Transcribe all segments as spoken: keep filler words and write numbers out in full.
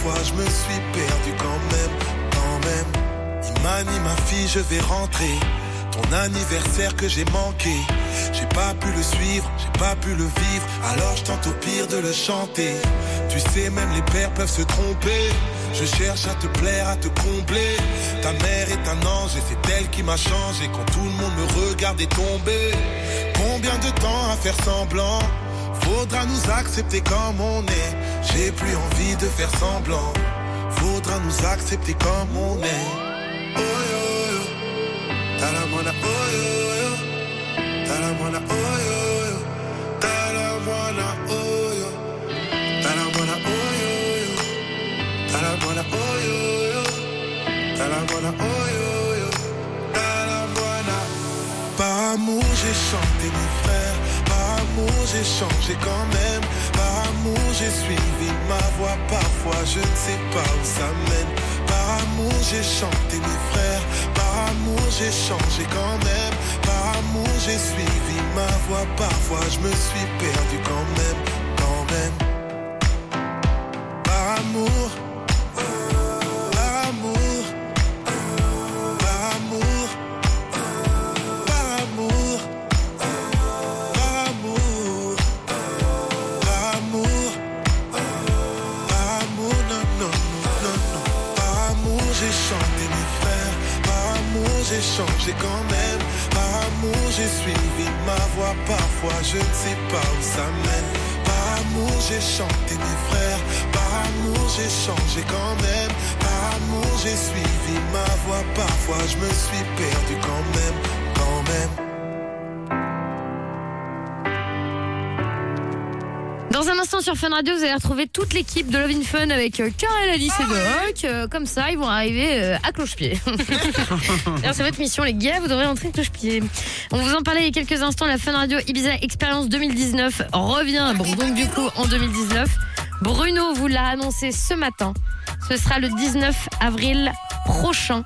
parfois je me suis perdu quand même, quand même. Imani ma fille, je vais rentrer. Ton anniversaire que j'ai manqué, j'ai pas pu le suivre, j'ai pas pu le vivre, alors je tente au pire de le chanter. Tu sais, même les pères peuvent se tromper. Je cherche à te plaire, à te combler. Ta mère est un ange et c'est elle qui m'a changé quand tout le monde me regardait tomber. Combien de temps à faire semblant? Faudra nous accepter comme on est. J'ai plus envie de faire semblant. Faudra nous accepter comme on est. Oh yo yo, talamana oh yo yo, talamana oh yo yo, talamana oh yo, talamana oh yo yo, talamana oh yo yo, talamana oh yo yo, talamana. Par amour j'ai chanté mes frères, par amour j'ai changé quand même, par amour j'ai suivi ma voie, parfois je ne sais pas où ça mène. Par amour j'ai chanté mes frères, par amour j'ai changé quand même, par amour j'ai suivi ma voie, parfois je me suis perdu quand même, quand même. Par amour, par amour, par amour, par amour, par amour, par amour, par amour, non, non, non, non. Par amour j'ai chanté mes frères, par amour j'ai changé quand même, par amour j'ai suivi ma voie, parfois je ne sais pas où ça mène. Par amour j'ai chanté mes frères, par amour j'ai changé quand même, par amour j'ai suivi ma voie, parfois je me suis perdu quand même, quand même. Dans un instant sur Fun Radio, vous allez retrouver toute l'équipe de Love in Fun avec euh, Karel, Alice et Doc. Euh, comme ça, ils vont arriver euh, à cloche-pied. D'ailleurs, c'est votre mission, les gars, vous devrez entrer cloche-pied. On vous en parlait il y a quelques instants, la Fun Radio Ibiza Experience deux mille dix-neuf revient. Bon, donc du coup, en deux mille dix-neuf, Bruno vous l'a annoncé ce matin. Ce sera le dix-neuf avril prochain.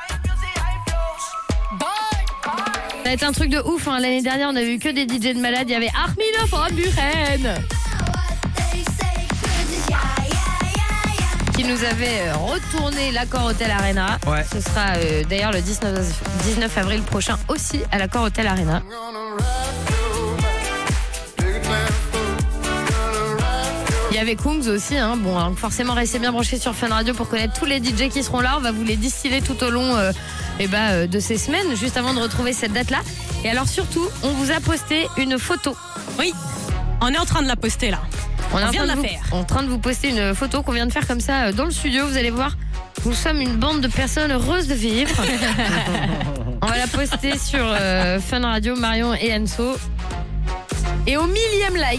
Ça va être un truc de ouf, hein. L'année dernière, on a vu que des D J de malades. Il y avait Armin van Buren qui nous avait retourné l'Accor Hotel Arena. Ouais. Ce sera euh, d'ailleurs le dix-neuf avril prochain aussi à l'Accor Hotel Arena. Il y avait Kungs aussi, hein. Bon, alors forcément restez bien branchés sur Fun Radio pour connaître tous les D J qui seront là. On va vous les distiller tout au long euh, eh ben, euh, de ces semaines, juste avant de retrouver cette date-là. Et alors surtout, on vous a posté une photo. Oui, on est en train de la poster là. On, on est vient en de la vous, faire. En train de vous poster une photo qu'on vient de faire comme ça dans le studio. Vous allez voir, nous sommes une bande de personnes heureuses de vivre. On va la poster sur euh, Fun Radio, Marion et Anso. Et au millième like,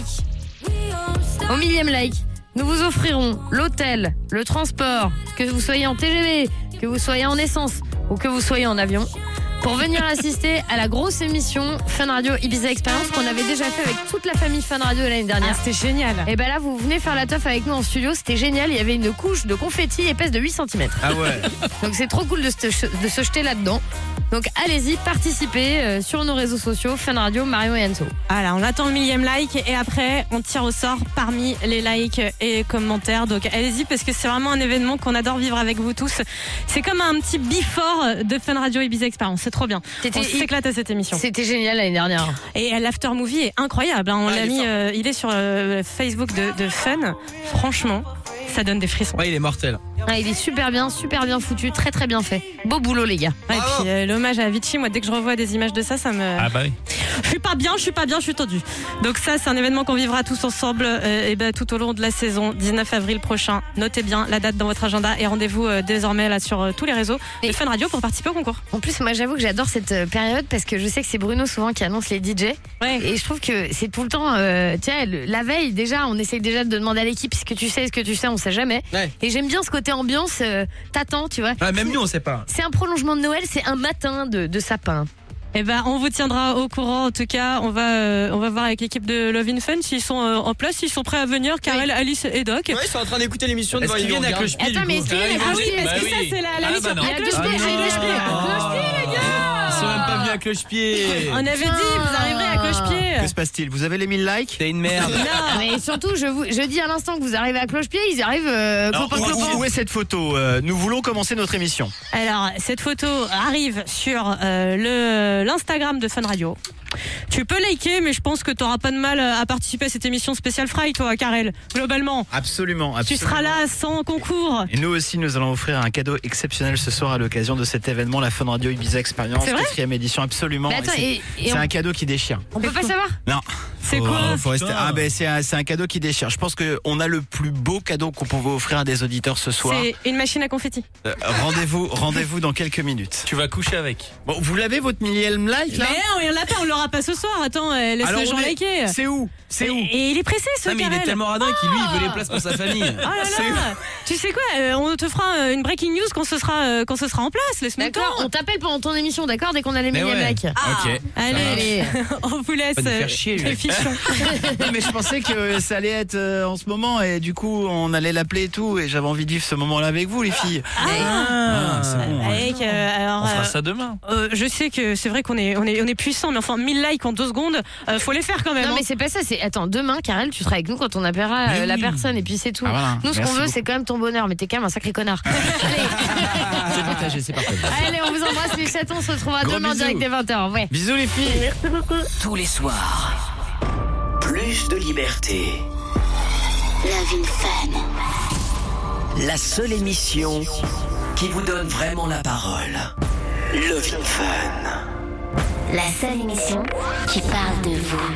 au millième like, nous vous offrirons l'hôtel, le transport, que vous soyez en T G V, que vous soyez en essence ou que vous soyez en avion, pour venir assister à la grosse émission Fun Radio Ibiza Experience qu'on avait déjà fait avec toute la famille Fun Radio l'année dernière. Ah, c'était génial. Et ben là, vous venez faire la teuf avec nous en studio, c'était génial. Il y avait une couche de confetti épaisse de huit centimètres. Ah ouais. Donc c'est trop cool de se, de se jeter là-dedans. Donc allez-y, participez euh, sur nos réseaux sociaux, Fun Radio, Marion et Anso. Voilà, on attend le millième like et après on tire au sort parmi les likes et commentaires. Donc allez-y parce que c'est vraiment un événement qu'on adore vivre avec vous tous. C'est comme un petit before de Fun Radio Ibiza Experience. C'est trop bien. C'était- On s'éclate à cette émission. C'était génial l'année dernière. Et l'after movie est incroyable. hein. On Ah, l'a il est mis, fort. euh, il est sur euh, Facebook de, de Fun. Franchement, ça donne des frissons. Ouais, il est mortel. Ah, il est super bien, super bien foutu, très très bien fait. Beau boulot les gars. Ouais, et puis euh, l'hommage à Avicii, moi dès que je revois des images de ça, ça me. Ah bah oui. Je suis pas bien, je suis pas bien, je suis tendue. Donc ça, c'est un événement qu'on vivra tous ensemble euh, et ben, tout au long de la saison, dix-neuf avril prochain. Notez bien la date dans votre agenda et rendez-vous euh, désormais là sur euh, tous les réseaux de Et- Fun Radio pour participer au concours. En plus, moi j'avoue que j'adore cette euh, période parce que je sais que c'est Bruno souvent qui annonce les D J. Ouais. Et je trouve que c'est tout le temps, euh, tu sais, le- la veille déjà, on essaye déjà de demander à l'équipe ce que tu sais, ce que tu sais, on sait jamais. Ouais. Et j'aime bien ce côté ambiance, euh, t'attends, tu vois. Ah, même nous, on sait pas. C'est un prolongement de Noël, c'est un matin de, de sapin. Et ben, on vous tiendra au courant. En tout cas, on va, euh, on va voir avec l'équipe de Love in Fun s'ils sont euh, en place, s'ils sont prêts à venir. Karel, Alice et Doc. Ouais, ils sont en train d'écouter l'émission Est-ce devant qu'ils les viennent à regards. cloche-pied du Attends, mais coup est-ce qu'il y a Ah, les ils vont Ah juste- oui, parce bah que oui. ça, c'est la, la Ah, mission. bah non. À cloche-pied, Ah, à non. cloche-pied. Ah, À cloche-pied, les gars. Ils sont même pas venus à cloche-pied. On avait dit, vous arriverez à cloche-pied. Que se passe-t-il? Vous avez les mille likes? T'es une merde. Non, mais surtout, je, vous, je dis à l'instant que vous arrivez à cloche-pied, ils arrivent euh, Alors, clopin, où, clopin. où est cette photo? Euh, Nous voulons commencer notre émission. Alors, cette photo arrive sur euh, le l'Instagram de Fun Radio. Tu peux liker, mais je pense que tu n'auras pas de mal à participer à cette émission spéciale Fry, toi, Karel, globalement. Absolument, absolument. Tu seras là sans concours. Et nous aussi, nous allons offrir un cadeau exceptionnel ce soir à l'occasion de cet événement, la Fun Radio Ibiza Experience, C'est vrai quatrième édition, absolument. Mais attends, Et c'est et- et c'est on- un cadeau qui déchire. On peut pas savoir. Non. C'est Faut- quoi faut rester... Putain. Ah ben c'est un, c'est un cadeau qui déchire. Je pense qu'on a le plus beau cadeau qu'on pouvait offrir à des auditeurs ce soir. C'est une machine à confetti. Euh, rendez-vous, rendez-vous dans quelques minutes. Tu vas coucher avec. Bon, vous l'avez votre millième like là? Mais non, on l'a pas, on l'aura pas ce soir. Attends, euh, laisse Alors, les gens on est- liker. C'est où? C'est Et, où? et il est pressé, ce Non, mais il Karel. est tellement radin qu'il lui, il veut les places pour sa famille. Oh là là. Tu sais quoi, euh, on te fera euh, une breaking news quand ce sera, euh, quand ce sera en place. Laisse-nous le temps. D'accord, on t'appelle pendant ton émission, d'accord, dès qu'on a les Mais millième ouais. likes. Ok. Allez, Allez. on vous laisse Va nous faire euh, chier, lui. les fichons. Non, mais je pensais que ça allait être euh, en ce moment et du coup on allait l'appeler et tout et j'avais envie de vivre ce moment-là avec vous les filles. Ah, c'est bon. Avec, euh, alors, On fera euh, ça demain. euh, je sais que c'est vrai qu'on est, on est, on est puissant, mais enfin mille likes en deux secondes, euh, faut les faire quand même. Non hein. mais c'est pas ça, c'est attends, demain Karel, tu seras avec nous quand on appellera Mais euh, la oui. personne et puis c'est tout. Ah, voilà. Nous ce Merci qu'on veut beaucoup. c'est quand même ton bonheur, mais t'es quand même un sacré connard. Allez. C'est partagé, c'est partagé. Allez, on vous embrasse les chatons, on se retrouvera Gros demain en bisous. direct dès vingt heures. Ouais. Bisous les filles. Tous les soirs, plus de liberté. Love in Fun. La seule émission qui vous donne vraiment la parole. Love in Fun. La seule émission qui parle de vous.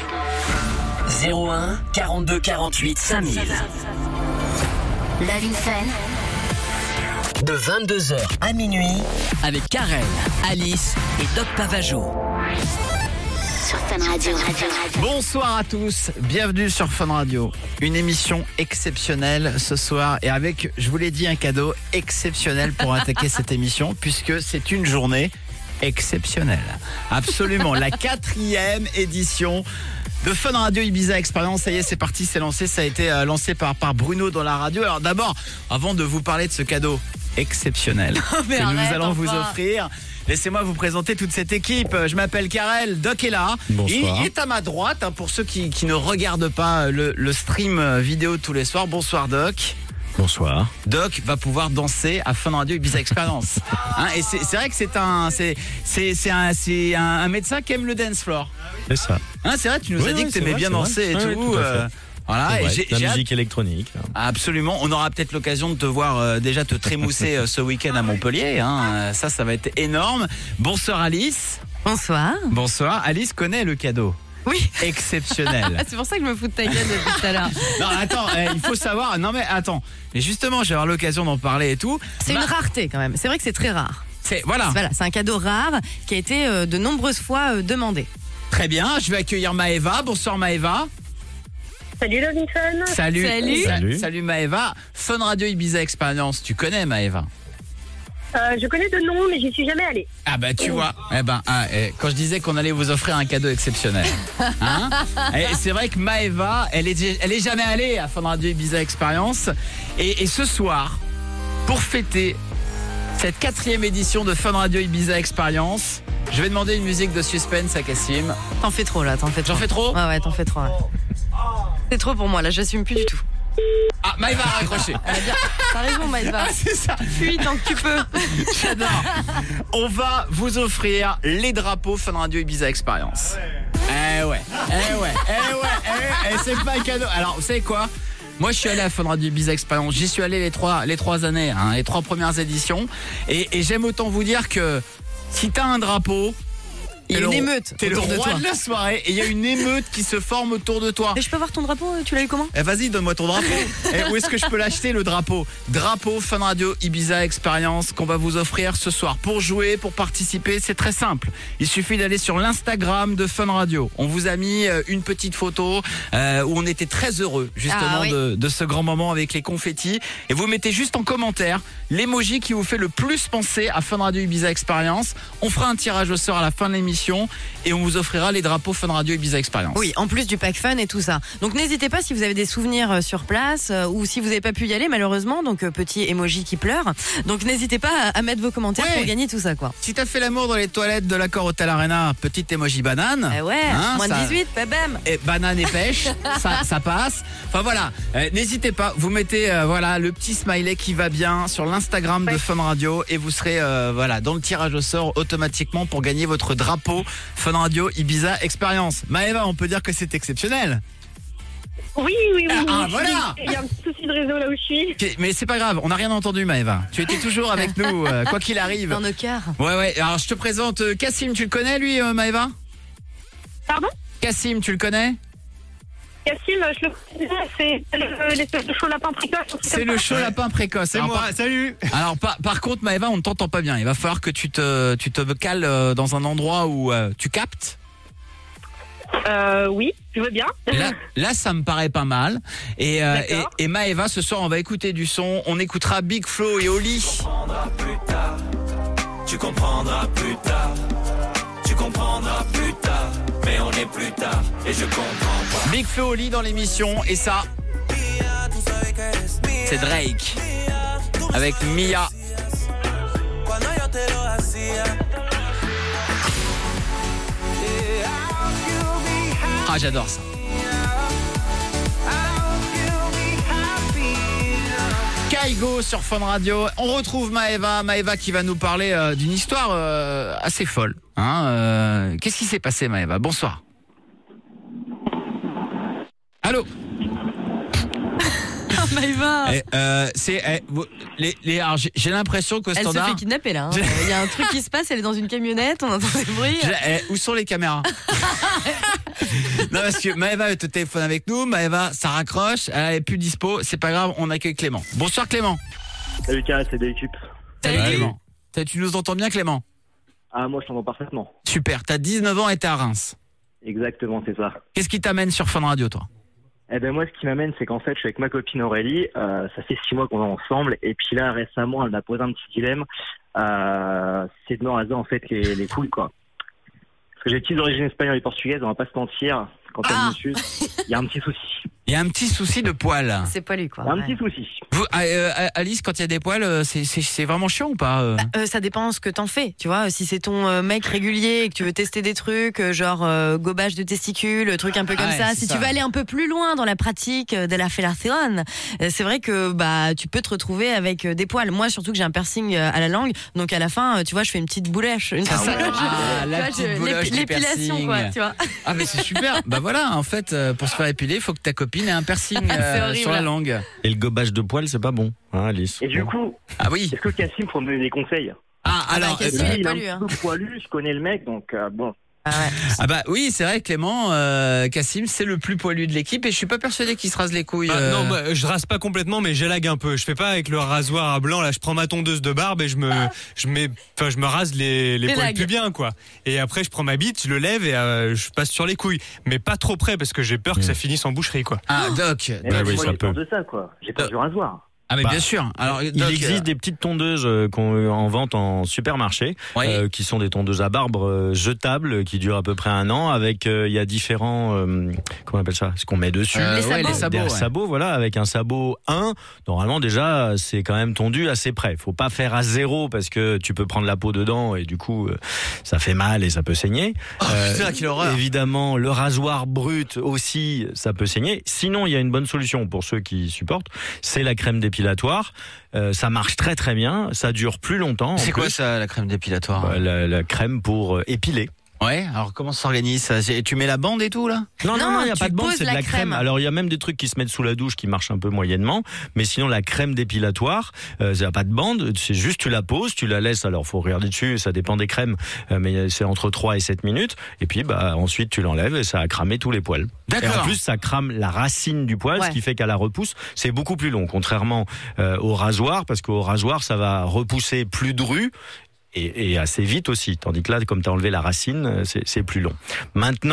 zéro un quarante-deux quarante-huit cinq mille. Love in Fun. De vingt-deux heures à minuit avec Karel, Alice et Doc Pavageau. Sur Fun Radio. Radio, Radio. Bonsoir à tous, bienvenue sur Fun Radio. Une émission exceptionnelle ce soir et avec, je vous l'ai dit, un cadeau exceptionnel pour attaquer cette émission puisque c'est une journée exceptionnelle. Absolument, la quatrième édition de Fun Radio Ibiza Experience. Ça y est, c'est parti, c'est lancé. Ça a été euh, lancé par, par Bruno dans la radio. Alors d'abord, avant de vous parler de ce cadeau exceptionnel que nous arrête, allons vous enfin. offrir, laissez-moi vous présenter toute cette équipe. Je m'appelle Karel, Doc est là. Bonsoir. Il est à ma droite, hein, pour ceux qui, qui ne regardent pas le, le stream vidéo tous les soirs. Bonsoir Doc. Bonsoir. Doc va pouvoir danser à Fun Radio Ibiza Experience. Hein, et c'est c'est vrai que c'est un, c'est, c'est, c'est un, c'est un, un médecin qui aime le dance floor. C'est ça. Hein, c'est vrai, tu nous Oui, as dit oui, que tu c'est aimais vrai, bien c'est vrai. danser et Oui, tout. oui, tout à fait. euh, voilà, C'est et vrai, j'ai, la j'ai hâte- musique électronique. absolument. On aura peut-être l'occasion de te voir euh, déjà te trémousser euh, ce week-end à Montpellier. Hein. Euh, Ça, ça va être énorme. Bonsoir Alice. Bonsoir. Bonsoir. Alice connaît le cadeau. Oui. Exceptionnel. C'est pour ça que je me fous de ta gueule depuis tout à l'heure. Non, attends, eh, il faut savoir. Non, mais attends. Mais justement, j'ai avoir l'occasion d'en parler et tout. C'est Ma- une rareté quand même. C'est vrai que c'est très rare. C'est, voilà. Voilà, c'est un cadeau rare qui a été euh, de nombreuses fois euh, demandé. Très bien. Je vais accueillir Maëva. Bonsoir Maëva. Salut Love in Fun. Salut. Salut. Sa- Salut. Salut Maëva. Fun Radio Ibiza Experience. Tu connais Maëva? Euh, je connais de nom, mais j'y suis jamais allée. Ah bah tu vois, eh ben, ah, eh, quand je disais qu'on allait vous offrir un cadeau exceptionnel, hein, eh, c'est vrai que Maëva, elle est, elle est jamais allée à Fun Radio Ibiza Experience, et, et ce soir, pour fêter cette quatrième édition de Fun Radio Ibiza Experience, je vais demander une musique de suspense à Cassim. T'en fais trop là, t'en fais trop. J'en fais trop? Ouais, ouais, t'en fais trop. Ouais. C'est trop pour moi, là, j'assume plus du tout. Ah, Maëva a raccroché. T'as raison, Maëva. Ah, c'est ça. Fuis tant que tu peux. J'adore. On va vous offrir les drapeaux Fun Radio Ibiza Experience. Eh ouais, eh ouais, eh ouais, eh, eh, c'est pas un cadeau. Alors, vous savez quoi? Moi, je suis allé à Fun Radio Ibiza Experience. J'y suis allé les trois, les trois années, hein, les trois premières éditions. Et, et j'aime autant vous dire que si t'as un drapeau, Il y a t'es une le- émeute T'es le autour de roi toi. de la soirée et il y a une émeute qui se forme autour de toi. Et je peux voir ton drapeau, tu l'as eu comment? Eh vas-y, donne-moi ton drapeau. Eh, où est-ce que je peux l'acheter le drapeau? Drapeau Fun Radio Ibiza Experience qu'on va vous offrir ce soir. Pour jouer, pour participer, c'est très simple. Il suffit d'aller sur l'Instagram de Fun Radio. On vous a mis euh, une petite photo euh, où on était très heureux justement Ah, oui. de, de ce grand moment avec les confettis. Et vous mettez juste en commentaire l'emoji qui vous fait le plus penser à Fun Radio Ibiza Experience. On fera un tirage au sort à la fin de l'émission. l'émission et on vous offrira les drapeaux Fun Radio Ibiza Experience. Oui, en plus du pack fun et tout ça. Donc n'hésitez pas si vous avez des souvenirs euh, sur place euh, ou si vous n'avez pas pu y aller malheureusement. Donc euh, petit emoji qui pleure. Donc n'hésitez pas à, à mettre vos commentaires Ouais. pour gagner tout ça quoi. Si t'as fait l'amour dans les toilettes de l'accord Hotel Arena, petit emoji banane. Eh ouais, Hein, moins ça- de dix-huit, bam bam. Et banane et pêche, ça, ça passe. Enfin voilà, Euh, n'hésitez pas, vous mettez euh, voilà le petit smiley qui va bien sur l'Instagram de Fun Radio et vous serez euh, voilà dans le tirage au sort automatiquement pour gagner votre drapeau Fun Radio Ibiza Experience. Maëva, on peut dire que c'est exceptionnel. Oui, oui, oui. Ah, oui, ah, je voilà. suis- Il y a un petit souci de réseau là où je suis. Ok, mais c'est pas grave, on n'a rien entendu Maëva. Tu étais toujours avec nous, euh, quoi qu'il arrive. Dans nos cœurs. Ouais ouais, alors je te présente euh, Cassim, tu le connais lui euh, Maëva? Pardon? Cassim, tu le connais? Cassim, je le connais, c'est le- l'espèce de chaud lapin précoce. un truc C'est comme le ça. chaud lapin précoce. C'est Alors, moi, par- salut. Alors par, par contre Maëva, on ne t'entend pas bien. Il va falloir que tu te tu te cales euh, dans un endroit où euh, tu captes. Euh, oui, je veux bien. Là, là ça me paraît pas mal. Et, euh, et, D'accord. et Maëva, ce soir on va écouter du son. On écoutera Big Flo et Oli. Tu comprendras plus tard. Tu comprendras plus tard. Mais on est plus tard et je comprends pas. Big Flo et Oli dans l'émission. Et ça, c'est Drake avec Mia. Ah, j'adore ça. Kaigo sur Fun Radio. On retrouve Maëva, Maëva qui va nous parler euh, d'une histoire euh, assez folle. Hein, euh, qu'est-ce qui s'est passé, Maëva? Bonsoir. Allô. Maëva. Eh, euh, c'est eh, vous- les, les, alors, j'ai, j'ai l'impression que Elle se standard. fait kidnapper là. hein. Je- Il y a un truc qui se passe, elle est dans une camionnette, on entend des bruits. Je- eh, où sont les caméras? Non, parce que Maëva est au téléphone avec nous. Maëva, ça raccroche. Elle est plus dispo. C'est pas grave, on accueille Clément. Bonsoir Clément. Salut Karel, c'est des l'équipe. Salut Salut. Clément. T'as- Tu nous entends bien Clément? Ah, moi je t'entends parfaitement. Super. T'as dix-neuf ans et t'es à Reims. Exactement, c'est ça. Qu'est-ce qui t'amène sur Fun Radio, toi? Eh ben moi, ce qui m'amène, c'est qu'en fait, je suis avec ma copine Aurélie. Euh, ça fait six mois qu'on est ensemble. Et puis là, récemment, elle m'a posé un petit dilemme. Euh, c'est de me raser en fait les, les couilles, quoi. Parce que j'ai des petites origines espagnoles et portugaises, on va pas se mentir. Quand elle Ah. me suce, il y a un petit souci. Il y a un petit souci de poils. C'est pas lui quoi. Il y a un ouais. petit souci. Vous, euh, euh, Alice, quand il y a des poils, euh, c'est, c'est, c'est vraiment chiant ou pas euh Euh, ça dépend ce que t'en fais, tu vois. Si c'est ton euh, mec régulier et que tu veux tester des trucs, euh, genre euh, gobage de testicules, trucs un peu comme Ah ouais, ça. c'est Si ça. tu veux aller un peu plus loin dans la pratique euh, de la fellatio, euh, c'est vrai que bah tu peux te retrouver avec euh, des poils. Moi, surtout que j'ai un piercing euh, à la langue, donc à la fin, euh, tu vois, je fais une petite boulèche, une Ah ouais. petite- Ah, tu la vois, petite je- bouloche l'épi- du l'épilation, piercing. quoi, tu vois. Ah mais c'est super. Bah voilà, en fait, euh, pour se faire épiler, il faut que ta copine ait un piercing euh, horrible. sur la langue. Et le gobage de poils, c'est pas bon, hein, Alice? Et du coup, Ah oui. est-ce que Cassim faut me donner des conseils? Ah alors. bah, Cassim, euh, il est Lui, il est poilu, un hein. peu poilu, je connais le mec, donc euh, bon. Ah ouais. ah bah oui, c'est vrai, Clément, euh, Cassim, c'est le plus poilu de l'équipe et je suis pas persuadé qu'il se rase les couilles. Bah, euh. non, moi, je rase pas complètement, mais j'élague un peu. Je fais pas avec le rasoir à blanc. Là, je prends ma tondeuse de barbe et je me, je mets, enfin, je me rase les, les poils L'élague. plus bien, quoi. Et après, je prends ma bite, je le lève et euh, je passe sur les couilles, mais pas trop près parce que j'ai peur que ça finisse en boucherie, quoi. Ah Doc. Mais Ah moi, oui, ça j'ai peur peut. de ça, quoi. J'ai peur du rasoir. Ah mais Bah, bien sûr. Alors Il Doc, existe euh, des petites tondeuses euh, qu'on en vente en supermarché, Oui. euh, qui sont des tondeuses à barbe euh, jetables, qui durent à peu près un an. Avec, euh, il y a différents, euh, comment on appelle ça, ce qu'on met dessus. euh, Les ouais, sabots. les sabots. Des ouais. sabots, voilà, avec un sabot un, normalement déjà c'est quand même tondu assez près. Faut pas faire à zéro parce que tu peux prendre la peau dedans et du coup euh, ça fait mal et ça peut saigner. Oh, putain, quelle horreur. Évidemment, le rasoir brut aussi, ça peut saigner. Sinon, il y a une bonne solution pour ceux qui supportent, c'est la crème dépilatoire. Euh, ça marche très très bien, ça dure plus longtemps. en C'est quoi plus. ça, la crème dépilatoire? Bah, la, la crème pour euh, épiler. Ouais. Alors comment ça s'organise ça? C'est- Tu mets la bande et tout là? Non, non, Non, non, il n'y a tu pas de bande, poses c'est de la la crème. crème. Alors, il y a même des trucs qui se mettent sous la douche qui marchent un peu moyennement. Mais sinon, la crème dépilatoire, euh, il n'y a pas de bande. C'est juste, tu la poses, tu la laisses. Alors, faut regarder dessus, ça dépend des crèmes. euh, mais c'est entre trois et sept minutes. Et puis, bah, ensuite, tu l'enlèves et ça a cramé tous les poils. Et D'accord. en plus, ça crame la racine du poil, Ouais. ce qui fait qu'à la repousse, c'est beaucoup plus long. Contrairement euh, au rasoir, parce qu'au rasoir, ça va repousser plus dru. Et, et assez vite aussi, tandis que là, comme tu as enlevé la racine, c'est c'est plus long. Maintenant,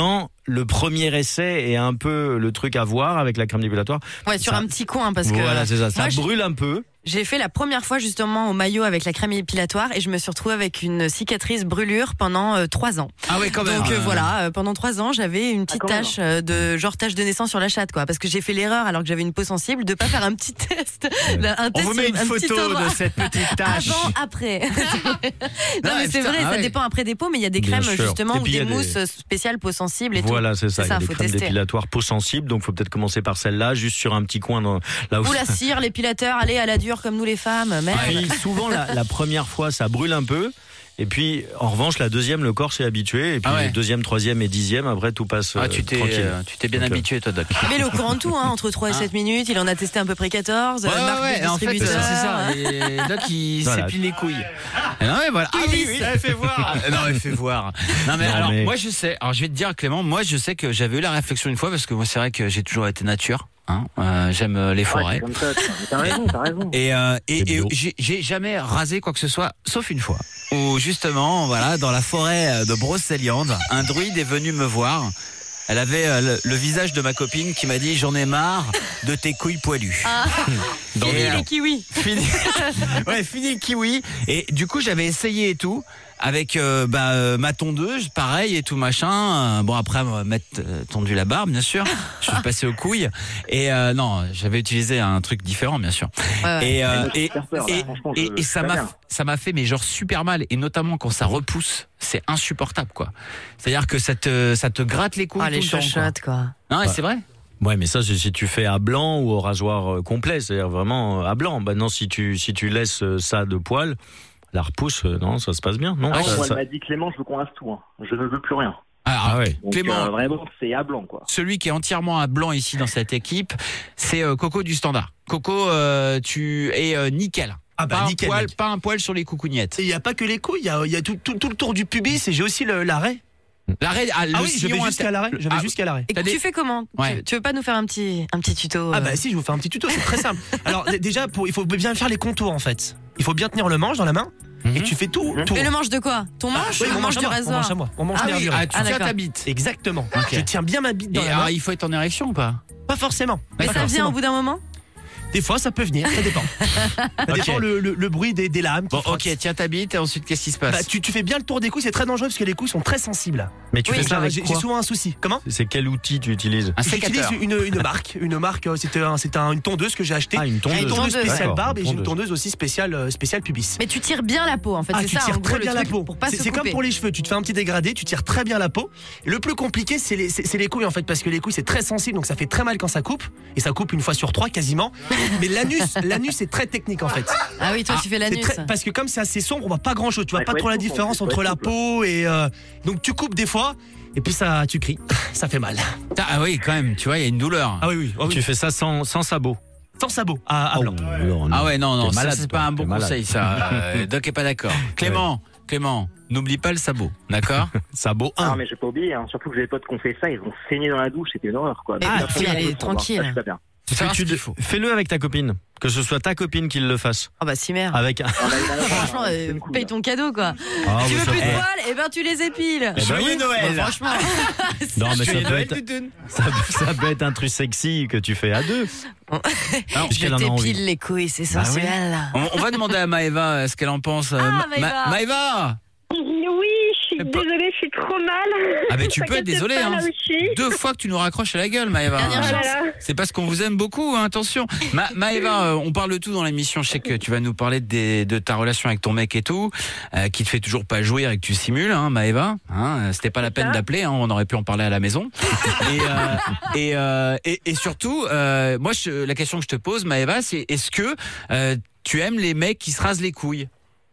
le premier essai est un peu le truc à voir avec la crème dépilatoire. Ouais, sur Ça- un petit coin parce que. Voilà, c'est ça. Ça Moi, je- brûle un peu. J'ai fait la première fois justement au maillot avec la crème épilatoire et je me suis retrouvée avec une cicatrice brûlure pendant euh, trois ans. Ah ouais, quand même. Donc euh, Euh, voilà, euh, pendant trois ans, j'avais une petite Ah, quand même. tache euh, de genre tache de naissance sur la chatte, quoi. Parce que j'ai fait l'erreur alors que j'avais une peau sensible de pas faire un petit test. Un On test vous met sur une un petit photo endroit. de cette petite tache. Avant, après. non, Non, mais mais c'est putain, vrai, ah ça ouais. dépend après des peaux, mais il y a des Bien crèmes sûr. justement Et ou puis, il y des a mousses des- spéciales peau sensible et Voilà, c'est ça. Il y a des faut crèmes tester. dépilatoires peau sensible, donc faut peut-être commencer par celle-là, juste sur un petit coin dans, là où Ou la cire, l'épilateur, allez à la dure comme nous les femmes. Merde. Ah, puis souvent la, la première fois ça brûle un peu. Et puis, en revanche, la deuxième, le corps s'est habitué. Et puis, Ah ouais. deuxième, troisième et dixième, après, tout passe Ah, euh, tu t'es, tranquille. euh, tu t'es bien Donc, euh, habitué, toi, Doc. Mais il est au courant de tout, hein, entre trois et sept minutes. Il en a testé à peu près quatorze. Ouais, euh, marque ouais, de ouais, en fait, c'est distributeur. ça. Et Doc, il Voilà. s'épile les couilles. Et non, mais voilà. Ah oui, oui, elle fait voir. non, elle fait voir. Non, mais Non, alors, mais- moi, je sais. Alors, je vais te dire, Clément, moi, je sais que j'avais eu la réflexion une fois parce que moi, c'est vrai que j'ai toujours été nature. Hein, euh, j'aime euh, les Ouais, forêts. c'est comme ça, tu- mais t'as raison, t'as raison. Et, euh, et, C'est et bio. j'ai, j'ai jamais rasé quoi que ce soit, sauf une fois. Où justement, voilà, dans la forêt de Brocéliande, un druide est venu me voir. Elle avait euh, le, le visage de ma copine qui m'a dit: j'en ai marre de tes couilles poilues. Ah, Dans fini les- les kiwis. Fini, ouais, fini le kiwi. Et du coup, j'avais essayé et tout. Avec euh, bah, euh, ma tondeuse, pareil et tout machin. Euh, bon après on va mettre euh, tondu la barbe bien sûr. Je suis passé aux couilles et euh, non j'avais utilisé un truc différent bien sûr. Ouais, ouais. Et, euh, Mais moi, j'ai et, super peur, et, là, franchement, et- je- et ça je m'a préfère. ça m'a fait mais genre super mal et notamment quand ça repousse c'est insupportable quoi. C'est-à-dire que ça te ça te gratte les couilles Ah, les tout le temps, quoi. chochottes, quoi. Non mais c'est vrai. Ouais, mais ça, c'est si tu fais à blanc ou au rasoir euh, complet, c'est-à-dire vraiment euh, à blanc. Maintenant, si tu, si tu laisses euh, ça de poil, la repousse, euh, non, ça se passe bien. Non, Ah, ça- moi, ça- elle m'a dit Clément, je veux qu'on rase tout. Hein. Je ne veux plus rien. Alors, Ah ouais. Donc, Clément, euh, vraiment, c'est à blanc, quoi. celui qui est entièrement à blanc ici dans cette équipe, c'est euh, Coco du Standard. Coco, euh, tu es euh, nickel. Ah bah, pas, nickel, un poil, mec. pas un poil sur les coucougnettes. Et il n'y a pas que les couilles, il y a, il y a tout, tout, tout le tour du pubis et j'ai aussi le- l'arrêt. L'arrêt, ah, le Ah oui, je vais sillon jusqu'à inter- l'arrêt. Je vais Ah, jusqu'à l'arrêt. Et T'as des- tu fais comment Ouais. tu, tu veux pas nous faire un petit, un petit tuto Ah euh, bah si, je vous fais un petit tuto, c'est très simple. Alors d- déjà, pour, il faut bien faire les contours en fait. Il faut bien tenir le manche dans la main et tu fais tout. tout. Mais le manche de quoi Ton manche Oui, ou mon le manche manche à du moi, mon rasoir manche à moi, mon manche Ah nerf oui, du ah, raid. tu Ah, tiens d'accord. ta bite. Exactement. Ok. Je tiens bien ma bite dans Et la alors, main. il faut être en érection ou pas? Pas forcément. Mais Pas ça vient forcément. au bout d'un moment Des fois, ça peut venir, ça dépend. Ça Ok. dépend le, le- le bruit des, des lames. qui Bon, frottent. ok, tiens ta bite et ensuite qu'est-ce qui se passe? Bah, tu, tu fais bien le tour des couilles, c'est très dangereux parce que les couilles sont très sensibles. Mais tu Oui, fais ça avec J'ai j'ai quoi souvent un souci. Comment C'est quel outil tu utilises? Un J'utilise sécateur. une, une marque, une marque. euh, C'était un, c'était un- une tondeuse que j'ai achetée. Ah, une tondeuse. Une tondeuse spéciale D'accord, barbe et une j'ai une tondeuse. tondeuse aussi spéciale, euh, spéciale pubis. Mais tu tires bien la peau en fait, Ah, c'est tu ça tires en gros très le bien la truc peau. pour pas C'est se c'est comme couper. pour les cheveux, tu te fais un petit dégradé, tu tires très bien la peau. Et le plus compliqué, c'est les, c'est- c'est les couilles en fait, parce que les couilles c'est très sensible, donc ça fait très mal quand ça coupe. Et ça coupe une fois sur trois quasiment. Mais l'anus, l'anus c'est très technique en fait. Ah oui, toi tu fais C'est l'anus. très- parce que comme c'est assez sombre, on voit pas grand chose. Tu vois Ouais, pas faut trop la être souple, différence faut être entre la souple. peau et euh, donc tu coupes des fois. Et puis ça, tu cries, ça fait mal. Ah oui, quand même, tu vois, il y a une douleur. Ah oui, oui, ah oui. Tu fais ça sans, sans sabot. Sans sabot, à, à blanc. Oh, non, non. Ah ouais, non, non, T'es ça malade, c'est toi, pas un t'es bon malade. conseil, ça. Euh, Doc est pas d'accord. Clément, Clément, n'oublie pas le sabot, d'accord? Sabot Ah, un. mais j'ai pas oublié, hein. Surtout que j'ai des potes qui ont fait ça, ils ont saigné dans la douche, c'était une horreur, quoi. Ah, Donc, ça, puis faut allez, le savoir. tranquille. Ça, je sais pas bien. C'est ça Tu- ce qu'il faut. Fais-le avec ta copine. Que ce soit ta copine qui le fasse. Ah bah si merde. Avec un. Ah, bah, il a- Franchement, ah, euh, c'est cool, paye là. ton cadeau quoi. Ah, tu mais veux ça plus de peut- poils Eh ben tu les épiles. Eh ben oui. Noël. Bah, franchement. Non, mais ça Joyeux peut, Noël, être, Doudoune. ça, ça peut être un truc sexy que tu fais à deux. Alors, Je qu'elle en a envie. t'épile les couilles, c'est Bah oui. sensuel. On, on va demander à Maëva euh, ce qu'elle en pense. Euh, Ah, Ma- Maëva. Maëva Oui, je suis Mais pas- désolée, je suis trop mal. Ah ben tu Ça peux être capte désolé, pas hein. là où je suis. Deux fois que tu nous raccroches à la gueule, Maëva. Dernière Oh là chance. là. C'est parce qu'on vous aime beaucoup, hein, attention. Ma Maëva, euh, on parle de tout dans l'émission. Je sais que tu vas nous parler des- de ta relation avec ton mec et tout, euh, qui te fait toujours pas jouir et que tu simules, hein, Maëva. Hein, c'était pas la peine ça. d'appeler, hein, on aurait pu en parler à la maison. et, euh, et, euh, et, et surtout, euh, moi, je- la question que je te pose, Maëva, c'est est-ce que euh, tu aimes les mecs qui se rasent les couilles?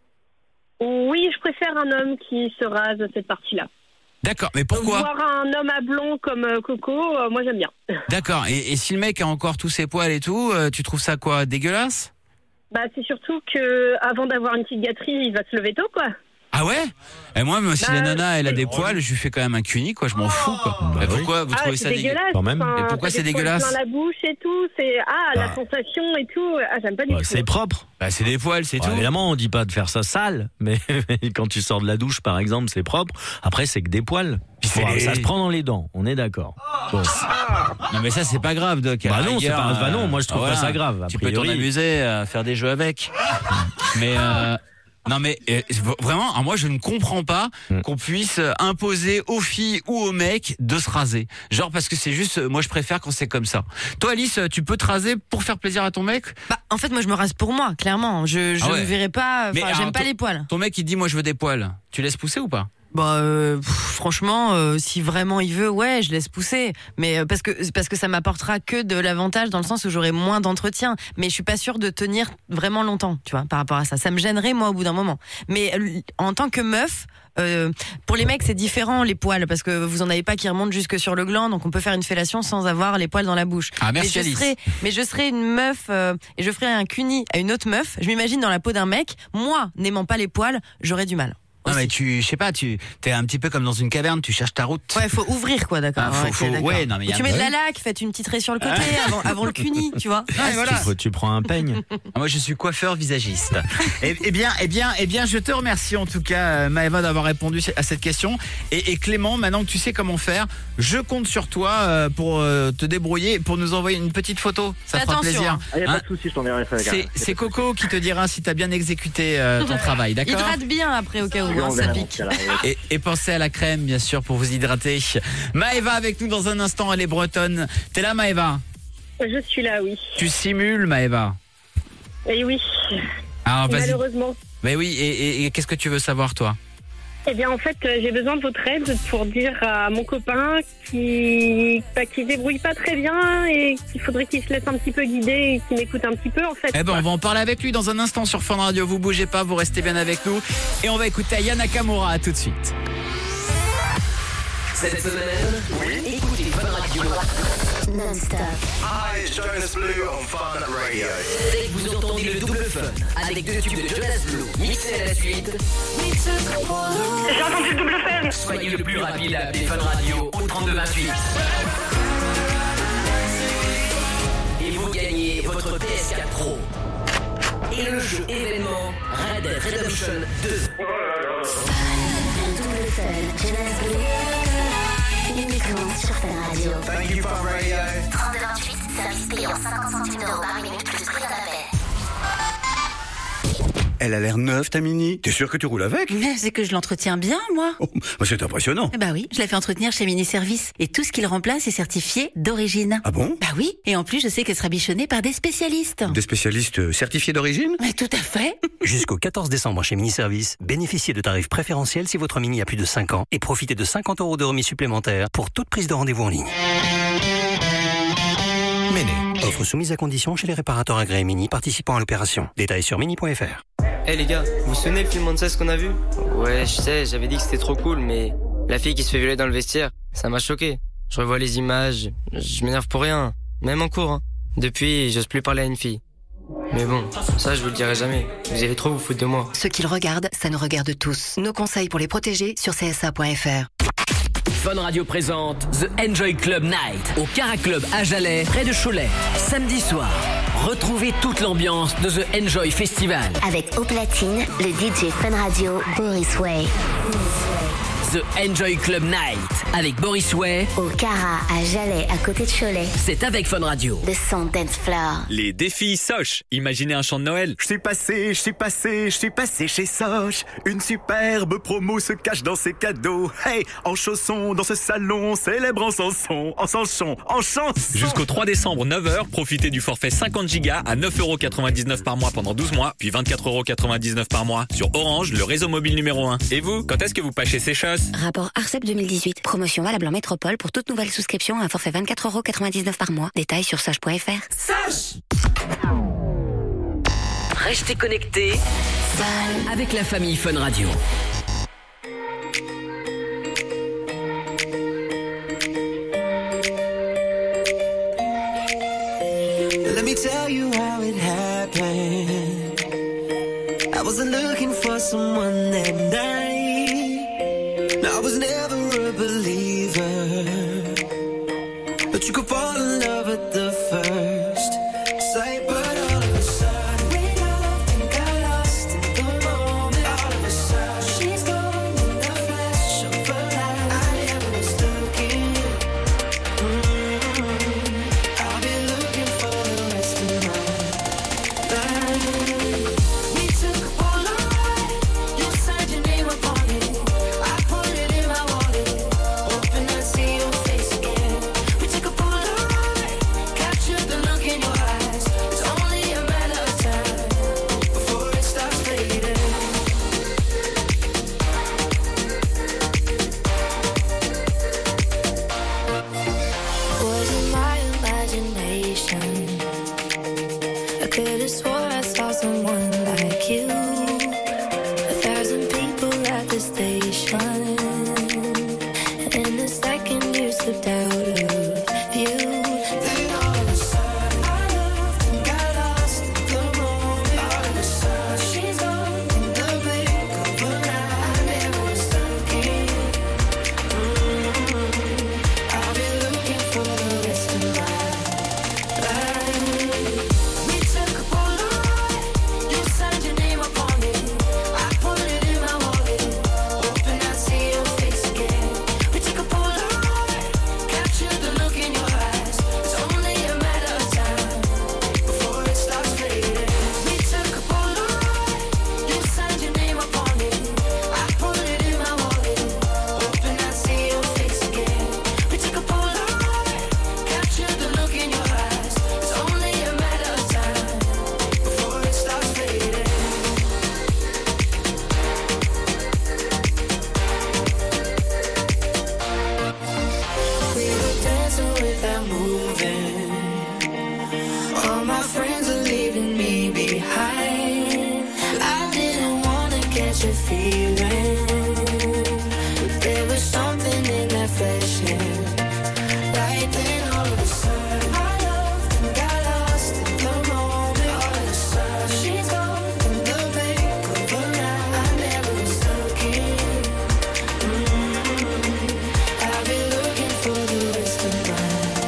Oui, je préfère un homme qui se rase cette partie-là. D'accord, mais pourquoi? Voir un homme à blond comme euh, Coco, euh, moi j'aime bien. D'accord, et, et si le mec a encore tous ses poils et tout, euh, tu trouves ça quoi, dégueulasse? Bah, c'est surtout que avant d'avoir une petite gâterie, il va se lever tôt, quoi. Ah Ah ouais? Et moi, même si Bah, la nana elle a des c'est- poils, je lui fais quand même un cuni, quoi. Je m'en fous, quoi. Bah Mais oui. pourquoi vous Ah, trouvez c'est ça dégueulasse dégueulasse. Quand même. Enfin, Et pourquoi t'as c'est des poils dégueulasse? plein la bouche et tout. C'est ah la Bah. sensation et tout. Ah j'aime pas du Bah, tout. c'est propre. Bah c'est des poils, c'est Ouais, tout. évidemment, on dit pas de faire ça sale, mais quand tu sors de la douche, par exemple, c'est propre. Après, c'est que des poils. c'est Bon, les- Ça se prend dans les dents, on est d'accord. Bon. Non mais ça c'est pas grave, Doc. À Bah la non, c'est rigueur, pas- bah non, moi, je trouve euh, pas ça grave. A Tu peux t'en priori. amuser à faire des jeux avec. Mais euh, non mais euh, vraiment, alors moi je ne comprends pas Mm. qu'on puisse imposer aux filles ou aux mecs de se raser. Genre parce que c'est juste, moi je préfère quand c'est comme ça. Toi Alice, tu peux te raser pour faire plaisir à ton mec? Bah, en fait, moi, je me rase pour moi, clairement. Je, je Ah ouais. ne verrai pas. Mais Enfin, alors, j'aime pas ton- les poils. Ton mec il dit moi je veux des poils. Tu laisses pousser ou pas? Bah, euh, pff, franchement, euh, si vraiment il veut, ouais, je laisse pousser. Mais euh, parce que parce que ça m'apportera que de l'avantage dans le sens où j'aurai moins d'entretien. Mais je suis pas sûre de tenir vraiment longtemps, tu vois, par rapport à ça. Ça me gênerait moi au bout d'un moment. Mais euh, en tant que meuf. Euh, pour les mecs, c'est différent les poils parce que vous en avez pas qui remontent jusque sur le gland, donc on peut faire une fellation sans avoir les poils dans la bouche. Ah, merci, mais je Alice. serais, mais je serais une meuf euh, et je ferais un cuni à une autre meuf. Je m'imagine dans la peau d'un mec. Moi, n'aimant pas les poils, j'aurais du mal. Non mais tu, je sais pas, tu t'es un petit peu comme dans une caverne, tu cherches ta route. Ouais, faut ouvrir quoi, d'accord. Ah, faut- ok, faut- d'accord. ouais, non, mais il y Ou a tu un- mets de la laque, faites une petite raie sur le côté avant, avant le cuni, tu vois. Ah, et voilà. Tu, tu prends un peigne. Ah, moi, je suis coiffeur visagiste. eh, eh bien, eh bien, eh bien, je te remercie en tout cas, euh, Maëva, d'avoir répondu à cette question. Et, et Clément, maintenant que tu sais comment faire, je compte sur toi euh, pour euh, te débrouiller, pour nous envoyer une petite photo. Ça Fais fera attention, plaisir. hein. Ah, y a Hein, pas de souci, je t'enverrai ça. c'est, carrément. c'est Coco qui te dira si t'as bien exécuté euh, ton travail, d'accord? Hydrate bien après au cas où, Je lui hein, ça enverrai, pique. dans ce cas-là, ouais. Et, et pensez à la crème, bien sûr, pour vous hydrater. Maëva avec nous dans un instant, elle est bretonne. T'es là, Maëva? Je suis là, oui. Tu simules, Maëva? Et oui. Alors, vas-y. Malheureusement. Mais oui, et, et- et qu'est-ce que tu veux savoir, toi? Eh bien, en fait, euh, j'ai besoin de votre aide pour dire à mon copain qui bah, qui se débrouille pas très bien et qu'il faudrait qu'il se laisse un petit peu guider et qu'il m'écoute un petit peu, en fait. Eh ben, on va en parler avec lui dans un instant sur Fun Radio. Vous bougez pas, vous restez bien avec nous. Et on va écouter Aya Nakamura. À tout de suite. Cette semaine, écoutez Fun Radio. Non-stop. Hi, it's Jonas Blue on Fun Radio. Dès que vous entendez le double fun avec deux tubes de Jonas Blue mixés à la suite, J'ai entendu le double fun. soyez le plus rapide à appeler Fun Radio au trente-deux vingt-huit. Et vous gagnez votre P S quatre Pro. Et le jeu événement Red Dead Redemption deux. Double fun. Jonas Blue. Uniquement sur Fun Radio. Thank you, Fun Radio. trente-deux vingt-huit, service payant cinquante centimes d'euros par minute plus prix d'appel. Elle a l'air neuve, ta Mini. T'es sûr que tu roules avec? Mais c'est que je l'entretiens bien, moi. Oh, bah, c'est impressionnant. Eh bah oui, je l'ai fait entretenir chez Mini Service. Et tout ce qu'il remplace est certifié d'origine. Ah bon? Bah oui. Et en plus, je sais qu'elle sera bichonnée par des spécialistes. Des spécialistes certifiés d'origine? Mais tout à fait. Jusqu'au quatorze décembre chez Mini Service, bénéficiez de tarifs préférentiels si votre Mini a plus de cinq ans et profitez de cinquante euros de remise supplémentaire pour toute prise de rendez-vous en ligne. Mini. Offre soumise à condition chez les réparateurs agréés Mini participant à l'opération. Détails sur mini point f r. Eh hey les gars, vous vous souvenez le film Monsters qu'on a vu? Ouais, je sais, j'avais dit que c'était trop cool, mais la fille qui se fait violer dans le vestiaire, ça m'a choqué. Je revois les images, je m'énerve pour rien, même en cours. Hein. Depuis, j'ose plus parler à une fille. Mais bon, ça je vous le dirai jamais. Vous allez trop vous foutre de moi. Ceux qui le regardent, ça nous regarde tous. Nos conseils pour les protéger sur c s a point f r. Fun Radio présente The Enjoy Club Night au Cara Club à Jalais, près de Cholet. Samedi soir, retrouvez toute l'ambiance de The Enjoy Festival. Avec au platine, le D J Fun Radio, Boris Way. The Enjoy Club Night avec Boris Way au Cara à Jalais, à côté de Cholet. C'est avec Fun Radio. Le son dance floor. Les défis Soch. Imaginez un chant de Noël. Je suis passé, je suis passé, je suis passé chez Soch. Une superbe promo se cache dans ses cadeaux. Hey, en chaussons dans ce salon, célèbre en chanson, en chanson, en chanson. Jusqu'au trois décembre, neuf heures, profitez du forfait cinquante gigas à neuf euros quatre-vingt-dix-neuf par mois pendant douze mois, puis vingt-quatre euros quatre-vingt-dix-neuf par mois sur Orange, le réseau mobile numéro un. Et vous, quand est-ce que vous pâchez ces choses? Rapport Arcep deux mille dix-huit. Promotion valable en métropole pour toute nouvelle souscription à un forfait vingt-quatre euros quatre-vingt-dix-neuf par mois. Détails sur soch point f r. Soch. Restez connectés avec la famille Fun Radio. Let me tell you how it happened. I wasn't looking for someone that night. was never a believer, but you could fall in love at the first sight. But all of a sudden we loved and got lost in the moment. All of a sudden she's gone in the flash of a light. I never was looking. Mm-hmm. I'll be looking for the rest of my life. We took a Polaroid, you signed your name upon it. I put it in my wallet, hoping I'd see your face again. We took a Polaroid, captured the look in your eyes. It's only a matter of time before it starts fading. Was it my imagination? I could have swore I saw someone like you. A thousand people at the station. In a second you slipped out of view. Then all of a sudden I loved and got lost in the moment. All of a sudden she's gone in the blink of an eye. I never was looking. Mm-hmm. I'll be looking for the rest of my life. We took a Polaroid, you signed your name upon it. I put it in my wallet, hoping I'd see your face again. We took a Polaroid, captured the look in your eyes. It's only a matter of time before it starts fading. We took a Polaroid, you signed your name upon it. I put it in my wallet, hoping I'd see your face again. We took a Polaroid, captured the look in your eyes. It's only a matter of time before it starts fading. We were dancing without moving. All my friends are leaving me behind. I didn't wanna catch a feeling, but there was something in that flesh, yeah. Right then, all of a sudden, I loved and got lost in the moment. All of a sudden, she's gone in the blink of an eye. I never was looking. Mm-hmm. I'll be looking for the rest of my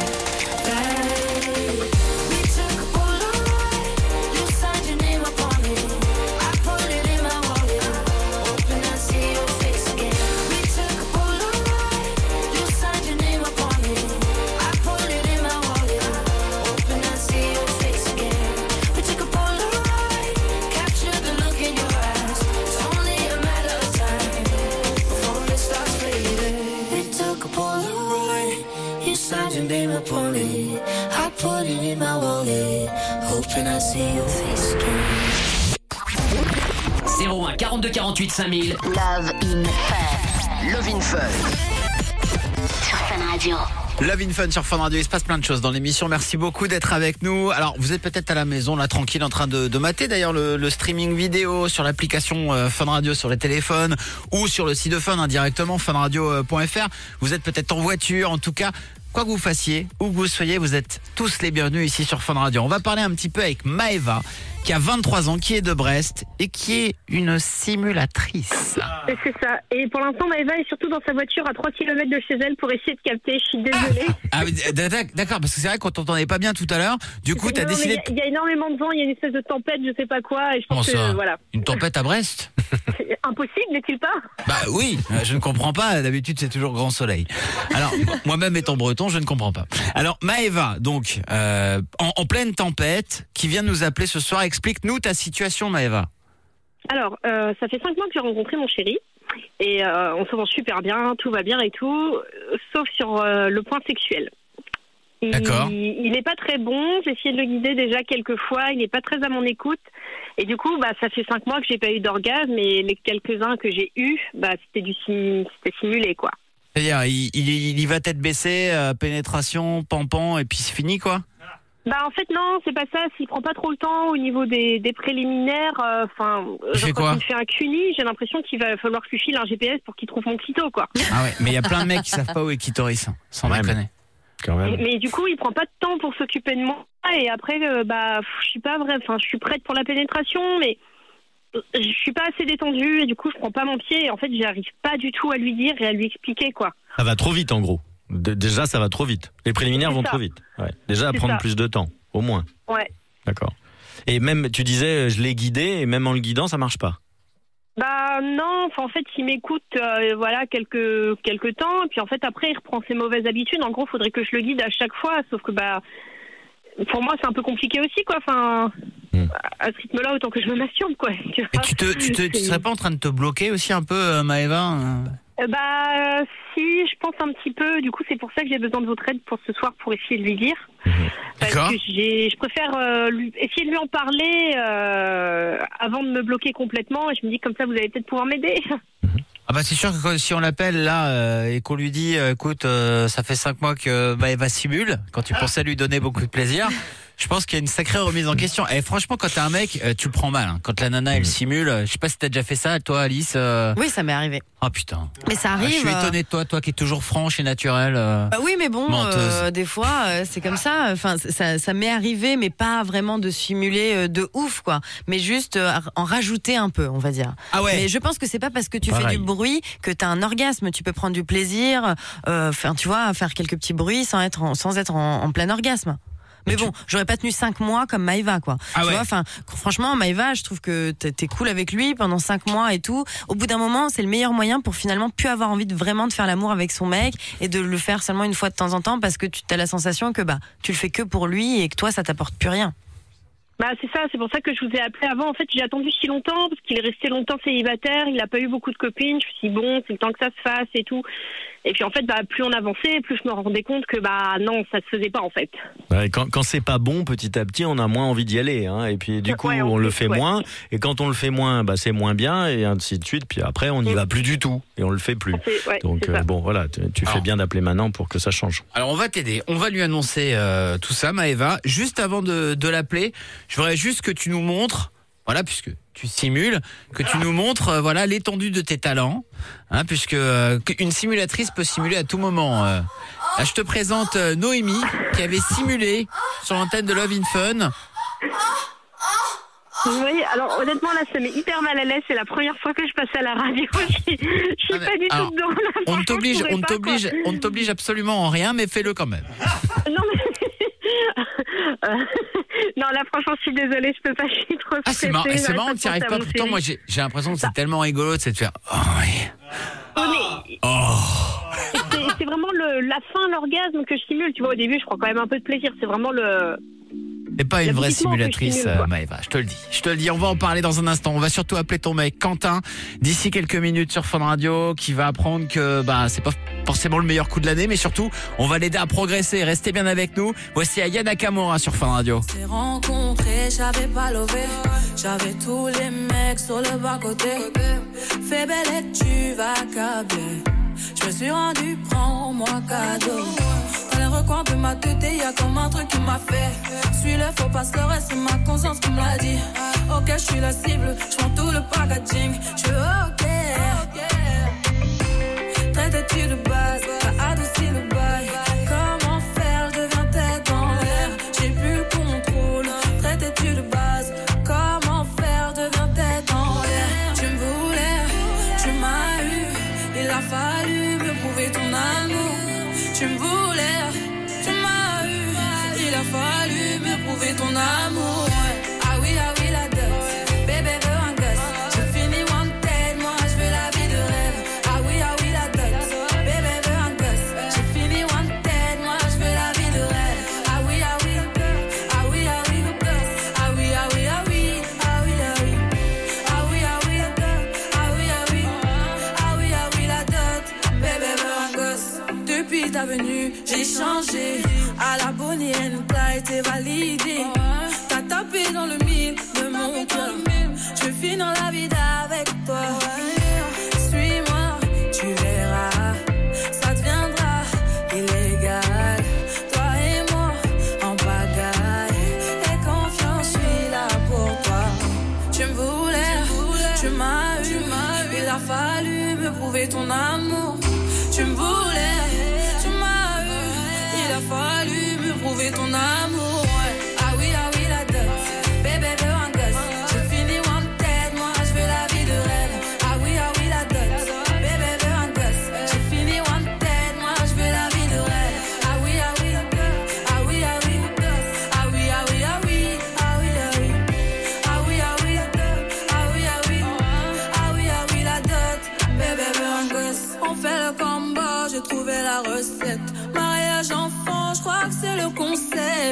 life. We took a Polaroid, you signed your name upon it. I put it in my wallet, hoping I'd see your face again. We took a Polaroid, you signed your name upon it. I put it in my wallet, hoping I'd see your face again. We took a Polaroid, captured the look in your eyes. It's only a matter of time before it starts fading. We took a Polaroid, you signed your name upon it. I put it in my wallet, hoping I see your face again. zéro un quarante-deux quarante-huit cinq mille. Love in Fun. Love in Fun. Sur Fun Radio. Love in Fun sur Fun Radio, il se passe plein de choses dans l'émission. Merci beaucoup d'être avec nous. Alors, vous êtes peut-être à la maison, là, tranquille, en train de, de mater d'ailleurs le, le streaming vidéo sur l'application euh, Fun Radio sur les téléphones ou sur le site de Fun, hein, directement, funradio point f r. Vous êtes peut-être en voiture, en tout cas. Quoi que vous fassiez, où que vous soyez, vous êtes tous les bienvenus ici sur Fun Radio. On va parler un petit peu avec Maëva, qui a vingt-trois ans, qui est de Brest et qui est une simulatrice. C'est ça. Et pour l'instant, Maëva est surtout dans sa voiture à trois kilomètres de chez elle pour essayer de capter. Je suis désolée. Ah, d'accord, parce que c'est vrai qu'on t'entendait pas bien tout à l'heure. Du coup, t'as Non, décidé... Il y, y a énormément de vent, il y a une espèce de tempête, je sais pas quoi. Et je pense Comment ça que voilà. Une tempête à Brest? C'est impossible, n'est-il pas? Bah oui, je ne comprends pas. D'habitude, c'est toujours grand soleil. Alors, moi-même étant breton, je ne comprends pas. Alors, Maëva, donc, euh, en, en pleine tempête, qui vient nous appeler ce soir. Explique-nous ta situation, Maëva. Alors, euh, ça fait cinq mois que j'ai rencontré mon chéri. Et euh, on s'entend super bien, tout va bien et tout, euh, sauf sur euh, le point sexuel. Il, D'accord. Il n'est pas très bon, j'ai essayé de le guider déjà quelques fois, il n'est pas très à mon écoute. Et du coup, bah, ça fait cinq mois que j'ai pas eu d'orgasme et les quelques-uns que j'ai eus, bah, c'était du sim- c'était simulé, quoi. C'est-à-dire, il, il, il y va tête baissée, euh, pénétration, pampan, et puis c'est fini, quoi? Bah en fait non, c'est pas ça. S'il prend pas trop le temps au niveau des, des préliminaires, enfin, euh, fait quand quoi il me fait un cuni, j'ai l'impression qu'il va falloir que je lui file un G P S pour qu'il trouve mon clito, quoi. Ah ouais, mais il y a plein de mecs qui savent pas où est clitoris, hein, sans déconner. Quand même. Mais, mais du coup, il prend pas de temps pour s'occuper de moi. Et après, euh, bah, je suis pas vrai. Enfin, je suis prête pour la pénétration, mais je suis pas assez détendue et du coup je prends pas mon pied et en fait j'arrive pas du tout à lui dire et à lui expliquer quoi. Ça va trop vite en gros. D- déjà ça va trop vite. Les préliminaires C'est vont ça. trop vite. Ouais. Déjà à C'est prendre ça. plus de temps, au moins. Ouais. D'accord. Et même, tu disais, euh, je l'ai guidé et même en le guidant, ça marche pas. Bah non, enfin, en fait il m'écoute euh, voilà quelques quelques temps et puis en fait après il reprend ses mauvaises habitudes. En gros faudrait que je le guide à chaque fois sauf que bah pour moi c'est un peu compliqué aussi quoi. Enfin à ce rythme-là autant que je me masturbe quoi. Tu vois. Et tu te, tu te, tu C'est- serais pas en train de te bloquer aussi un peu, euh, Maëva euh Euh, Bah euh, si, je pense un petit peu. Du coup, c'est pour ça que j'ai besoin de votre aide pour ce soir pour essayer de lui dire. Parce D'accord. que j'ai, je préfère euh, lui, essayer de lui en parler euh, avant de me bloquer complètement. Et je me dis comme ça, vous allez peut-être pouvoir m'aider. Ah bah c'est sûr que quand- si on l'appelle là euh, et qu'on lui dit euh, écoute euh, ça fait cinq mois que Maëva simule quand tu pensais lui donner beaucoup de plaisir, je pense qu'il y a une sacrée remise en question. Et franchement quand t'es un mec euh, tu le prends mal hein. Quand la nana elle simule, euh, je sais pas si t'as déjà fait ça toi Alice. euh, Oui, ça m'est arrivé. Oh putain. Mais ça Ah, arrive. je suis euh, étonné de toi, toi qui es toujours franche et naturelle. euh. Bah oui, mais bon, Menteuse. euh, des fois, euh, c'est comme ça. Enfin, ça, ça m'est arrivé, mais pas vraiment de simuler euh, de ouf, quoi. Mais juste euh, en rajouter un peu, on va dire. Ah ouais. Mais je pense que c'est pas parce que tu Pareil. fais du bruit que t'as un orgasme. Tu peux prendre du plaisir, euh, enfin, tu vois, faire quelques petits bruits sans être en, sans être en, en plein orgasme. Mais bon, j'aurais pas tenu cinq mois comme Maëva, quoi. Ah tu ouais. vois, enfin, franchement, Maëva, je trouve que t'es t'es cool avec lui pendant cinq mois et tout. Au bout d'un moment, c'est le meilleur moyen pour finalement plus avoir envie de vraiment de faire l'amour avec son mec et de le faire seulement une fois de temps en temps parce que tu as la sensation que bah tu le fais que pour lui et que toi ça t'apporte plus rien. Bah c'est ça, c'est pour ça que je vous ai appelé avant. En fait, j'ai attendu si longtemps parce qu'il est resté longtemps célibataire. Il a pas eu beaucoup de copines. Je me suis dit bon, c'est le temps que ça se fasse et tout. Et puis en fait, bah plus on avançait, plus je me rendais compte que bah non, ça se faisait pas en fait. Ouais, quand quand c'est pas bon, petit à petit, on a moins envie d'y aller. Hein, et puis du coup, Ouais, en on le plus, fait ouais. moins. Et quand on le fait moins, bah, c'est moins bien, et ainsi de suite. Puis après, on n'y va plus du tout. Et on le fait plus. C'est- ouais, Donc c'est euh, ça. bon, voilà, tu, tu fais Alors. bien d'appeler maintenant pour que ça change. Alors on va t'aider, on va lui annoncer euh, tout ça Maëva. Juste avant de, de l'appeler, je voudrais juste que tu nous montres, voilà, puisque tu simules, que tu nous montres euh, voilà l'étendue de tes talents, hein, puisque euh, une simulatrice peut simuler à tout moment. euh. Là, je te présente euh, Noémie qui avait simulé sur l'antenne de Love in Fun. Oui, alors honnêtement là, ça met hyper mal à l'aise. C'est la première fois que je passe à la radio. Je suis, je suis pas du alors, tout dedans. Là, On ne franchement, t'oblige, je pourrais on ne pas, t'oblige, quoi. on ne t'oblige absolument en rien, mais fais-le quand même. Non mais Euh, non là franchement je suis désolée, je peux pas, je suis trop Ah c'est stressée, marrant, c'est j'arrête marrant pas que de tu n'y arrives penser à pas. mon Pourtant chéri. moi j'ai j'ai l'impression que c'est tellement rigolo, c'est de faire. Oh, oui. Oh, mais Oh. c'est c'est vraiment le, la fin, l'orgasme que je simule. Tu vois, au début je prends quand même un peu de plaisir. C'est vraiment le... T'es pas une vraie L'aboutissement que je simulatrice, simule, quoi. euh, Maëva, je te le dis. Je te le dis, on va en parler dans un instant. On va surtout appeler ton mec, Quentin, d'ici quelques minutes sur Fun Radio, qui va apprendre que bah c'est pas forcément le meilleur coup de l'année, mais surtout, on va l'aider à progresser. Restez bien avec nous. Voici Aya Nakamura sur Fun Radio. T'es rencontré, j'avais pas levé. J'avais tous les mecs sur le bas-côté. Fais belle et tu vas câbler. Je me suis rendu, prends-moi cadeau. Dans les recoins de ma tête, y a comme un truc qui m'a fait. Suis le faux pas, le reste, c'est ma conscience qui me l'a dit. Ok, je suis la cible, je prends tout le packaging. Je suis ok. Traite-tu de base, t'as adouci le bail. Comment faire, je deviens tête en l'air. J'ai plus le contrôle. Traite-tu de base, comment faire, je deviens tête en l'air. Tu me voulais, tu m'as eu. Il a fallu me prouver ton amour. Tu me voulais, tu m'as eu. Il a fallu me prouver ton amour. Ah oui, ah oui, la dot. Bébé veut un gosse. Je finis wanted, moi je veux la vie de rêve. Ah oui, ah oui, la dot. Bébé veut un gosse. Je finis wanted, moi je veux la vie de rêve. Ah oui, ah oui, ah oui, ah oui, le gosse. Ah oui, ah oui, ah oui, ah oui, ah oui. Ah oui, ah oui, ah oui, ah oui. Ah oui, ah oui, la dot. Bébé veut un gosse. Depuis ta venue, j'ai changé. À la Bonnie and Clyde, t'es validé. T'as tapé dans le mille de mon cœur. Je vais finir la vie avec toi. Suis-moi, tu verras. Ça deviendra illégal. Toi et moi, en bagaille. Et confiance, je suis là pour toi. Tu me voulais, tu m'as eu. Il a fallu me prouver ton amour. Tu me voulais, tu m'as eu. Il a fallu me prouver ton amour. Ouais. Ah oui, ah oui, la dot. Bébé veut un gosse. Je finis wanted, moi je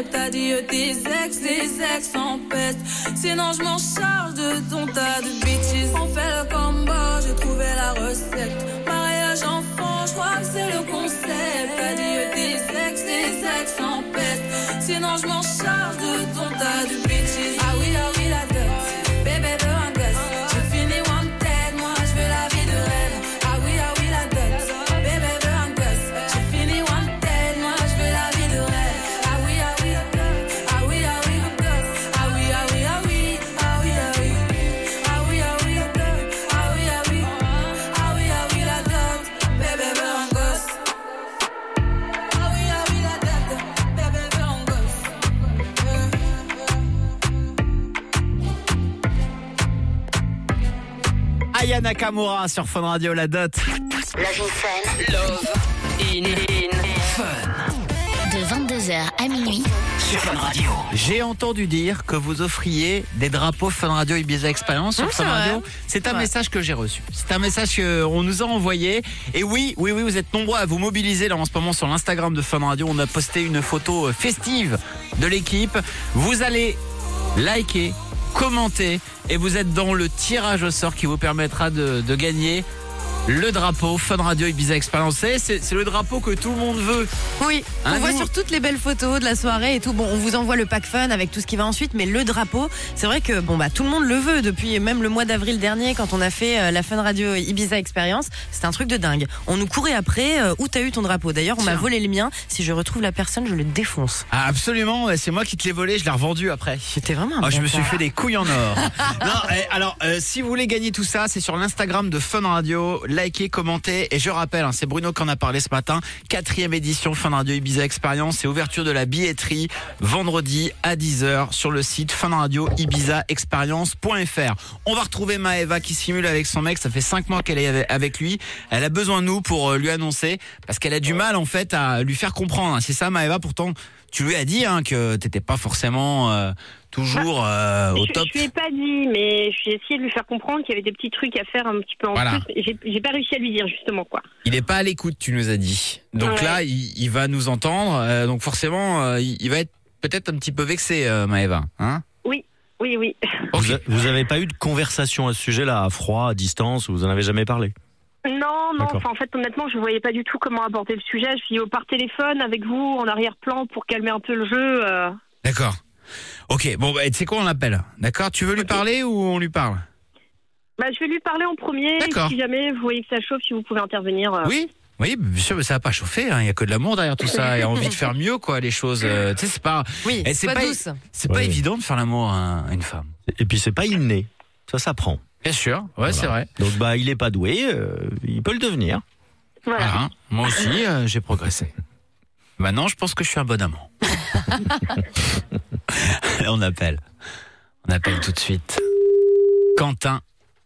conseils. T'as dit euh, tes ex, les ex en peste. Sinon je m'en charge de ton tas de bitches. On fait le combo, j'ai trouvé la recette. Mariage enfant, je crois que c'est le concept. T'as dit euh, tes ex, les ex en peste. Sinon je m'en charge de ton tas de bitches. Ah oui, ah oui, la dot. Bébé veut un gosse. J'ai fini wanted, moi je veux la vie de rêve. Ah oui, ah oui, la dot. Bébé veut un gosse. J'ai fini wanted, moi je veux la vie de rêve. Ah oui, ah oui, ah oui, ah oui, le gosse. Ah oui, ah oui, ah oui, ah oui, ah oui. Ah oui, ah oui, ah oui, ah oui. Ah oui, ah oui, la dot. Bébé veut un gosse. Ah oui, ah oui, la dot. Bébé veut un gosse. Aya Nakamura sur Fun Radio, la dot. Love in Fun. Love in, in Fun. De vingt-deux heures à minuit. Sur Fun Radio. J'ai entendu dire que vous offriez des drapeaux Fun Radio Ibiza Experience sur Mmh, Fun c'est vrai. Radio. C'est un Ouais. message que j'ai reçu. C'est un message qu'on nous a envoyé. Et oui, oui, oui, vous êtes nombreux à vous mobiliser là en ce moment sur l'Instagram de Fun Radio. On a posté une photo euh, festive de l'équipe. Vous allez liker, commenter et vous êtes dans le tirage au sort qui vous permettra de, de gagner le drapeau Fun Radio Ibiza Experience. C'est, c'est le drapeau que tout le monde veut. Oui, Hein, on voit nous- sur toutes les belles photos de la soirée et tout. Bon, on vous envoie le pack fun avec tout ce qui va ensuite, mais le drapeau, c'est vrai que bon bah tout le monde le veut depuis même le mois d'avril dernier quand on a fait euh, la Fun Radio Ibiza Experience. C'était un truc de dingue. On nous courait après. euh, où t'as eu ton drapeau? D'ailleurs, on m'a volé le mien. Si je retrouve la personne, je le défonce. Ah, absolument, c'est moi qui te l'ai volé, je l'ai revendu après. C'était vraiment un Oh, je me bâtard. suis fait des couilles en or. Non, eh, alors, euh, si vous voulez gagner tout ça, c'est sur l'Instagram de Fun Radio. Likez, commentez. Et je rappelle, hein, c'est Bruno qui en a parlé ce matin. Quatrième édition Fun Radio Ibiza Experience. C'est ouverture de la billetterie vendredi à dix heures sur le site fun radio ibiza experience point f r. On va retrouver Maëva qui simule avec son mec. Ça fait cinq mois qu'elle est avec- avec lui. Elle a besoin de nous pour euh, lui annoncer parce qu'elle a du mal en fait à lui faire comprendre. C'est ça, Maëva. Pourtant, tu lui as dit hein, que t'étais pas forcément euh, toujours euh, au je, top. je lui ai pas dit, mais j'ai essayé de lui faire comprendre qu'il y avait des petits trucs à faire un petit peu en Voilà. plus. J'ai j'ai pas réussi à lui dire justement quoi. Il est pas à l'écoute, tu nous as dit. Donc Ouais. là, il, il va nous entendre. euh, donc forcément, euh, il, il va être peut-être un petit peu vexé, euh, Maëva. Hein Oui, oui, oui. Vous, a- vous avez pas eu de conversation à ce sujet-là, à froid, à distance, vous en avez jamais parlé? Non, non. D'accord. Enfin, en fait, honnêtement, je voyais pas du tout comment aborder le sujet. Je suis au par téléphone avec vous en arrière-plan pour calmer un peu le jeu. euh. D'accord. Ok, bon, bah, tu sais quoi, on l'appelle. D'accord, tu veux lui parler ou on lui parle? Bah, je vais lui parler en premier. Et D'accord. si jamais vous voyez que ça chauffe, si vous pouvez intervenir. euh. Oui oui, bien sûr, mais ça va pas chauffer. hein. Il y a que de l'amour derrière tout ça. Il y a envie de faire mieux, quoi, les choses. euh, tu sais, c'est pas. Oui, et c'est sois pas, douce. c'est pas Ouais. évident de faire l'amour à à une femme. Et puis c'est pas inné, ça s'apprend. Bien sûr, ouais, Voilà. c'est vrai. Donc bah il est pas doué, euh, il peut le devenir. Voilà. Voilà. Moi aussi, euh, j'ai progressé. Maintenant, je pense que je suis un bon amant. Allez, on appelle. On appelle tout de suite. Quentin.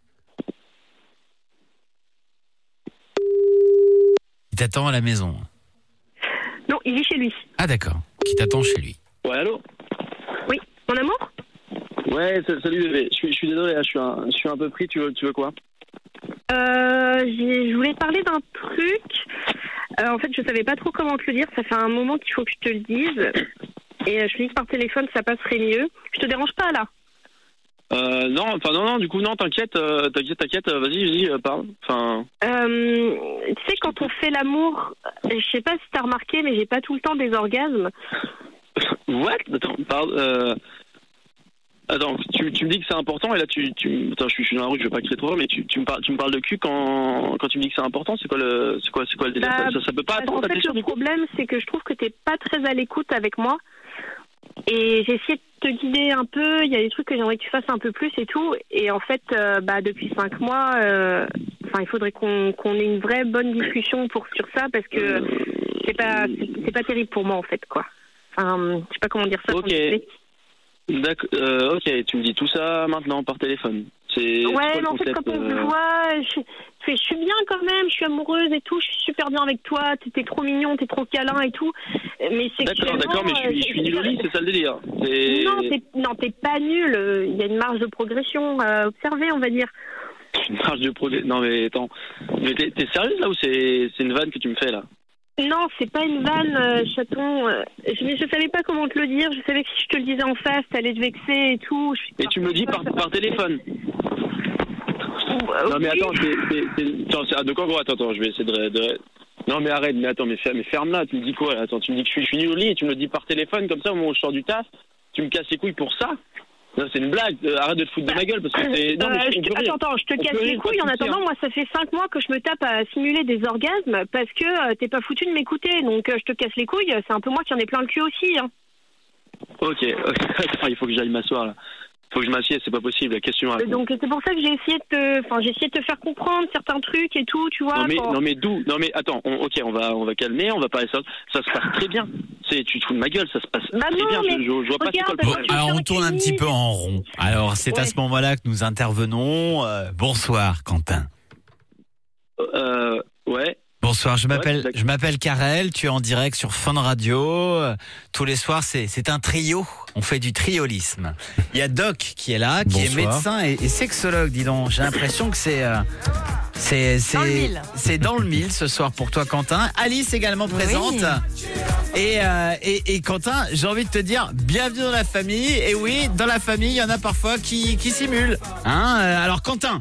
Il t'attend à la maison. Non, il est chez lui. Ah d'accord. Qui t'attend chez lui. Ouais, allô? Oui, mon amour. Ouais, sa- salut bébé. Je suis, je suis désolé, là, je suis un, je suis un peu pris. Tu veux, tu veux quoi? Euh, j'ai- je voulais parler d'un truc. Euh, en fait, je savais pas trop comment te le dire. Ça fait un moment qu'il faut que je te le dise. Et euh, je me dis que par téléphone, ça passerait mieux. Je te dérange pas là? Euh, non, enfin non, non. Du coup, non, t'inquiète, euh, t'inquiète, t'inquiète. euh, Vas-y, vas-y, euh, parle. Enfin, Euh, tu sais, quand on fait l'amour, je sais pas si t'as remarqué, mais j'ai pas tout le temps des orgasmes. what? Attends, parle. Euh... Attends, tu, tu me dis que c'est important et là tu, tu... Attends, je suis, je suis dans la rue, je vais pas crier trop fort, mais tu, tu me parles, tu me parles de cul quand, quand tu me dis que c'est important. C'est quoi le, c'est quoi, c'est quoi le délire? Bah, ça, ça peut pas parce attendre. qu'en T'as fait, été sûr, le du coup? problème, c'est que je trouve que t'es pas très à l'écoute avec moi. Et j'ai essayé de te guider un peu. Il y a des trucs que j'aimerais que tu fasses un peu plus et tout. Et en fait, euh, bah, depuis cinq mois, euh, enfin, il faudrait qu'on qu'on ait une vraie bonne discussion pour sur ça parce que c'est pas c'est c'est pas terrible pour moi en fait quoi. Enfin, je sais pas comment dire ça. sans Ok. expliquer. D'accord. Euh, ok, tu me dis tout ça maintenant par téléphone. C'est. c'est quoi Ouais, le mais en fait, concept, quand on se euh voit, je, je, je suis bien quand même, je suis amoureuse et tout, je suis super bien avec toi, t'es t'es trop mignon, t'es trop câlin et tout. Mais c'est D'accord, d'accord, mais je suis, je suis nul au lit, c'est ça le délire. C'est- Non, t'es non, t'es pas nul. euh, Il y a une marge de progression à observer, on va dire. Une marge de progrès. Non mais attends, mais t'es t'es sérieuse là ou c'est c'est une vanne que tu me fais là? Non, c'est pas une vanne, euh, chaton. euh, Je, mais je savais pas comment te le dire. Je savais que si je te le disais en face, t'allais te vexer et tout. Je suis Et tu me le dis par, par téléphone. Non mais attends, c'est, c'est, c'est, attends, c'est- ah, donc en gros, attends, attends, je vais essayer de, de- non mais arrête, mais attends, mais, fer- mais ferme-la, tu me dis quoi là? Attends, tu me dis que je suis, je suis nul au lit et tu me le dis par téléphone comme ça au moment où je sors du taf, tu me casses les couilles pour ça? Non, c'est une blague, euh, arrête de te foutre de ma gueule parce que c'est... Non, mais Euh, je- je on te- peut rire. attends, attends, je te On casse peut les rire, couilles. pas En de souci, attendant, hein. moi, ça fait cinq mois que je me tape à simuler des orgasmes parce que euh, t'es pas foutu de m'écouter. Donc, euh, je te casse les couilles. C'est un peu moi qui en ai plein le cul aussi. Hein. Ok, ok, attends, il faut que j'aille m'asseoir là. Faut que je m'assieds, c'est pas possible, qu'est-ce que tu me racontes? Donc, c'est pour ça que j'ai essayé de te, enfin, j'ai essayé de te faire comprendre certains trucs et tout, tu vois. Non mais, quand- non mais d'où? Non mais attends, on- ok, on va, on va calmer, on va parler ça. Ça se passe très bien. C'est, tu te fous de ma gueule, ça se passe Bah très non, bien. Je, mais je, je vois pas c'est quoi le Bon, problème. alors on tourne un petit peu en rond. Alors c'est à Ouais. ce moment-là que nous intervenons. Euh, bonsoir Quentin. Euh, ouais. Bonsoir, je m'appelle d'accord. je m'appelle Karel, tu es en direct sur Fun Radio. Euh, Tous les soirs, c'est c'est un trio. On fait du triolisme. Il y a Doc qui est là, qui est Bonsoir. médecin et, et sexologue, dis donc. J'ai l'impression que c'est euh, c'est c'est Dans le mille. c'est dans le mille ce soir pour toi Quentin. Alice également présente. Et, euh, et et Quentin, j'ai envie de te dire bienvenue dans la famille. Et oui, dans la famille, il y en a parfois qui qui simulent. Hein euh, alors Quentin.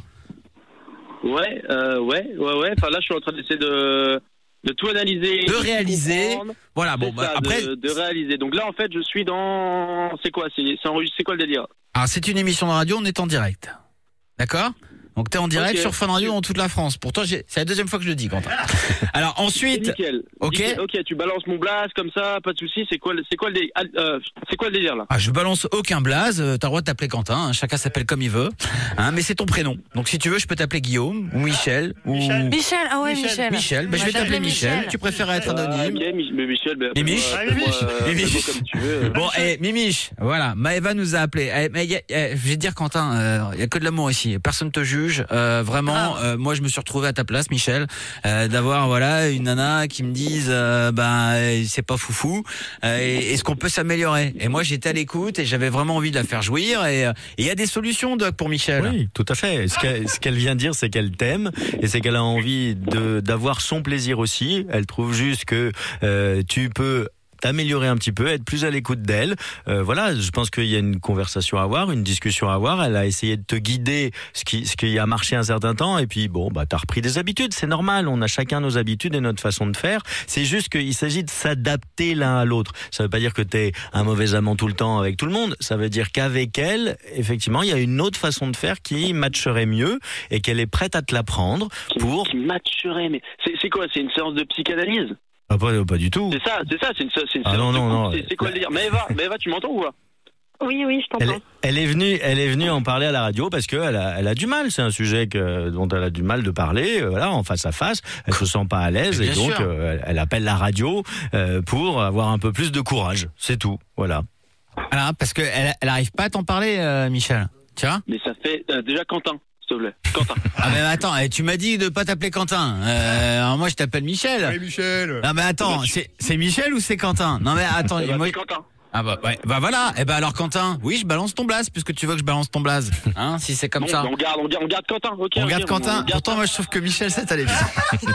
Ouais, euh, ouais, ouais, ouais. Enfin là, je suis en train d'essayer de, de tout analyser, De réaliser. comprendre. Voilà, bon, C'est bah, ça, après- de, de réaliser. Donc là, en fait, je suis dans. C'est quoi? C'est, c'est enregistré. C'est quoi le délire? Alors c'est une émission de radio, on est en direct. D'accord? Donc t'es en direct Ok. sur Fun Radio dans toute la France. Pourtant j'ai- c'est la deuxième fois que je le dis Quentin. Alors ensuite, Nickel. ok. Nickel. Ok, tu balances mon blast comme ça, pas de souci. C'est quoi, le- c'est quoi le délire? Ah, euh, c'est quoi le délire là? ah, je balance aucun blaze, euh, t'as le droit de t'appeler Quentin, hein, chacun s'appelle comme il veut, hein, mais c'est ton prénom. Donc si tu veux, je peux t'appeler Guillaume ou Michel ou Michel, ah ouais, Michel. Michel, bah, je vais Moi, t'appeler j'appelais Michel. Tu préfères être Ah, anonyme? ok, Mich- mais Michel, ben, appelle-moi- Mimiche, appelle-moi, euh, Mimiche. appelle-moi comme tu veux. Bon, eh, Mimiche, voilà, Maëva nous a appelé. Eh, mais y a- eh, je vais te dire Quentin, il y a que de l'amour ici. Personne te juge. Euh, vraiment, euh, moi je me suis retrouvé à ta place, Michel, euh, d'avoir voilà une nana qui me dise, euh, ben euh, c'est pas foufou. Euh, et- Est-ce qu'on peut s'améliorer? Et moi j'étais à l'écoute et j'avais vraiment envie de la faire jouir. Et il y a des solutions, Doc, pour Michel. Oui, tout à fait. Ce qu'elle, ce qu'elle vient dire, c'est qu'elle t'aime et c'est qu'elle a envie de d'avoir son plaisir aussi. Elle trouve juste que euh, tu peux t'améliorer un petit peu, être plus à l'écoute d'elle. Euh, voilà, je pense qu'il y a une conversation à avoir, une discussion à avoir. Elle a essayé de te guider, ce qui, ce qui a marché un certain temps. Et puis bon, bah t'as repris des habitudes, c'est normal. On a chacun nos habitudes et notre façon de faire. C'est juste qu'il s'agit de s'adapter l'un à l'autre. Ça veut pas dire que t'es un mauvais amant tout le temps avec tout le monde. Ça veut dire qu'avec elle, effectivement, il y a une autre façon de faire qui matcherait mieux et qu'elle est prête à te l'apprendre pour. Qui matcherait, mais c'est, c'est quoi? C'est une séance de psychanalyse? Ah, pas, pas du tout. C'est ça, c'est ça, c'est une, c'est une Ah, séance non, de non, couple. non. C'est, c'est quoi le délire? Maëva, Maëva, tu m'entends ou pas? Oui, oui, je Elle, t'entends. est- elle est venue, elle est venue en parler à la radio parce qu'elle a, elle a du mal. C'est un sujet que, dont elle a du mal de parler, euh, voilà, en face à face. Elle se sent pas à l'aise Mais et bien donc sûr. euh, elle, elle appelle la radio euh, pour avoir un peu plus de courage. C'est tout, voilà. Voilà, parce que elle, elle arrive pas à t'en parler, euh, Michel. Tu vois? Mais ça fait euh, déjà Quentin, s'il te plaît. Quentin. Ah mais attends, eh, tu m'as dit de pas t'appeler Quentin. Euh, alors moi je t'appelle Michel. Oui, Michel. Non mais attends, c'est c'est Michel ou c'est Quentin? Non mais attends, Eh ben, moi- c'est Quentin. Ah bah ouais, bah voilà. Et bah alors Quentin, oui, je balance ton blaze puisque tu veux que je balance ton blaze. Hein, si c'est comme Bon, ça. ben, on garde, on garde, on garde Quentin. Ok. On ok, garde Quentin. garde Pourtant moi je trouve que Michel ça t'allait bien.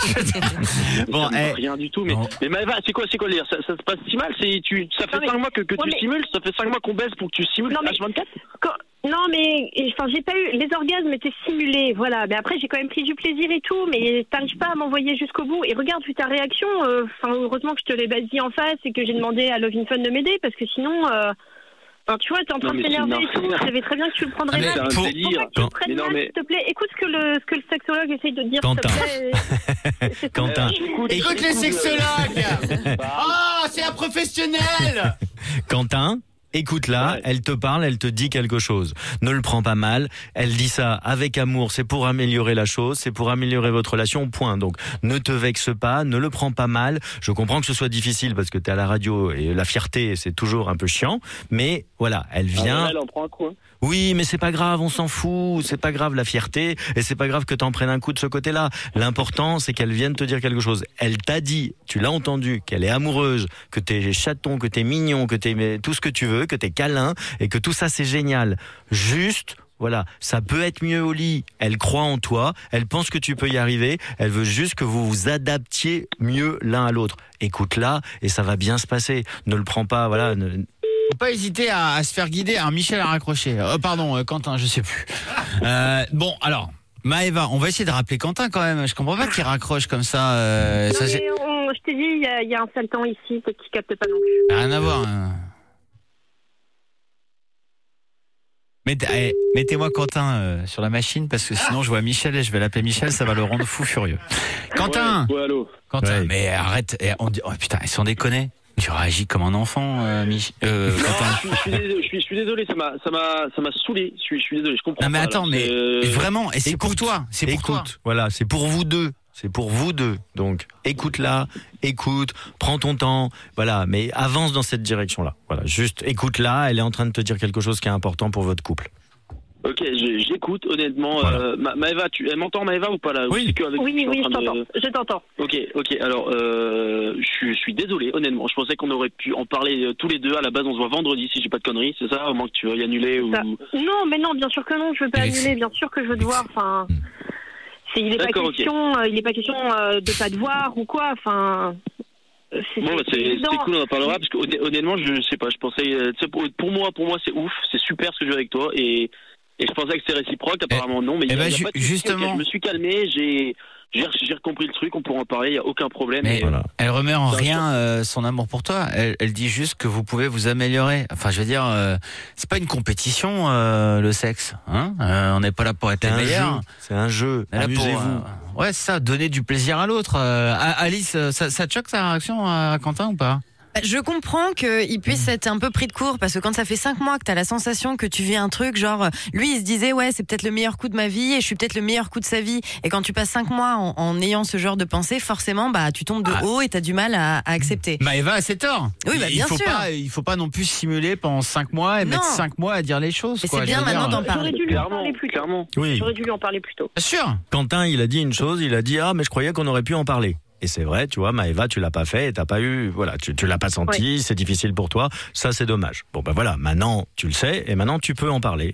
bon, ça me eh, va rien du tout. Mais, mais Maëva, c'est quoi, c'est quoi le délire? Ça, ça se passe si mal? C'est, tu, ça fait Non, mais- cinq mois que, que Ouais, tu mais- simules. Ça fait cinq mois qu'on baise pour que tu simules Non, mais- H vingt-quatre. Quand- Non, mais enfin, j'ai pas eu. Les orgasmes étaient simulés, voilà. Mais après, j'ai quand même pris du plaisir et tout, mais t'arrives pas à m'envoyer jusqu'au bout. Et regarde, vu ta réaction, euh, enfin, heureusement que je te l'ai pas dit en face et que j'ai demandé à Love in Fun de m'aider, parce que sinon, euh, enfin, tu vois, t'es en train Non, de mais t'énerver c'est et tout. une- Je savais très bien que tu le prendrais Ah, mais mal. c'est un Faut- délire. faut pas que tu le Mais prennes non, mal, mais- s'il te plaît. Écoute ce que le, ce que le sexologue essaye de te dire. Quentin. s'il te plaît. C'est- Quentin. Écoute, écoute les sexologues. Oh, c'est un professionnel. Quentin, écoute-la, Ouais. elle te parle, elle te dit quelque chose. Ne le prends pas mal, elle dit ça avec amour, c'est pour améliorer la chose, c'est pour améliorer votre relation, point. Donc ne te vexe pas, ne le prends pas mal. Je comprends que ce soit difficile parce que tu es à la radio et la fierté, c'est toujours un peu chiant, mais voilà, elle vient... Ah, elle en prend un coup. Hein. Oui, mais c'est pas grave, on s'en fout. C'est pas grave la fierté et c'est pas grave que t'en prennes un coup de ce côté-là. L'important, c'est qu'elle vienne te dire quelque chose. Elle t'a dit, tu l'as entendu, qu'elle est amoureuse, que t'es chaton, que t'es mignon, que t'es tout ce que tu veux, que t'es câlin et que tout ça c'est génial. Juste, Voilà, ça peut être mieux au lit. Elle croit en toi, elle pense que tu peux y arriver, elle veut juste que vous vous adaptiez mieux l'un à l'autre. Écoute-la et ça va bien se passer. Ne le prends pas, voilà. Ne... Faut pas hésiter à, à se faire guider. Alors, Michel a raccroché. Oh, pardon, euh, Quentin, je sais plus. Euh, bon, alors, Maëva, on va essayer de rappeler Quentin quand même. Je comprends pas qu'il raccroche comme ça. Euh, Non, ça mais c'est- on- je t'ai dit, il y, a- il y a un sale temps ici, peut-être qu'il capte pas non plus. Rien à voir. hein. Mettez- allez, Mettez-moi Quentin euh, sur la machine parce que sinon je vois Michel et je vais l'appeler Michel, ça va le rendre fou furieux. Quentin, Ouais, ouais, allô. Quentin, mais arrête, eh, on dit, oh putain, sans déconner, tu réagis comme un enfant, euh, Mich- euh, Non, Quentin. je suis, je suis désolé, je suis, je suis désolé, ça m'a, ça m'a, ça m'a saoulé. Je suis, je suis désolé, je comprends. Non mais pas, attends, là. mais C'est, euh, vraiment, et c'est pour toi, c'est pour toi. Écoute, voilà, c'est pour vous deux. C'est pour vous deux. Donc, écoute-la, écoute, prends ton temps, voilà, mais avance dans cette direction-là. Voilà, juste écoute-la, elle est en train de te dire quelque chose qui est important pour votre couple. Ok, je- j'écoute honnêtement. Euh, Ma- Maëva, tu, elle m'entend Maëva ou pas là? Oui. C'est que avec- Oui, je suis en oui, je train de- t'entends. Je t'entends. Ok, ok. Alors, euh, je, suis, je suis désolé, honnêtement. Je pensais qu'on aurait pu en parler euh, tous les deux. À la base, on se voit vendredi, si j'ai pas de conneries, c'est ça? Au moins que tu veuilles annuler ou. Ça- Non, mais non, bien sûr que non, je veux pas Alex- annuler, bien sûr que je veux te voir. Enfin, c'est, il n'est pas D'accord, ok. question, euh, il est pas question euh, de pas te voir ou quoi. Enfin, euh, c'est, Bon, bah, c'est c'est évident. c'est cool, on en parlera parce que honn- honnêtement, je sais pas, je pensais, euh, tu sais, pour, pour moi, pour moi, c'est ouf, c'est super ce que je veux avec toi et, et je pensais que c'est réciproque, apparemment non, mais il y a- eh ben, il y a ju- pas de souci, ok, justement. je me suis calmé, j'ai, j'ai, j'ai compris le truc, on pourra en parler, il y a aucun problème. Mais et, euh, elle remet en ça, rien euh, son amour pour toi. Elle, elle dit juste que vous pouvez vous améliorer. Enfin, je veux dire, euh, c'est pas une compétition euh, le sexe. Hein Euh, on n'est pas là pour être C'est les un meilleurs. jeu, c'est un jeu. On est là pour, Amusez-vous. euh, ouais, c'est ça, donner du plaisir à l'autre. Euh, A- Alice, euh, ça, ça te choque ta réaction à Quentin ou pas? Je comprends qu'il puisse être un peu pris de court parce que quand ça fait cinq mois que t'as la sensation que tu vis un truc, genre lui il se disait ouais c'est peut-être le meilleur coup de ma vie et je suis peut-être le meilleur coup de sa vie, et quand tu passes cinq mois en, en ayant ce genre de pensée, forcément bah tu tombes de haut et t'as du mal à, à accepter. Maëva, c'est tort. Oui, bah, il bien faut sûr. pas, il faut pas non plus simuler pendant cinq mois et Non. mettre cinq mois à dire les choses. Mais quoi, c'est je bien veux dire. maintenant d'en parler. J'aurais dû lui en parler plus tôt. Oui. J'aurais dû lui en parler plus tôt. Bien sûr. Quentin, il a dit une chose, il a dit ah mais je croyais qu'on aurait pu en parler. Et c'est vrai, tu vois, Maëva, tu l'as pas fait, et t'as pas eu, voilà, tu, tu l'as pas senti, Oui. c'est difficile pour toi, ça c'est dommage. Bon ben voilà, maintenant tu le sais, et maintenant tu peux en parler.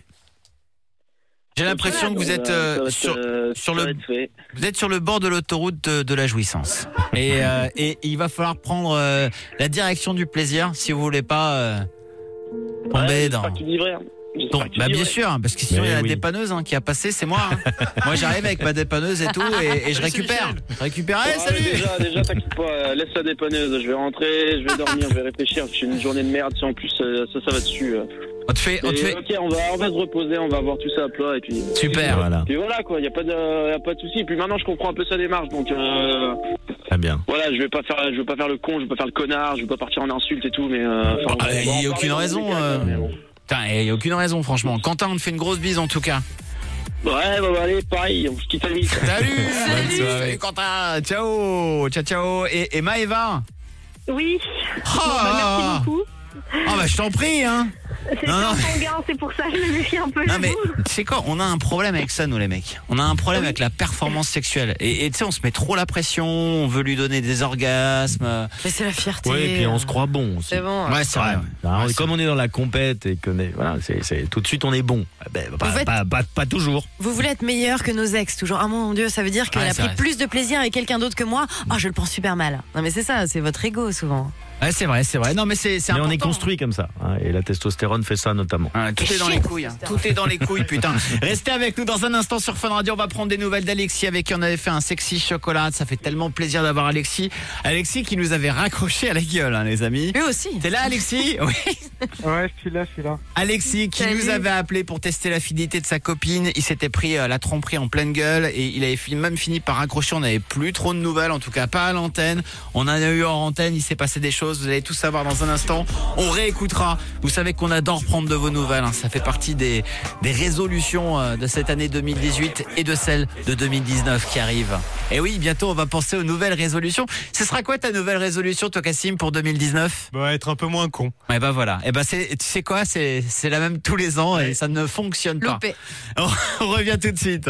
J'ai l'impression que vous êtes euh, ça va être, sur, euh, sur ça va le, être fait. vous êtes sur le bord de l'autoroute de, de la jouissance. Et, euh, et il va falloir prendre euh, la direction du plaisir si vous voulez pas euh, tomber Ouais, dans. j'espère qu'il dit vrai, hein. J'espère Bon, qu'il bah dit bien vrai. sûr, parce que sinon Mais il y a la oui. dépanneuse hein, qui a passé, c'est moi. hein. Moi j'arrive avec ma dépanneuse et tout, et, et je récupère. Je récupère. Allez, Ah, salut. mais Déjà, déjà t'inquiète pas, euh, laisse la dépanneuse. Je vais rentrer, je vais dormir, je vais réfléchir. J'ai une journée de merde, si en plus euh, ça, ça va dessus. euh. On te fait, on te Et, fait. Ok, on va, on va se reposer, on va voir tout ça à plat et puis. Super. Voilà. Puis voilà quoi, y a pas de, y a pas de souci. Et puis maintenant je comprends un peu sa démarche, donc. Euh, Très bien. Voilà, je vais pas faire, je vais pas faire le con, je vais pas faire le connard, je vais pas partir en insulte et tout, mais. Euh, enfin, Ah, on va Il en n'y a parler aucune dans raison. tous les cas, euh, mais bon. Putain, il n'y a aucune raison, franchement. Quentin, on te fait une grosse bise en tout cas. Ouais, bah, bah, allez, pareil, on se quitte à vite. Salut. Salut, Salut, Quentin. Ciao. Ciao, ciao. Et, et Maëva. Oui. Oh, Bon, bah, merci beaucoup. Ah bah je t'en prie hein. C'est Non, non. un gain, c'est pour ça que je me méfie un peu. Non je mais vous. tu sais quoi, on a un problème avec ça nous les mecs. On a un problème avec la performance sexuelle. Et et tu sais on se met trop la pression, on veut lui donner des orgasmes. Mais c'est la fierté. Oui, et puis on se croit bon aussi. C'est bon. Ouais c'est vrai. Alors, Ouais, comme on est dans la compète et qu'on est, voilà, c'est, c'est tout de suite on est bon. Eh Ben, pas, Vous faites- pas, pas, pas toujours. Vous voulez être meilleur que nos ex, toujours. Ah mon Dieu, ça veut dire qu'elle Ouais, a c'est pris vrai. plus de plaisir avec quelqu'un d'autre que moi. Oh, je le prends super mal. Non mais c'est ça, c'est votre ego souvent. Ouais c'est vrai, c'est vrai. Non mais c'est c'est Mais on est important. construit comme ça, hein, et la testostérone fait ça notamment. Hein, tout est dans les couilles. hein. Tout est dans les couilles, putain. Restez avec nous dans un instant sur Fun Radio. On va prendre des nouvelles d'Alexis avec qui on avait fait un sexy chocolat. Ça fait tellement plaisir d'avoir Alexis. Alexis qui nous avait raccroché à la gueule, hein, les amis. Lui aussi. T'es là, Alexis? Oui. Ouais, je suis là, je suis là. Alexis qui Salut. nous avait appelé pour tester la fidélité de sa copine. Il s'était pris euh, la tromperie en pleine gueule et il avait fi- même fini par raccrocher. On n'avait plus trop de nouvelles, en tout cas pas à l'antenne. On en a eu hors antenne. Il s'est passé des choses. Vous allez tout savoir dans un instant. On réécoutera. Vous savez qu'on adore prendre de vos nouvelles. hein. Ça fait partie des, des résolutions euh, de cette année deux mille dix-huit et de celle de deux mille dix-neuf qui arrive. Et oui, bientôt on va penser aux nouvelles résolutions. Ce sera quoi ta nouvelle résolution, toi, Cassim, pour deux mille dix-neuf? Bah, être un peu moins con. Et ben voilà. Et ben c'est, tu sais quoi, c'est, c'est la même tous les ans et ça ne fonctionne pas. Loupé. On, on revient tout de suite.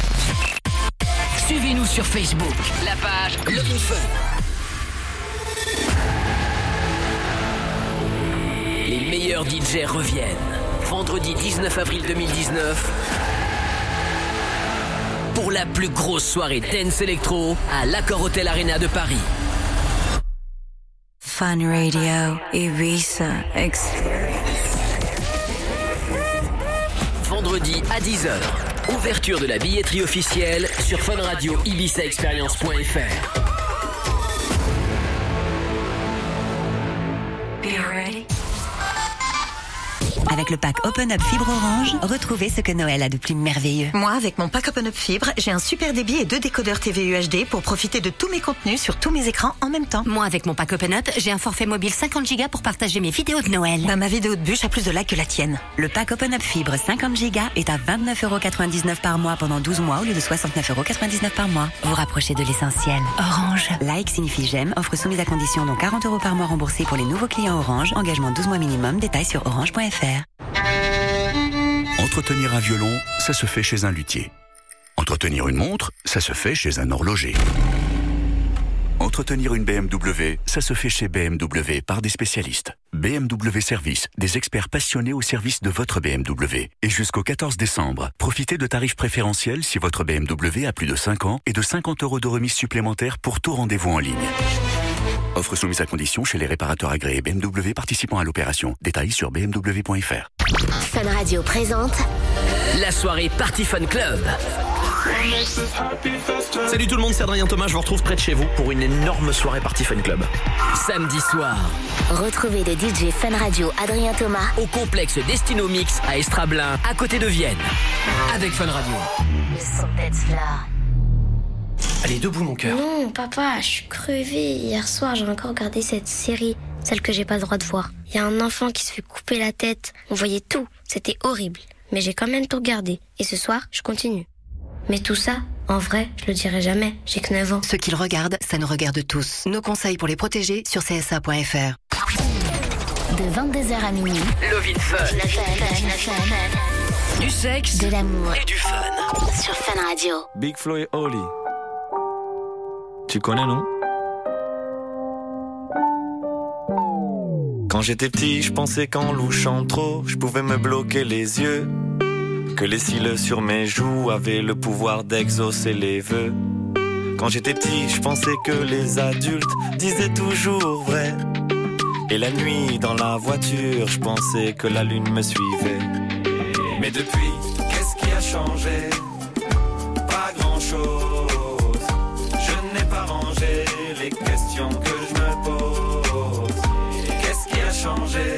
Suivez-nous sur Facebook, la page Love in Fun. Les meilleurs D J reviennent. vendredi dix-neuf avril deux mille dix-neuf, pour la plus grosse soirée dance électro à l'Accor Hotel Arena de Paris. Fun Radio Ibiza Experience. Vendredi à dix heures, ouverture de la billetterie officielle sur Fun Radio Ibiza Experience point F R. Be ready. Avec le pack Open Up Fibre Orange, retrouvez ce que Noël a de plus merveilleux. Moi, avec mon pack Open Up Fibre, j'ai un super débit et deux décodeurs T V U H D pour profiter de tous mes contenus sur tous mes écrans en même temps. Moi, avec mon pack Open Up, j'ai un forfait mobile cinquante gigas pour partager mes vidéos de Noël. Bah, ma vidéo de bûche a plus de likes que la tienne. Le pack Open Up Fibre cinquante gigas est à vingt-neuf euros quatre-vingt-dix-neuf par mois pendant douze mois au lieu de soixante-neuf euros quatre-vingt-dix-neuf par mois. Vous rapprochez de l'essentiel. Orange. Like signifie j'aime, offre soumise à condition dont quarante euros par mois remboursés pour les nouveaux clients Orange. Engagement douze mois minimum. Détails sur orange point F R. Entretenir un violon, ça se fait chez un luthier. Entretenir une montre, ça se fait chez un horloger. Entretenir une B M W, ça se fait chez B M W par des spécialistes. B M W Service, des experts passionnés au service de votre B M W. Et jusqu'au quatorze décembre, profitez de tarifs préférentiels si votre B M W a plus de cinq ans et de cinquante euros de remise supplémentaire pour tout rendez-vous en ligne. Offre soumise à condition chez les réparateurs agréés B M W participant à l'opération. Détails sur b m w point f r. Fun Radio présente la soirée Party Fun Club. Salut tout le monde, c'est Adrien Thomas, je vous retrouve près de chez vous pour une énorme soirée Party Fun Club. Samedi soir, retrouvez le D J Fun Radio Adrien Thomas au complexe Destino Mix à Estrablin, à côté de Vienne, avec Fun Radio. Le son d'être là. Allez, debout mon cœur. Non, papa, je suis crevée. Hier soir, j'ai encore regardé cette série, celle que j'ai pas le droit de voir. Il y a un enfant qui se fait couper la tête. On voyait tout. C'était horrible. Mais j'ai quand même tout regardé. Et ce soir, je continue. Mais tout ça, en vrai, je le dirai jamais. J'ai que neuf ans. Ce qu'ils regardent, ça nous regarde tous. Nos conseils pour les protéger sur c s a point f r. De vingt-deux heures à minuit. Love in Fun. Du sexe, de l'amour et du fun. Sur Fun Radio. Big Flo et Oli. Tu connais, non? Quand j'étais petit, je pensais qu'en louchant trop, je pouvais me bloquer les yeux. Que les cils sur mes joues avaient le pouvoir d'exaucer les vœux. Quand j'étais petit, je pensais que les adultes disaient toujours vrai. Et la nuit, dans la voiture, je pensais que la lune me suivait. Mais depuis, qu'est-ce qui a changé? Pas grand-chose. Je n'ai pas rangé les questions que je me pose. Qu'est-ce qui a changé?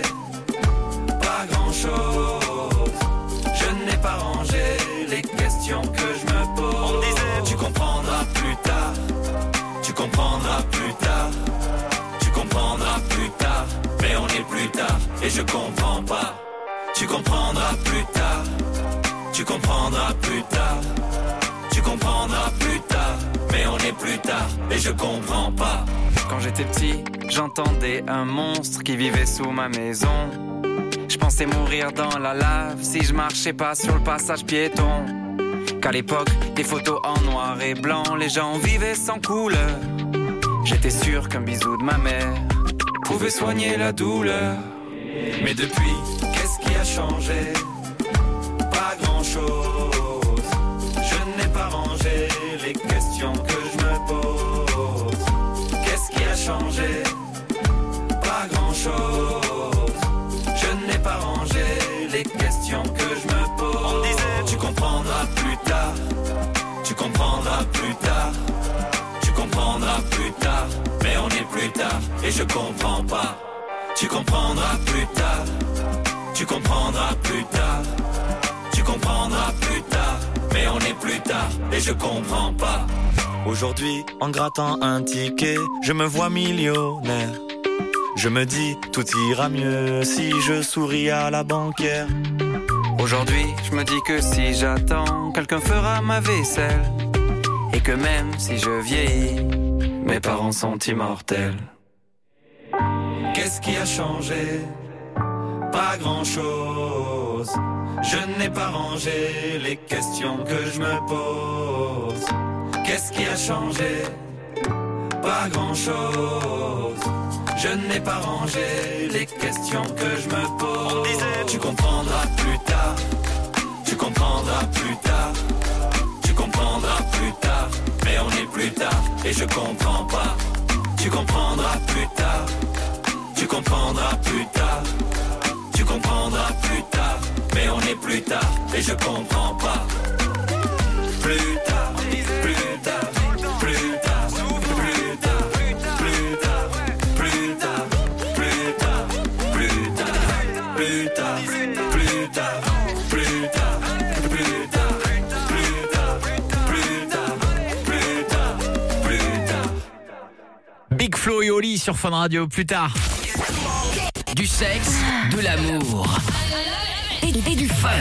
Pas grand-chose. Je n'ai pas rangé les questions que je me pose. On me disait, tu comprendras plus tard. Tu comprendras plus tard. Tu comprendras plus tard. Mais on est plus tard et je comprends pas. Tu comprendras plus tard. Tu comprendras plus tard. Tu comprendras plus tard. Mais on est plus tard et je comprends pas. Quand j'étais petit, j'entendais un monstre qui vivait sous ma maison. Je pensais mourir dans la lave si je marchais pas sur le passage piéton. Qu'à l'époque, des photos en noir et blanc, les gens vivaient sans couleur. J'étais sûr qu'un bisou de ma mère pouvait soigner la douleur. Mais depuis, qu'est-ce qui a changé? Pas grand-chose. Je n'ai pas rangé les questions que je me pose. Qu'est-ce qui a changé? Pas grand-chose. Je n'ai pas rangé les questions que je me pose. On me disait, tu comprendras plus tard. Tu comprendras plus tard. Tu comprendras plus tard. Mais on est plus tard et je comprends pas. Tu comprendras plus tard. Tu comprendras plus tard. Tu comprendras plus tard. Mais on est plus tard et je comprends pas. Aujourd'hui, en grattant un ticket, je me vois millionnaire. Je me dis, tout ira mieux si je souris à la banquière. Aujourd'hui, je me dis que si j'attends, quelqu'un fera ma vaisselle. Et que même si je vieillis, mes parents sont immortels. Qu'est-ce qui a changé? Pas grand-chose. Je n'ai pas rangé les questions que je me pose. Qu'est-ce qui a changé? Pas grand-chose. Je n'ai pas rangé les questions que je me pose. On disait, tu comprendras plus tard. Tu comprendras plus tard. Tu comprendras plus tard. Mais on est plus tard et je comprends pas. Tu comprendras plus tard. Tu comprendras plus tard. Tu comprendras plus tard. Mais on est plus tard et je comprends pas. Plus tard, plus tard, plus tard, plus tard, plus tard, plus tard, plus tard, plus tard, plus tard, plus tard, plus tard, plus tard, plus tard, plus tard, plus tard, plus tard. Big Flo et Oli sur Fun Radio, plus tard. Du sexe, de l'amour et, et du fun.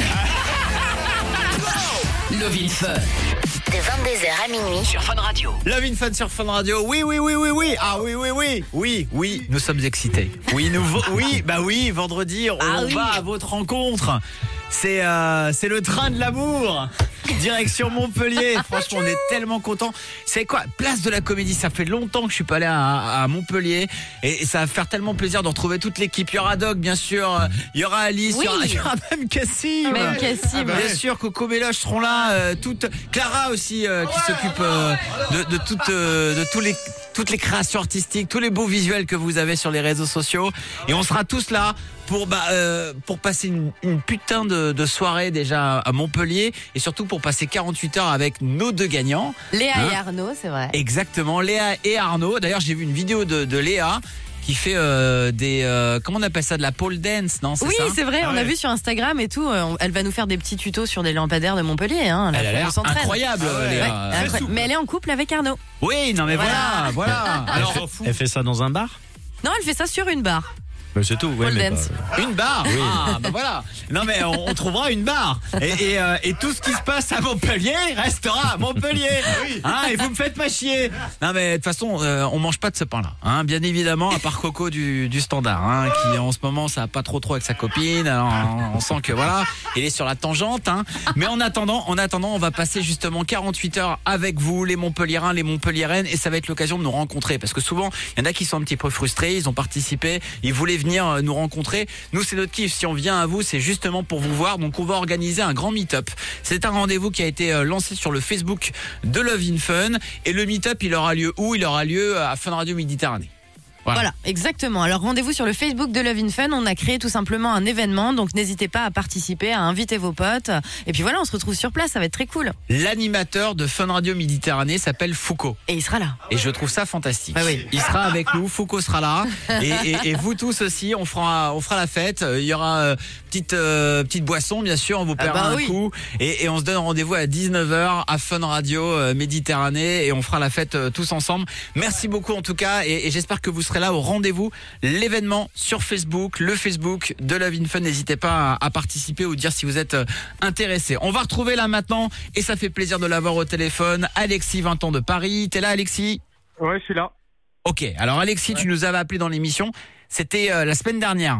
Love in Fun. De vingt-deux heures à minuit sur Fun Radio. Love in Fun sur Fun Radio. Oui, oui, oui, oui, oui. Ah oui, oui, oui. Oui, oui, nous sommes excités. Oui, nous, oui, bah oui, vendredi, on Ah oui. va à votre rencontre. C'est euh, c'est le train de l'amour. Direction Montpellier. Franchement, on est tellement contents. C'est quoi? Place de la Comédie. Ça fait longtemps que je suis pas allé à, à Montpellier. Et, et ça va faire tellement plaisir de retrouver toute l'équipe. Il y aura Doc, bien sûr. Il y aura Alice. Oui. Il, y aura, il y aura même Cassim. Même Cassim. Ah bah, bien sûr, Coco Méloche seront là. Euh, toute, Clara aussi, euh, qui s'occupe euh, de, de, toute, euh, de tous les, toutes les créations artistiques, tous les beaux visuels que vous avez sur les réseaux sociaux. Et on sera tous là pour, bah, euh, pour passer une, une putain de, de soirée déjà à Montpellier. Et surtout pour passer quarante-huit heures avec nos deux gagnants. Léa Hein et Arnaud, c'est vrai. Exactement, Léa et Arnaud. D'ailleurs, j'ai vu une vidéo de, de Léa qui fait euh, des... Euh, comment on appelle ça? De la pole dance, non? Oui, ça c'est vrai, Ah on a ouais. vu sur Instagram et tout. euh, Elle va nous faire des petits tutos sur des lampadaires de Montpellier. Hein, là, Elle a faut l'air qu'on s'entraîne. incroyable, Ah ouais. Léa. Ouais, incroyable. Mais elle est en couple avec Arnaud. Oui, non mais voilà, voilà. Elle, Alors, fait, elle fait ça dans un bar? Non, elle fait ça sur une barre. Mais c'est tout. Ouais, Pole mais dance. pas- une barre. Oui. Ah, bah voilà. Non mais on, on trouvera une barre. Et, et, euh, et tout ce qui se passe à Montpellier restera à Montpellier. Hein, et vous me faites pas chier. Non mais de toute façon, euh, on mange pas de ce pain-là. Hein, bien évidemment, à part Coco du, du Standard, hein, qui en ce moment ça va pas trop trop avec sa copine. Alors on, on sent que voilà, il est sur la tangente. Hein. Mais en attendant, en attendant, on va passer justement quarante-huit heures avec vous, les Montpelliérains, les Montpelliéraines, et ça va être l'occasion de nous rencontrer. Parce que souvent, il y en a qui sont un petit peu frustrés. Ils ont participé, ils voulaient venir euh, nous rencontrer. Nous, c'est notre kiff. Si on vient à vous, c'est justement pour vous voir. Donc, on va organiser un grand meet-up. C'est un rendez-vous qui a été euh, lancé sur le Facebook de Love in Fun. Et le meet-up, il aura lieu où? Il aura lieu à Fun Radio Méditerranée. Voilà. Voilà, exactement. Alors rendez-vous sur le Facebook de Love in Fun. On a créé tout simplement un événement, donc n'hésitez pas à participer, à inviter vos potes. Et puis voilà, on se retrouve sur place, ça va être très cool. L'animateur de Fun Radio Méditerranée s'appelle Foucault. Et il sera là. Et je trouve ça fantastique. Ah oui. Il sera avec nous, Foucault sera là, et, et, et vous tous aussi, on fera, on fera la fête. Il y aura euh, petite euh, petite boisson, bien sûr, on vous Ah paiera bah un oui. coup, et, et on se donne rendez-vous à dix-neuf heures à Fun Radio euh, Méditerranée, et on fera la fête euh, tous ensemble. Merci beaucoup en tout cas, et, et j'espère que vous serez là au rendez-vous. L'événement sur Facebook, le Facebook de Love in Fun. N'hésitez pas à, à participer ou dire si vous êtes euh, intéressé. On va retrouver là maintenant, et ça fait plaisir de l'avoir au téléphone, Alexis, vingt ans de Paris. T'es là, Alexis? Ouais, je suis là. Ok, alors Alexis, tu nous avais appelé dans l'émission. C'était euh, la semaine dernière.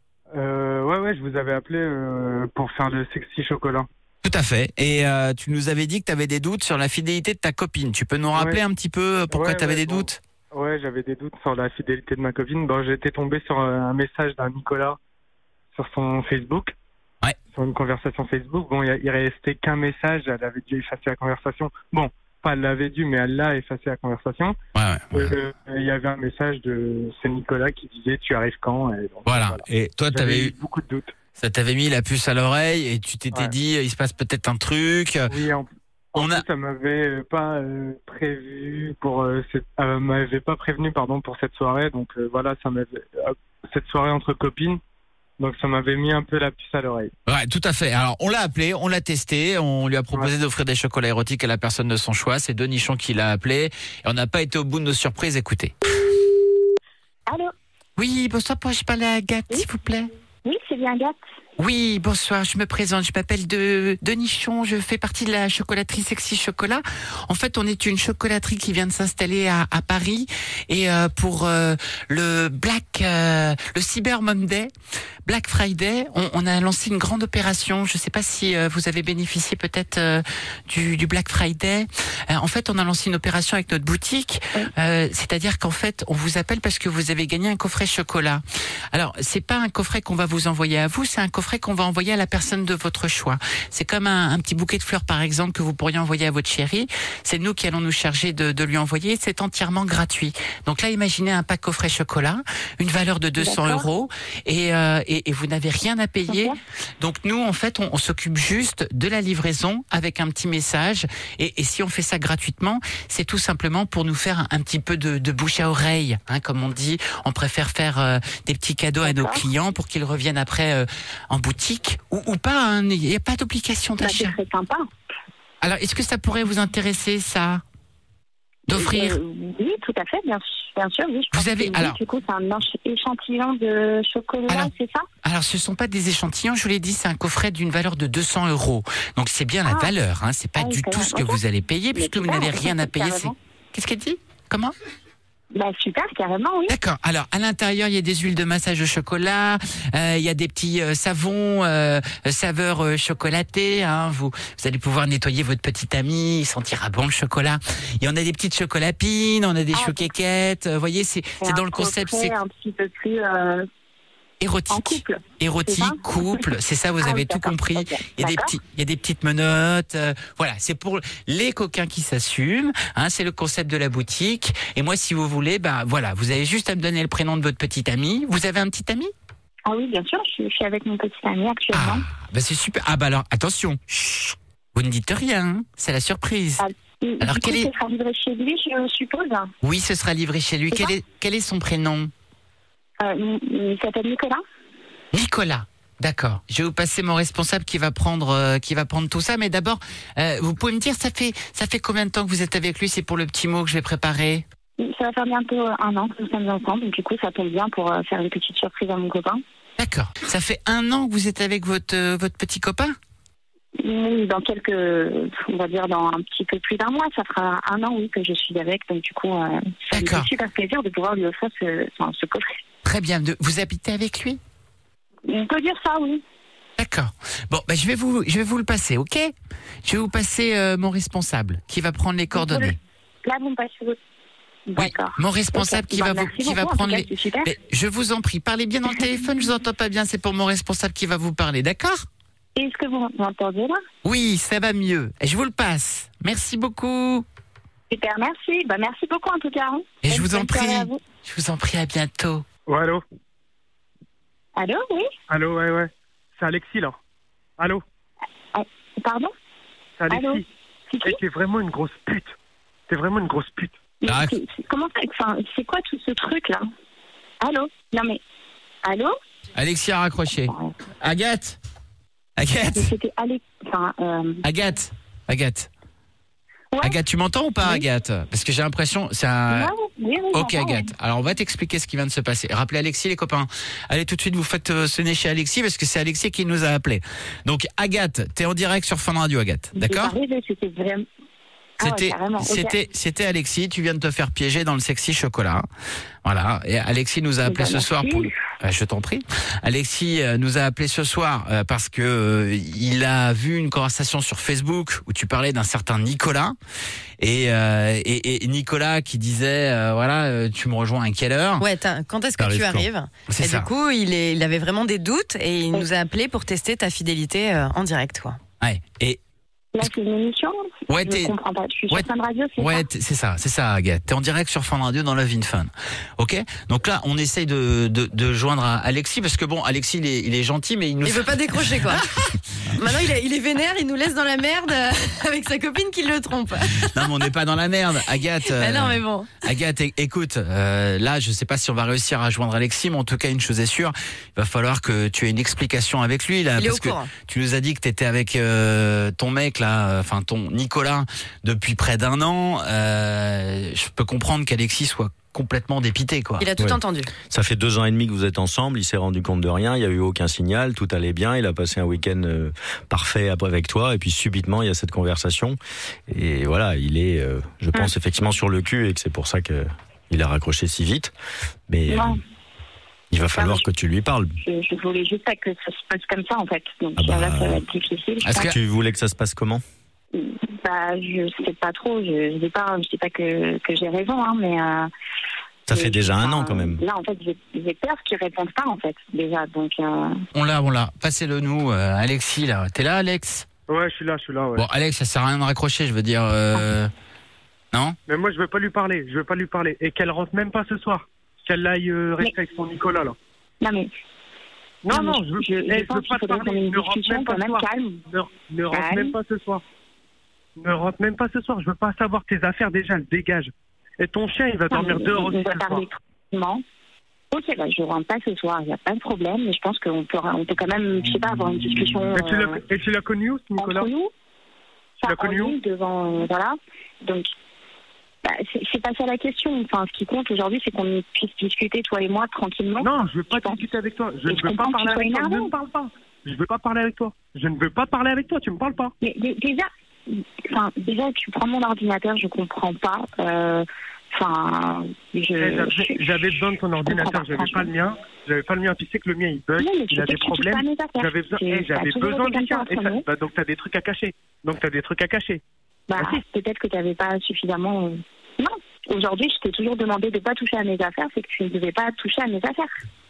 Euh, ouais, ouais, je vous avais appelé euh, pour faire le sexy chocolat. Tout à fait. Et euh, tu nous avais dit que tu avais des doutes sur la fidélité de ta copine. Tu peux nous rappeler Ouais. un petit peu pourquoi Ouais, tu avais ouais, des bon. doutes? Ouais, j'avais des doutes sur la fidélité de ma copine. Bon, j'étais tombé sur euh, un message d'un Nicolas sur son Facebook. Ouais. Sur une conversation Facebook. Bon, il y a- il restait qu'un message. Elle avait dû effacer la conversation. Bon, pas elle l'avait dû, mais elle l'a effacé la conversation. Ouais, ouais, ouais. Euh, Il y avait un message de ce Nicolas qui disait tu arrives quand? Et donc, Voilà. Et toi, tu J'avais avais eu eu beaucoup de doutes. ça t'avait mis la puce à l'oreille et tu t'étais Ouais. dit il se passe peut-être un truc. Oui, en, en On plus, a- ça m'avait euh, pas euh, prévu pour euh, cette, euh, m'avait pas prévenu pardon pour cette soirée, donc euh, voilà, ça m'avait euh, cette soirée entre copines, donc ça m'avait mis un peu la puce à l'oreille. Ouais, tout à fait. Alors, on l'a appelé, on l'a testé, on lui a proposé d'offrir des chocolats érotiques à la personne de son choix. C'est Denichon qui l'a appelé. Et on n'a pas été au bout de nos surprises. Écoutez. Allô? Oui, bonsoir, pourrais-je parler à Agathe, s'il vous plaît? Oui, c'est bien Agathe. Oui, bonsoir, je me présente, je m'appelle de, Denichon, je fais partie de la chocolaterie Sexy Chocolat. En fait, on est une chocolaterie qui vient de s'installer à, à Paris et euh, pour euh, le Black, euh, le Cyber Monday, Black Friday, on, on a lancé une grande opération. Je ne sais pas si euh, vous avez bénéficié peut-être euh, du, du Black Friday. Euh, en fait, on a lancé une opération avec notre boutique, euh, c'est-à-dire qu'en fait, on vous appelle parce que vous avez gagné un coffret chocolat. Alors, c'est pas un coffret qu'on va vous envoyer à vous, c'est un coffret qu'on va envoyer à la personne de votre choix. C'est comme un, un petit bouquet de fleurs, par exemple, que vous pourriez envoyer à votre chérie. C'est nous qui allons nous charger de, de lui envoyer. C'est entièrement gratuit. Donc là, imaginez un pack coffret chocolat, une valeur de deux cents euros, et, euh, et, et vous n'avez rien à payer. Okay. Donc nous, en fait, on, on s'occupe juste de la livraison avec un petit message. Et, et si on fait ça gratuitement, c'est tout simplement pour nous faire un, un petit peu de, de bouche à oreille, hein, comme on dit. On préfère faire euh, des petits cadeaux à nos clients pour qu'ils reviennent après euh, en boutique ou, ou pas. Hein, il n'y a pas d'obligation d'achat. Bah, c'est très sympa. Alors, est-ce que ça pourrait vous intéresser, ça, d'offrir? euh, Oui, tout à fait, bien, bien sûr. Oui, je vous avez que, alors oui, du coup, c'est un échantillon de chocolat, c'est ça? Alors, ce ne sont pas des échantillons, je vous l'ai dit, c'est un coffret d'une valeur de deux cents euros. Donc, c'est bien la ah. valeur, hein, c'est pas ah, du tout ce que okay. vous allez payer, puisque vous n'avez rien à payer. C'est... Qu'est-ce qu'elle dit? Comment? Bah super, carrément, oui. D'accord. Alors, à l'intérieur, il y a des huiles de massage au chocolat, euh, il y a des petits euh, savons, euh, saveurs euh, chocolatées. Hein, vous, vous allez pouvoir nettoyer votre petit ami, il sentira bon le chocolat. Il y en a des petites chocolatines, on a des ah, choquéquettes. Vous voyez, c'est, c'est, c'est dans le concept. C'est un petit peu plus... Euh... Érotique, érotique, couple, c'est ça, vous ah, avez tout compris. Okay. Il y a des petits, il y a des petites menottes, euh, voilà, c'est pour les coquins qui s'assument. Hein, c'est le concept de la boutique. Et moi, si vous voulez, bah voilà, vous avez juste à me donner le prénom de votre petit ami. Vous avez un petit ami? Ah oui, bien sûr, je suis, je suis avec mon petit ami actuellement. Ah, bah c'est super. Ah bah alors, attention, chut, vous ne dites rien, hein, c'est la surprise. Ah, alors quel est? Ce sera livré chez lui, je suppose. Oui, ce sera livré chez lui. Quel est, quel est son prénom? Euh, il s'appelle Nicolas. Nicolas, d'accord. Je vais vous passer mon responsable qui va prendre, euh, qui va prendre tout ça. Mais d'abord, euh, vous pouvez me dire, ça fait, ça fait combien de temps que vous êtes avec lui? C'est pour le petit mot que je vais préparer. Ça va faire bientôt un an que nous sommes ensemble. Donc du coup, ça tombe bien pour euh, faire une petite surprise à mon copain. D'accord. Ça fait un an que vous êtes avec votre, euh, votre petit copain? Oui, dans quelques, on va dire dans un petit peu plus d'un mois, ça fera un an, oui, que je suis avec. Donc du coup, euh, ça me fait super plaisir de pouvoir lui offrir ce, enfin, ce coffret. Très bien. Vous habitez avec lui? On peut dire ça, oui. D'accord. Bon, bah, je vais vous, je vais vous le passer, ok? Je vais vous passer euh, mon responsable qui va prendre les coordonnées. Là, vous me passez votre... D'accord. Oui, mon responsable okay. qui bah, va vous, qui va prendre les. Mais je vous en prie, parlez bien dans le téléphone. Je vous entends pas bien. C'est pour mon responsable qui va vous parler, d'accord? Est-ce que vous m'entendez là? Oui, ça va mieux. Je vous le passe. Merci beaucoup. Super, merci. Bah, merci beaucoup en tout cas. Hein. Et je vous en prie. Vous. Je vous en prie, à bientôt. Ouais, allô? Allô, oui? Allô, ouais, ouais. C'est Alexis, là. Allô? Ah, pardon? C'est Alexis. Allô? C'est qui? T'es vraiment une grosse pute. T'es vraiment une grosse pute. Ah. C'est, c'est, comment ça? Enfin, c'est quoi tout ce truc-là? Allô? Non, mais... Allô? Alexis a raccroché. Agathe? Agathe? C'était Alex... Enfin, euh... Agathe? Agathe? Ouais. Agathe, tu m'entends ou pas, oui. Agathe? Parce que j'ai l'impression, c'est un... Ouais, oui, oui, ok, Agathe. Oui. Alors, on va t'expliquer ce qui vient de se passer. Rappelez Alexis, les copains. Allez, tout de suite, vous faites euh, sonner chez Alexis, parce que c'est Alexis qui nous a appelés. Donc, Agathe, t'es en direct sur Fun Radio, Agathe. D'accord? C'était vraiment... C'était, ah ouais, c'était, okay. c'était Alexis. Tu viens de te faire piéger dans le sexy chocolat. Voilà. Et Alexis nous a appelé ce soir pour. Euh, je t'en prie. Alexis euh, nous a appelé ce soir euh, parce que euh, il a vu une conversation sur Facebook où tu parlais d'un certain Nicolas et, euh, et, et Nicolas qui disait euh, voilà, euh, tu me rejoins à quelle heure? Ouais. Quand est-ce que T'arrives tu arrives? C'est et ça. Du coup, il, est, il avait vraiment des doutes et il nous a appelé pour tester ta fidélité euh, en direct, quoi. Ouais. Et là, c'est une émission. Ouais, je comprends pas. Je suis sur ouais, Fun Radio, c'est ouais, ça? c'est ça, c'est ça, Agathe. T'es en direct sur Fun Radio dans Love in Fun. Ok? Donc là, on essaye de, de, de joindre à Alexis parce que bon, Alexis, il est, il est gentil, mais il nous. Il veut pas décrocher, quoi. Maintenant, il est, il est vénère, il nous laisse dans la merde euh, avec sa copine qui le trompe. Non, mais on n'est pas dans la merde, Agathe. Euh, ah non, mais bon. Agathe, écoute, euh, là, je sais pas si on va réussir à joindre Alexis, mais en tout cas, une chose est sûre, il va falloir que tu aies une explication avec lui là, il parce est au que courant. Tu nous as dit que t'étais avec euh, ton mec là, enfin ton Nicolas depuis près d'un an. Euh, je peux comprendre qu'Alexis soit complètement dépité, quoi. Il a tout Ouais. entendu. Ça fait deux ans et demi que vous êtes ensemble, il s'est rendu compte de rien, il n'y a eu aucun signal, tout allait bien, il a passé un week-end euh, parfait après avec toi, et puis subitement il y a cette conversation, et voilà, il est, euh, je pense, effectivement sur le cul, et que c'est pour ça qu'il a raccroché si vite, mais Non. euh, il va falloir que tu lui parles. Je, je voulais juste pas que ça se passe comme ça, en fait. Donc Ah bah, là, ça va être difficile. je Est-ce que pense. tu voulais que ça se passe comment? Bah, je sais pas trop. Je, je dis pas, je dis pas que, que j'ai raison, hein, mais. Euh, Ça fait mais, déjà un enfin, an quand même. Là, en fait, j'ai j'ai peur qu'ils répondent pas, en fait, déjà. Donc. Euh... On l'a, on l'a. Passez-le nous, euh, Alexis, là. T'es là, Alex? Ouais, je suis là, je suis là, ouais. Bon, Alex, ça sert à rien de raccrocher, je veux dire. Euh... Non? Mais moi, je veux pas lui parler, je veux pas lui parler. Et qu'elle rentre même pas ce soir. Qu'elle aille euh, rester avec son Nicolas, là. Non, mais. Non, Non, non, mais je veux, je- eh, je je pense veux qu'il pas te faudrait qu'on ait parler. une Ne rentre discussion même pas quand ce même soir. calme. Ne, ne rentre Calme. même pas ce soir. Ne rentre même pas ce soir. Je veux pas savoir tes affaires déjà, le dégage. Et ton chien, il va Non, dormir mais dehors on aussi va ce soir. parler tranquillement. Ok, bah, je rentre pas ce soir, il n'y a pas de problème, mais je pense qu'on peut, on peut quand même, je sais pas, avoir une discussion. Et tu l'as- euh, et tu l'as connu où, ce Nicolas? Entre nous. Tu l'as Pas connu en où? nous, devant, euh, voilà. Donc, bah, c'est c'est pas ça la question. Enfin, ce qui compte aujourd'hui, c'est qu'on puisse discuter, toi et moi, tranquillement. Non, je veux pas discuter avec toi. Je Et ne je veux pas comprends que parler tu sois avec toi. Ne énervé. me parle pas. Je veux pas parler avec toi. Je ne veux pas parler avec toi. Tu me parles pas. Mais dé- déjà, enfin, déjà, tu prends mon ordinateur, je comprends pas. Euh, Enfin, je. Eh, j'avais- J'avais besoin de ton ordinateur. J'avais pas le mien. J'avais pas le mien. Tu sais que le mien il bug. Non, mais tu Il a sais des que tu touches problèmes. pas à mes affaires. J'avais besoin. Tu- eh, t'as J'avais toujours besoin été du tien. comme ça Et entre ça- nous. bah, donc t'as des trucs à cacher. Donc t'as des trucs à cacher. Bah, peut-être que tu n'avais pas suffisamment. euh, Non, aujourd'hui, je t'ai toujours demandé de ne pas toucher à mes affaires, c'est que tu ne devais pas toucher à mes affaires.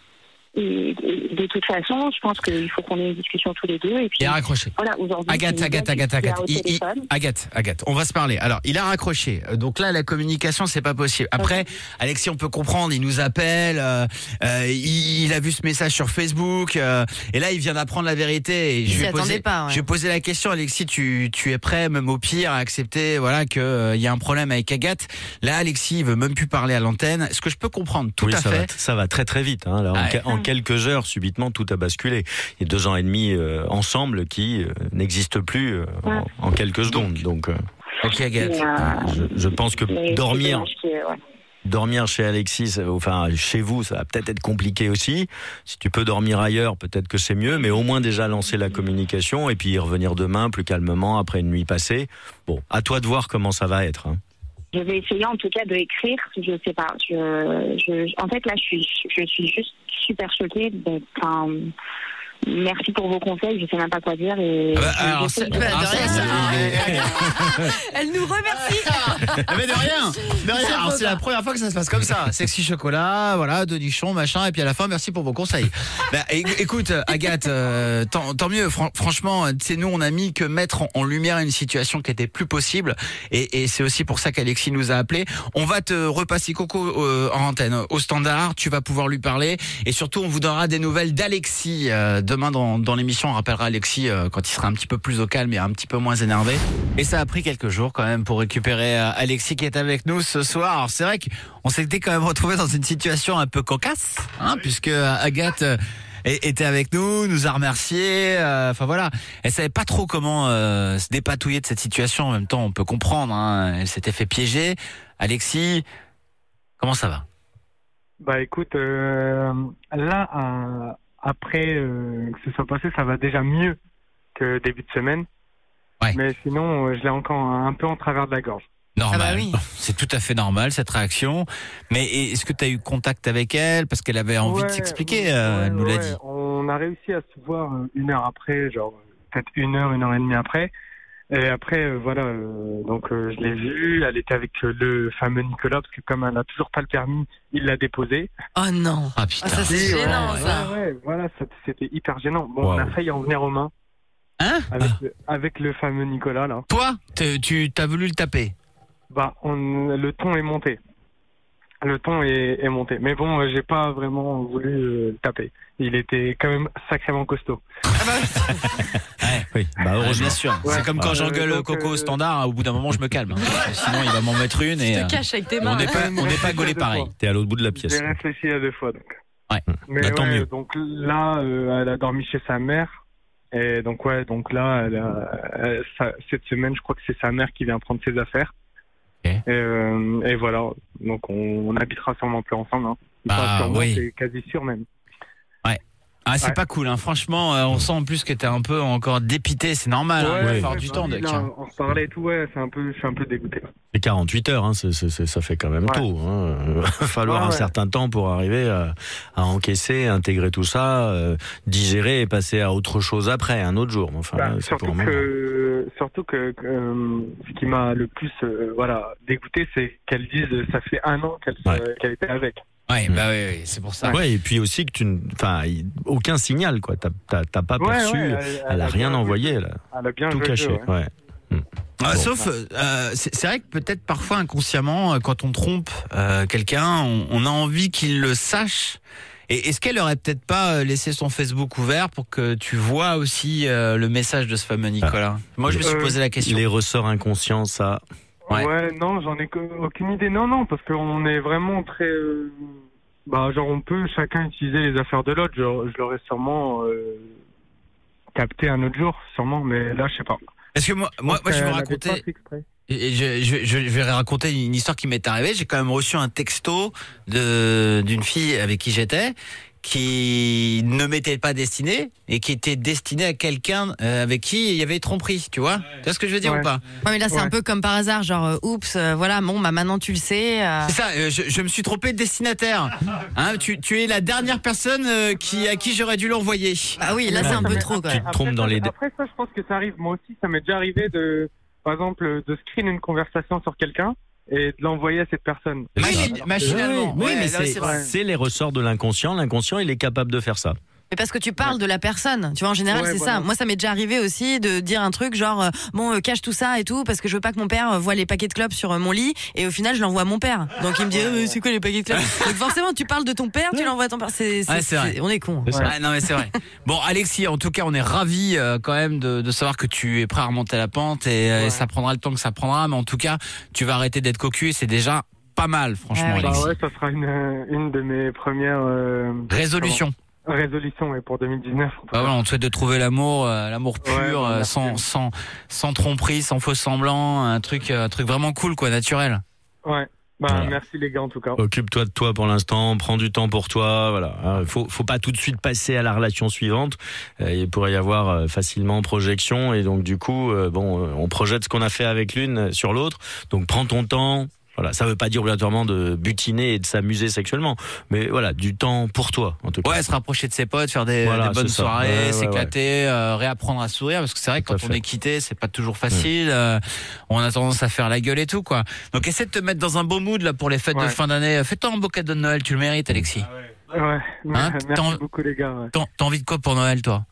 Et, et de toute façon, je pense qu'il faut qu'on ait une discussion tous les deux. Et puis, Il a raccroché. Voilà, aujourd'hui. Agathe, c'est Agathe, Miguel Agathe, qui est Agathe. au Il- il- téléphone. Agathe, Agathe, on va se parler. Alors, il a raccroché. Euh, Donc là, la communication, c'est pas possible. Après, Alexis, on peut comprendre, il nous appelle, euh, euh, il, il a vu ce message sur Facebook, euh, et là, il vient d'apprendre la vérité. Et Il je s'y lui ai attendait posé, pas, ouais. je lui ai posé la question, Alexis, tu, tu es prêt, même au pire, à accepter, voilà, que euh, il y a un problème avec Agathe. Là, Alexis, il veut même plus parler à l'antenne. Ce que je peux comprendre, tout Oui, à ça fait. va, ça va très très vite. Hein. Là, en, Ouais. ca- en quelques heures, subitement, tout a basculé. Il y a deux ans et demi euh, ensemble qui euh, n'existent plus euh, en, en quelques secondes. Donc, euh, ok, Agathe. Je, je pense que Mais dormir, c'est dommage qu'il y ait- ouais. dormir chez Alexis, euh, enfin chez vous, ça va peut-être être compliqué aussi. Si tu peux dormir ailleurs, peut-être que c'est mieux. Mais au moins déjà lancer la communication et puis y revenir demain plus calmement après une nuit passée. Bon, à toi de voir comment ça va être. Hein. Je vais essayer en tout cas de écrire. Je sais pas. Je, je, en fait, là, je suis, je suis juste super choquée. Donc, enfin, merci pour vos conseils. Je sais même pas quoi dire. Et Ah bah, je- alors, j'essaie c'est- de- bah, de rien, ça- Elle nous remercie. Mais de rien, de rien. Alors, c'est la première fois que ça se passe comme ça. Sexy chocolat, voilà, de nichon, machin, et puis à la fin, merci pour vos conseils. Bah, é- écoute, Agathe, euh, tant, tant mieux. Fran- franchement, c'est nous, on a mis que mettre en, en lumière une situation qui était plus possible, et, et c'est aussi pour ça qu'Alexis nous a appelé. On va te repasser Coco euh, en antenne au standard. Tu vas pouvoir lui parler, et surtout, on vous donnera des nouvelles d'Alexis euh, demain dans, dans l'émission. On rappellera Alexis euh, quand il sera un petit peu plus au calme et un petit peu moins énervé. Et ça a pris quelques jours quand même pour récupérer euh, Alexis qui est avec nous ce soir. Alors c'est vrai qu'on s'était quand même retrouvé dans une situation un peu cocasse, hein, puisque euh, Agathe euh, é- était avec nous, nous a remercié. euh, Enfin voilà, elle savait pas trop comment euh, se dépatouiller de cette situation. En même temps, on peut comprendre. Hein, elle s'était fait piéger. Alexis, comment ça va? Bah écoute, euh, là, euh, après euh, que ce soit passé, ça va déjà mieux que début de semaine. Ouais. Mais sinon, euh, je l'ai encore un peu en travers de la gorge. Normal. Ah bah oui. C'est tout à fait normal cette réaction. Mais est-ce que tu as eu contact avec elle parce qu'elle avait envie de Ouais, s'expliquer, ouais, euh, elle nous l'a ouais. dit. On a réussi à se voir euh, une heure après, genre peut-être une heure, une heure et demie après. Et après, euh, voilà, euh, donc euh, je l'ai vue, elle était avec euh, le fameux Nicolas, parce que comme elle n'a toujours pas le permis, il l'a déposé. Oh non. Ah putain. Ah, ça c'est Oui, gênant ouais, ça. Ouais, ouais, voilà, ça- c'était hyper gênant. Bon, Wow. on a failli en venir aux mains. Hein? Avec, Ah. le, avec le fameux Nicolas, là. Toi, t'es- tu t'as voulu le taper? Bah, on, le ton est monté. Le ton est, est monté. Mais bon, euh, j'ai pas vraiment voulu euh, le taper. Il était quand même sacrément costaud. Ouais. Oui, bah Ouais, heureusement. bien sûr. Ouais. C'est comme quand Euh, j'engueule donc, Coco au euh, standard, au bout d'un moment je me calme. hein. Parce que Sinon il va m'en mettre une et Tu euh, te caches avec tes on mains. n'est pas, on n'est pas gaulé pareil. T'es à l'autre bout de la pièce. J'ai réfléchi à deux fois, donc. Ouais. Mais Bah, tant ouais, mieux. donc là, euh, elle a dormi chez sa mère. Et donc, ouais, donc là, elle a- elle- ça- cette semaine, je crois que c'est sa mère qui vient prendre ses affaires. Et, euh, et voilà, donc on, on habitera sûrement plus ensemble. Hein. Bah, Enfin, sûrement, oui. c'est quasi sûr même. Ouais. Ah, c'est Ouais. pas cool, hein. Franchement, euh, on sent en plus que t'es un peu encore dépité, c'est normal, hein. Il va falloir du bah temps, oui, Doc. là, hein. on se parlait et tout, ouais, c'est un peu, je suis un peu dégoûté. C'est quarante-huit heures, hein, c'est, c'est, c'est- ça fait quand même Ouais. tôt. Hein. Il va falloir Ouais, un ouais. certain temps pour arriver à, à encaisser, intégrer tout ça, euh, digérer et passer à autre chose après, un autre jour. Enfin, Bah, là, c'est surtout pour un moment. que, surtout que, que, euh, ce qui m'a le plus, euh, voilà, dégoûté, c'est qu'elle dise, euh, ça fait un an qu'elle, se- qu'elle était avec. Ouais, bah oui, oui, c'est pour ça. Ouais, et puis aussi que tu, n- enfin, y- aucun signal, quoi. T'as, t'as, t'as pas Ouais, perçu. ouais, elle, elle- elle a a rien bien envoyé, joué. là. Elle a bien Tout joué le caché, jeu, ouais. ouais. Ah, Bon. sauf, euh, c'est c'est vrai que peut-être parfois inconsciemment, euh, quand on trompe euh, quelqu'un, on, on a envie qu'il le sache. Et est-ce qu'elle aurait peut-être pas euh, laissé son Facebook ouvert pour que tu vois aussi euh, le message de ce fameux Nicolas? Moi, je me suis Euh, posé la question. Les ressorts inconscients, ça. Ouais. non, j'en ai co- aucune idée. Non, non, parce qu'on est vraiment très. euh, Bah, genre, on peut chacun utiliser les affaires de l'autre. Je, je l'aurais sûrement euh, capté un autre jour, sûrement, mais là, je sais pas. Parce que moi, moi, moi je vais vous raconter. Et et je, je, je vais raconter une histoire qui m'est arrivée. J'ai quand même reçu un texto de d'une fille avec qui j'étais, qui ne m'était pas destinée et qui était destinée à quelqu'un euh, avec qui il y avait tromperie. Tu vois, tu vois ce que je veux dire ou pas? Ouais, mais là, c'est un peu comme par hasard, genre, euh, oups, euh, voilà, bon, bah maintenant tu le sais. euh. C'est ça, euh, je, je me suis trompé de destinataire. Hein, tu, tu es la dernière personne euh, qui, à qui j'aurais dû l'envoyer. Ah oui, là c'est un peu trop, quoi. Tu te trompes dans les. Après, ça, je pense que ça arrive. Moi aussi, ça m'est déjà arrivé de, par exemple, de screen une conversation sur quelqu'un et de l'envoyer à cette personne. C'est ça. Alors que- machinalement. Oui, Ouais, mais là, c'est, c'est vrai. c'est les ressorts de l'inconscient. L'inconscient, il est capable de faire ça. Mais parce que tu parles de la personne, tu vois, en général, Ouais, c'est voilà. ça. Moi, ça m'est déjà arrivé aussi de dire un truc genre, euh, bon, euh, cache tout ça et tout, parce que je veux pas que mon père euh, voit les paquets de clopes sur euh, mon lit, et au final, je l'envoie à mon père. Donc il me dit, euh, mais c'est quoi les paquets de clopes? Donc forcément, tu parles de ton père, tu l'envoies à ton père. C'est, c'est, Ouais, c'est vrai. c'est- on est con. Ouais, non mais c'est vrai. Bon Alexis, en tout cas on est ravis euh, quand même de, de savoir que tu es prêt à remonter la pente et, euh, et ça prendra le temps que ça prendra, mais en tout cas tu vas arrêter d'être cocu et c'est déjà pas mal franchement Bah Alexis. ouais, ça sera une, euh, une de mes premières euh, Résolution. comment Résolution, ouais, pour deux mille dix-neuf. Bah voilà, on te souhaite de trouver l'amour, euh, l'amour pur, Ouais, bah, euh, merci. sans, sans, sans tromperie, sans faux semblant, un truc, euh, un truc vraiment cool quoi, naturel. Ouais. Bah, Voilà. merci les gars en tout cas. Occupe-toi de toi pour l'instant, prends du temps pour toi, voilà. Hein, Faut, faut pas tout de suite passer à la relation suivante. Euh, il pourrait y avoir euh, facilement projection et donc du coup, euh, bon, euh, on projette ce qu'on a fait avec l'une sur l'autre. Donc prends ton temps. Voilà, ça veut pas dire obligatoirement de butiner et de s'amuser sexuellement, mais voilà, du temps pour toi en tout cas. Ouais, se rapprocher de ses potes, faire des, Voilà, des bonnes c'est ça. soirées, Ouais, ouais, s'éclater, euh, réapprendre à sourire, parce que c'est vrai que Tout à quand on fait. est quitté, c'est pas toujours facile. euh, on a tendance à faire la gueule et tout, quoi. Donc essaie de te mettre dans un beau mood là pour les fêtes de Ouais. fin d'année. Fais-toi un beau cadeau de Noël, tu le mérites, Alexis. Ouais. Hein, merci t'en- beaucoup les gars. ouais. T'as t'as envie de quoi pour Noël, toi?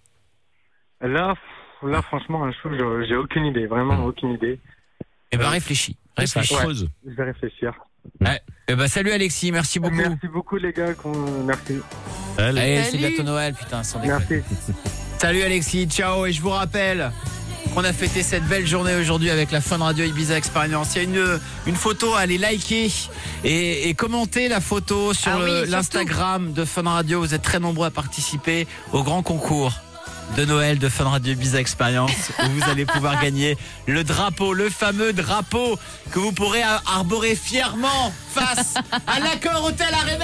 Là, pff, là, franchement, un chou, j'ai j'ai aucune idée, vraiment aucune idée. Eh ben réfléchis, réfléchis. Ouais, je vais réfléchir. Ouais. Eh ben salut Alexis, merci beaucoup. Merci beaucoup les gars, qu'on- merci. Allez, c'est Salut. bientôt Noël, putain, sans déconner. Merci. Salut Alexis, ciao, et je vous rappelle qu'on a fêté cette belle journée aujourd'hui avec la Fun Radio Ibiza Experience. Il y a une, une photo, allez liker et, et commenter la photo sur Ah oui, le- surtout. l'Instagram de Fun Radio. Vous êtes très nombreux à participer au grand concours de Noël de Fun Radio Ibiza Experience où vous allez pouvoir gagner le drapeau, le fameux drapeau que vous pourrez ar- arborer fièrement face à l'Accor Hotel Arena.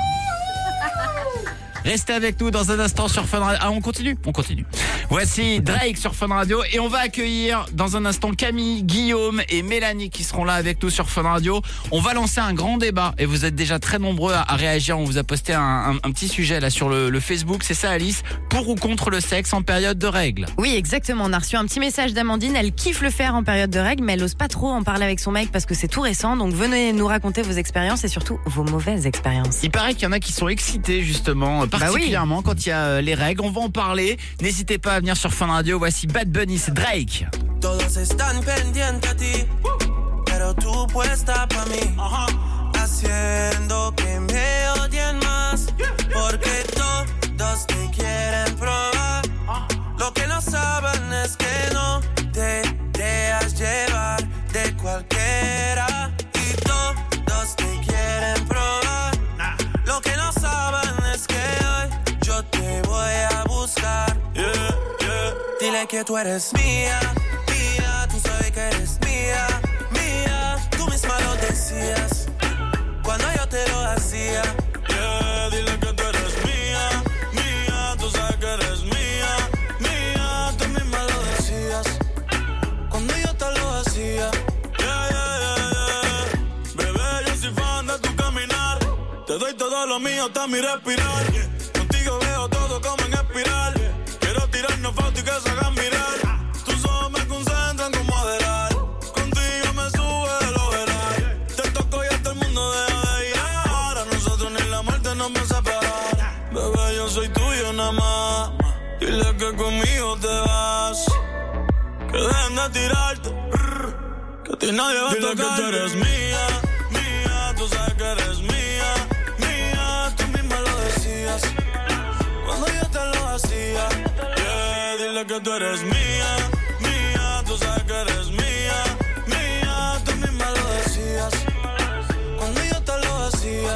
Restez avec nous dans un instant sur Fun Radio. Ah, on continue? On continue. Voici Drake sur Fun Radio et on va accueillir dans un instant Camille, Guillaume et Mélanie qui seront là avec nous sur Fun Radio. On va lancer un grand débat et vous êtes déjà très nombreux à, à réagir. On vous a posté un, un- un petit sujet là sur le, le Facebook. C'est ça, Alice? Pour ou contre le sexe en période de règles? Oui, exactement. On a reçu un petit message d'Amandine. Elle kiffe le faire en période de règles, mais elle ose pas trop en parler avec son mec parce que c'est tout récent. Donc venez nous raconter vos expériences et surtout vos mauvaises expériences. Il paraît qu'il y en a qui sont excités justement, particulièrement quand il y a euh, les règles. On va en parler. N'hésitez pas à venir sur Fun Radio. Voici Bad Bunny, c'est Drake. Todos están pendientes a ti, pero tú puesta pa' mí, haciendo que me odien más, porque todos te quieren probar. Lo que no saben es que no te dejas llevar de cualquiera, y todos te quieren probar. Lo que no saben es que hoy yo te voy a buscar. Yeah, yeah. Dile que tú eres mía, mía, tú sabes que eres mía, mía. Tú misma lo mío está mi respirar. Contigo veo todo como en espiral. Quiero tirarnos fotos y que se hagan mirar. Tus ojos me concentran como Adelar. Contigo me sube de lo veral. Te toco y hasta el mundo deja de ir. A nosotros ni la muerte nos va a separar. Bebé, yo soy tuyo nada más. Dile que conmigo te vas. Que dejen de tirarte. Que a ti nadie va a tocar. Dile que tú eres mía, mía. Tú sabes que eres mía, mía. Tú misma lo decías cuando yo te lo hacía. Yeah, dile que tú eres mía, mía. Tú sabes que eres mía, mía. Tú misma lo decías cuando yo te lo hacía.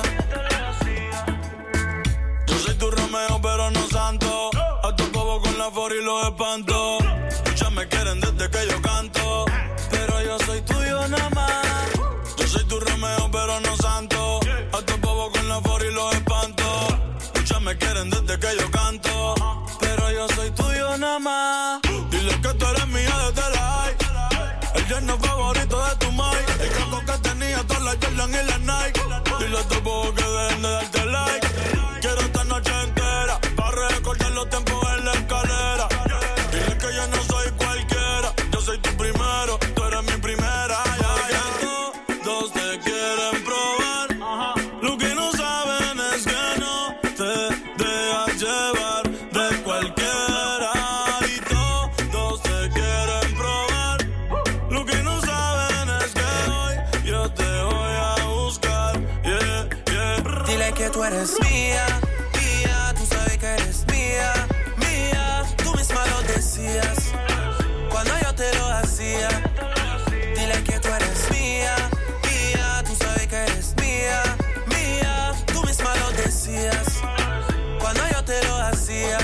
Yo soy tu Romeo pero no santo. A tu bobo con la for y los espanto. Muchas me quieren desde que yo canto, pero yo soy tuyo nada más. Yo soy tu Romeo pero no santo. A tu bobo con la for y los espanto. Muchas me quieren desde que yo canto, pero yo soy tuyo nada más. Dile que tú eres mía desde la high. El yerno favorito de tu mai. El caco que tenía todas las Jordan y las Nike. Dile a tu bobo que dejen de darte like. Quiero esta noche entera para recordar los tiempos en la escalera. Dile que yo no soy cualquiera. Yo soy tu primero, tú eres mi primera. Ya, ya. Todos te quieren probar. Lo que no saben es que no te dejas llevar de cualquiera. Y todos te quieren probar. Lo que no saben es que hoy yo te voy a buscar. Yeah, yeah. Dile que tú eres mía, mía. Tú sabes que eres mía, mía. Tú misma lo decías cuando yo te lo hacía. Dile que tú eres mía, mía. Tú sabes que eres mía, mía. Tú misma lo decías cuando yo te lo hacía.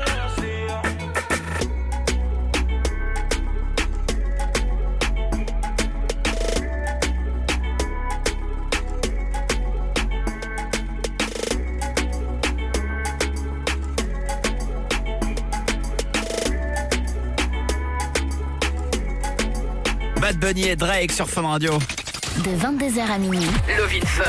Bad Bunny et Drake sur Fun Radio. De vingt-deux heures à minuit. Love in Fun.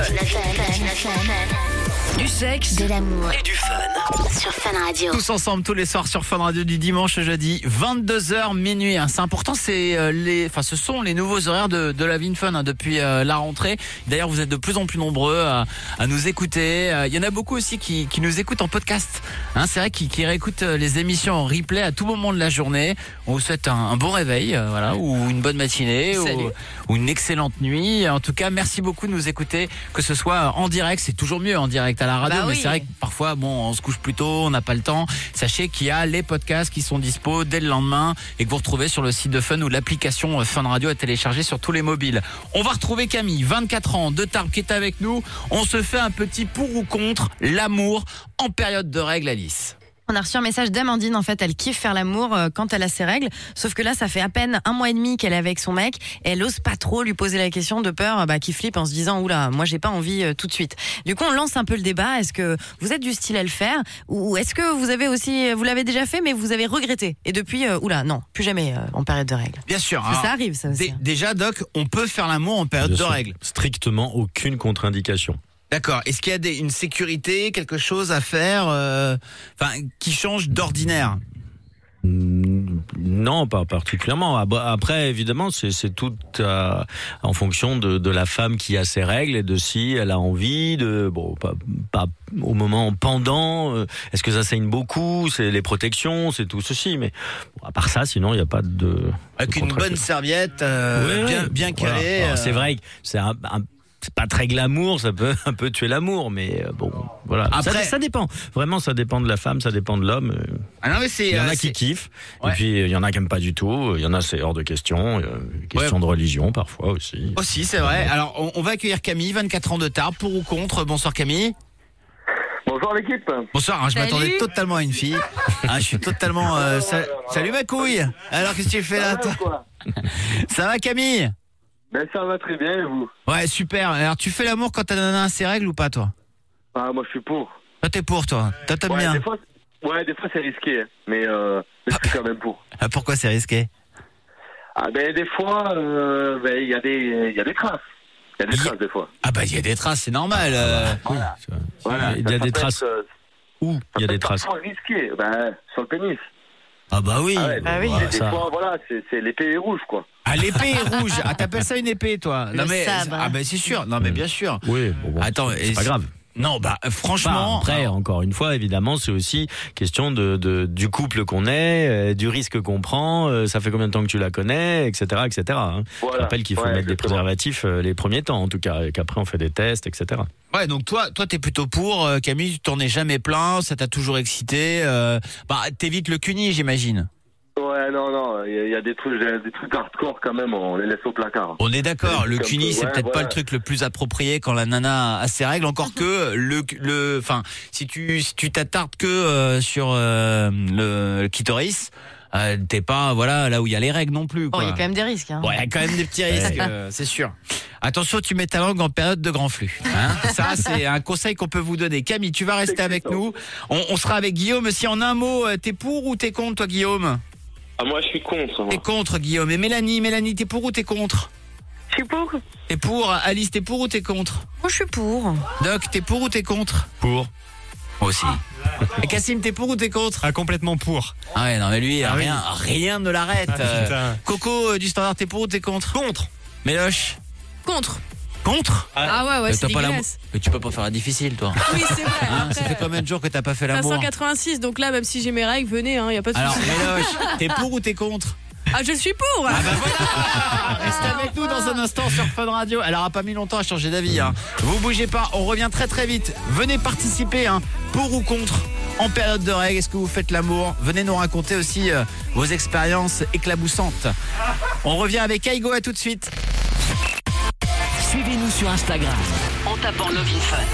Du sexe, de l'amour et du fun. Sur Fun Radio. Tous ensemble tous les soirs sur Fun Radio du dimanche au jeudi, vingt-deux heures minuit. Hein. C'est important, c'est euh, les, enfin ce sont les nouveaux horaires de, de Love in Fun hein, depuis euh, la rentrée. D'ailleurs, vous êtes de plus en plus nombreux à, à nous écouter. Il euh, y en a beaucoup aussi qui, qui nous écoutent en podcast. Hein, c'est vrai qu'ils qui réécoutent les émissions en replay à tout moment de la journée. On vous souhaite un, un bon réveil, euh, voilà, ou une bonne matinée, ou, ou une excellente nuit. En tout cas, merci beaucoup de nous écouter, que ce soit en direct, c'est toujours mieux en direct à la radio, bah mais oui. C'est vrai que parfois, bon, on se couche plus tôt, on n'a pas le temps. Sachez qu'il y a les podcasts qui sont dispo dès le lendemain et que vous retrouvez sur le site de Fun ou l'application Fun Radio est téléchargée sur tous les mobiles. On va retrouver Camille, vingt-quatre ans, de Tarbes, qui est avec nous. On se fait un petit pour ou contre l'amour en période de règles, Alice. On a reçu un message d'Amandine, en fait, elle kiffe faire l'amour euh, quand elle a ses règles, sauf que là, ça fait à peine un mois et demi qu'elle est avec son mec, et elle ose pas trop lui poser la question de peur, bah, qu'il flippe en se disant, oula, moi j'ai pas envie euh, tout de suite. Du coup, on lance un peu le débat, est-ce que vous êtes du style à le faire, ou est-ce que vous avez aussi, vous l'avez déjà fait, mais vous avez regretté, et depuis, euh, oula, non, plus jamais euh, en période de règles. Bien sûr. Parce que ça arrive, ça aussi. D- déjà, Doc, on peut faire l'amour en période Bien de sûr. règles. Strictement aucune contre-indication. D'accord. Est-ce qu'il y a des, une sécurité, quelque chose à faire, euh, enfin, qui change d'ordinaire? Non, pas particulièrement. Après, évidemment, c'est, c'est tout euh, en fonction de, de la femme qui a ses règles et de si elle a envie de, bon, pas, pas au moment pendant. Euh, est-ce que ça saigne beaucoup? C'est les protections, c'est tout ceci. Mais bon, à part ça, sinon, il n'y a pas de. Avec de une bonne serviette, euh, oui, bien, oui. bien Voilà. calée. Alors, euh... C'est vrai que c'est un, un c'est pas très glamour, ça peut un peu tuer l'amour, mais euh, bon, voilà. Après, ça, ça dépend. Vraiment, ça dépend de la femme, ça dépend de l'homme. Ah non, mais c'est, il y en a euh, qui c'est... kiffent, ouais. Et puis il y en a qui aiment pas du tout. Il y en a, c'est hors de question. Euh, question ouais. de religion parfois aussi. Aussi, c'est vrai. Alors, on, on va accueillir Camille, vingt-quatre ans de Tarbes, pour ou contre. Bonsoir Camille. Bonsoir l'équipe. Bonsoir, hein, je Salut. m'attendais totalement à une fille. Ah, je suis totalement... Euh, sa... Salut ma couille. Alors, qu'est-ce que tu fais là, toi? Ça va Camille? Ben ça va très bien et vous? Ouais, super. Alors tu fais l'amour quand ta nana a ses règles ou pas, toi? Ah, moi je suis pour. Toi t'es pour, toi? Toi t'aimes ouais, bien? Des fois, ouais, des fois c'est risqué, mais, euh, mais je suis quand même pour. Ah, pourquoi c'est risqué? Ah ben des fois, il euh, ben, y a des, y a des traces. Il y a des traces des fois. Ah bah il y a des traces, c'est normal. Euh... Voilà. Voilà. Il y a Ça des peut traces. être, euh, Où il y a des traces? parfois risqué, ben, sur le pénis. Ah bah oui. Ah ouais, Ah des, oui. des Ça. fois, voilà, c'est, c'est l'épée est rouge, quoi. Ah, l'épée est rouge. Ah, t'appelles ça une épée, toi? Le Non mais sabre. ah bah c'est sûr. Non mais bien sûr. Oui. Bon, bon, Attends, c'est et pas grave. Non, bah franchement. Bah, après, encore une fois, évidemment, c'est aussi question de, de du couple qu'on est, euh, du risque qu'on prend. Euh, ça fait combien de temps que tu la connais, et cetera, et cetera. Hein. Voilà. Je rappelle qu'il faut Ouais, mettre des exactement. préservatifs euh, les premiers temps, en tout cas, et qu'après on fait des tests, et cetera. Ouais, donc toi, toi, t'es plutôt pour, euh, Camille. Tu t'en es jamais plaint, ça t'a toujours excité. Euh, bah, t'évites le cuni, j'imagine. Ouais, non, non, il y, a- il y a des trucs, des trucs hardcore quand même, on les laisse au placard. On est d'accord. Le Comme cuni, ça, c'est ouais, peut-être pas voilà. le truc le plus approprié quand la nana a ses règles. Encore que le, le, enfin, si tu, si tu t'attardes que euh, sur euh, le, le clitoris, euh, t'es pas, voilà, là où il y a les règles non plus. Bon, Quoi. il y a quand même des risques. Hein. Bon, il y a quand même des petits risques, euh, c'est sûr. Attention, tu mets ta langue en période de grand flux. Hein. Ça, c'est un conseil qu'on peut vous donner. Camille, tu vas rester avec nous. On, on sera avec Guillaume. Si en un mot, euh, t'es pour ou t'es contre, toi, Guillaume? Ah, moi, je suis contre. moi. T'es contre, Guillaume. Et Mélanie, Mélanie, t'es pour ou t'es contre? Je suis pour. T'es pour. Alice, t'es pour ou t'es contre? Moi, je suis pour. Doc, t'es pour ou t'es contre? Pour. Moi aussi. Et Cassim, t'es pour ou t'es contre? Ah, complètement pour. Ah ouais, non mais lui, Ah oui. rien, rien ne l'arrête. Ah, Euh, putain. Coco euh, du Standard, t'es pour ou t'es contre? Contre. Méloche? Contre. Contre? Ah ouais, ouais, Mais c'est t'as pas l'amour. dégueulasse. Mais tu peux pas faire la difficile, toi. Oui, c'est vrai. Hein, ça Après, fait combien de jours que t'as pas fait cinq l'amour? cent quatre-vingt-six, donc là, même si j'ai mes règles, venez, il n'y a pas de Alors, souci. Méloche, t'es pour ou t'es contre? Ah, je suis pour. Ah bah voilà. Restez avec nous dans un instant sur Fun Radio. Elle aura pas mis longtemps à changer d'avis. Hein. Vous bougez pas, on revient très très vite. Venez participer, hein, pour ou contre. En période de règles, est-ce que vous faites l'amour? Venez nous raconter aussi euh, vos expériences éclaboussantes. On revient avec Aigo, à tout de suite. Suivez-nous sur Instagram en tapant Love in Fun.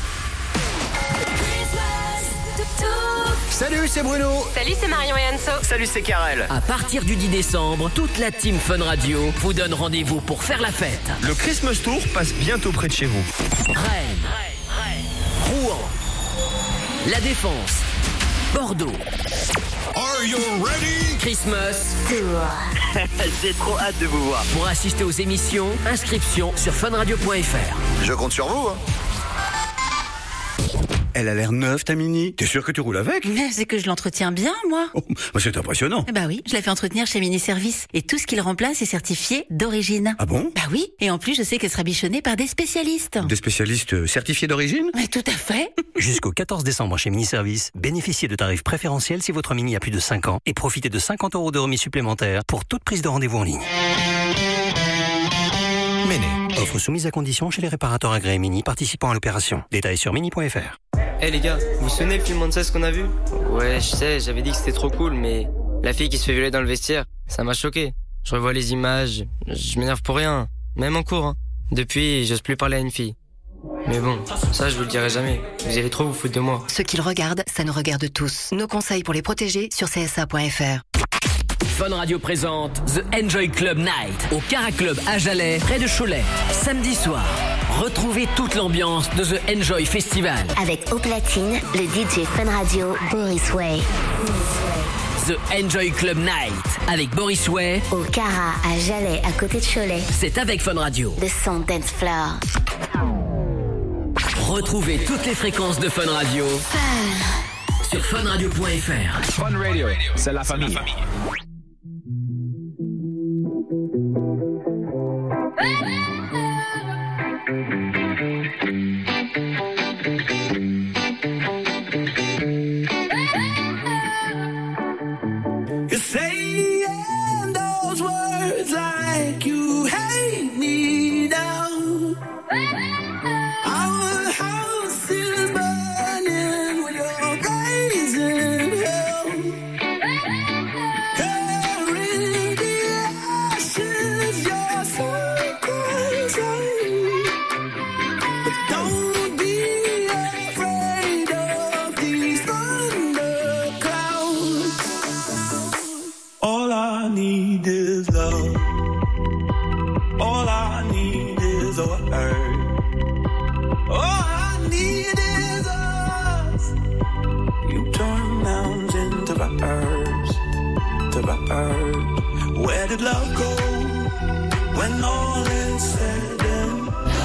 Salut, c'est Bruno. Salut, c'est Marion et Anso. Salut, c'est Karel. À partir du dix décembre, toute la team Fun Radio vous donne rendez-vous pour faire la fête. Le Christmas Tour passe bientôt près de chez vous. Rennes, Rouen, La Défense, Bordeaux. Are you ready? Christmas Tour. J'ai trop hâte de vous voir. Pour assister aux émissions, inscription sur funradio point f r. Je compte sur vous. Hein. Elle a l'air neuve, ta Mini. T'es sûr que tu roules avec? Mais c'est que je l'entretiens bien, moi. Oh, c'est impressionnant. Eh bah oui, je l'ai fait entretenir chez Mini Service. Et tout ce qu'il remplace est certifié d'origine. Ah bon? Bah oui. Et en plus, je sais qu'elle sera bichonnée par des spécialistes. Des spécialistes certifiés d'origine? Mais tout à fait. Jusqu'au quatorze décembre chez Mini Service, bénéficiez de tarifs préférentiels si votre Mini a plus de cinq ans et profitez de cinquante euros de remise supplémentaire pour toute prise de rendez-vous en ligne. Méné. Offre soumise à condition chez les réparateurs agréés Mini participant à l'opération. Détails sur mini point f r. Eh hey les gars, vous vous souvenez le film Monsters qu'on a vu? Ouais, je sais, j'avais dit que c'était trop cool, mais la fille qui se fait violer dans le vestiaire, ça m'a choqué. Je revois les images, je m'énerve pour rien, même en cours. Hein. Depuis, j'ose plus parler à une fille. Mais bon, ça je vous le dirai jamais. Vous allez trop vous foutre de moi. Ce qu'ils regardent, ça nous regarde tous. Nos conseils pour les protéger sur c s a point f r. Fun Radio présente The Enjoy Club Night au Cara Club à Jalais, près de Cholet. Samedi soir, retrouvez toute l'ambiance de The Enjoy Festival. Avec au platine, le D J Fun Radio, Boris Way. The Enjoy Club Night avec Boris Way au Cara à Jalais, à côté de Cholet. C'est avec Fun Radio. Le son dance floor. Retrouvez toutes les fréquences de Fun Radio Fun. Sur funradio point f r. Fun Radio, c'est la famille. La famille. You're saying those words like you hate me now. Our house is burning when you're raising hell. Here in the ashes, you're so crazy. But don't be afraid of these thunder clouds. All I need is love. All I need is a word. All I need is us. You turn mountains into birds, to birds. Where did love go when all is said and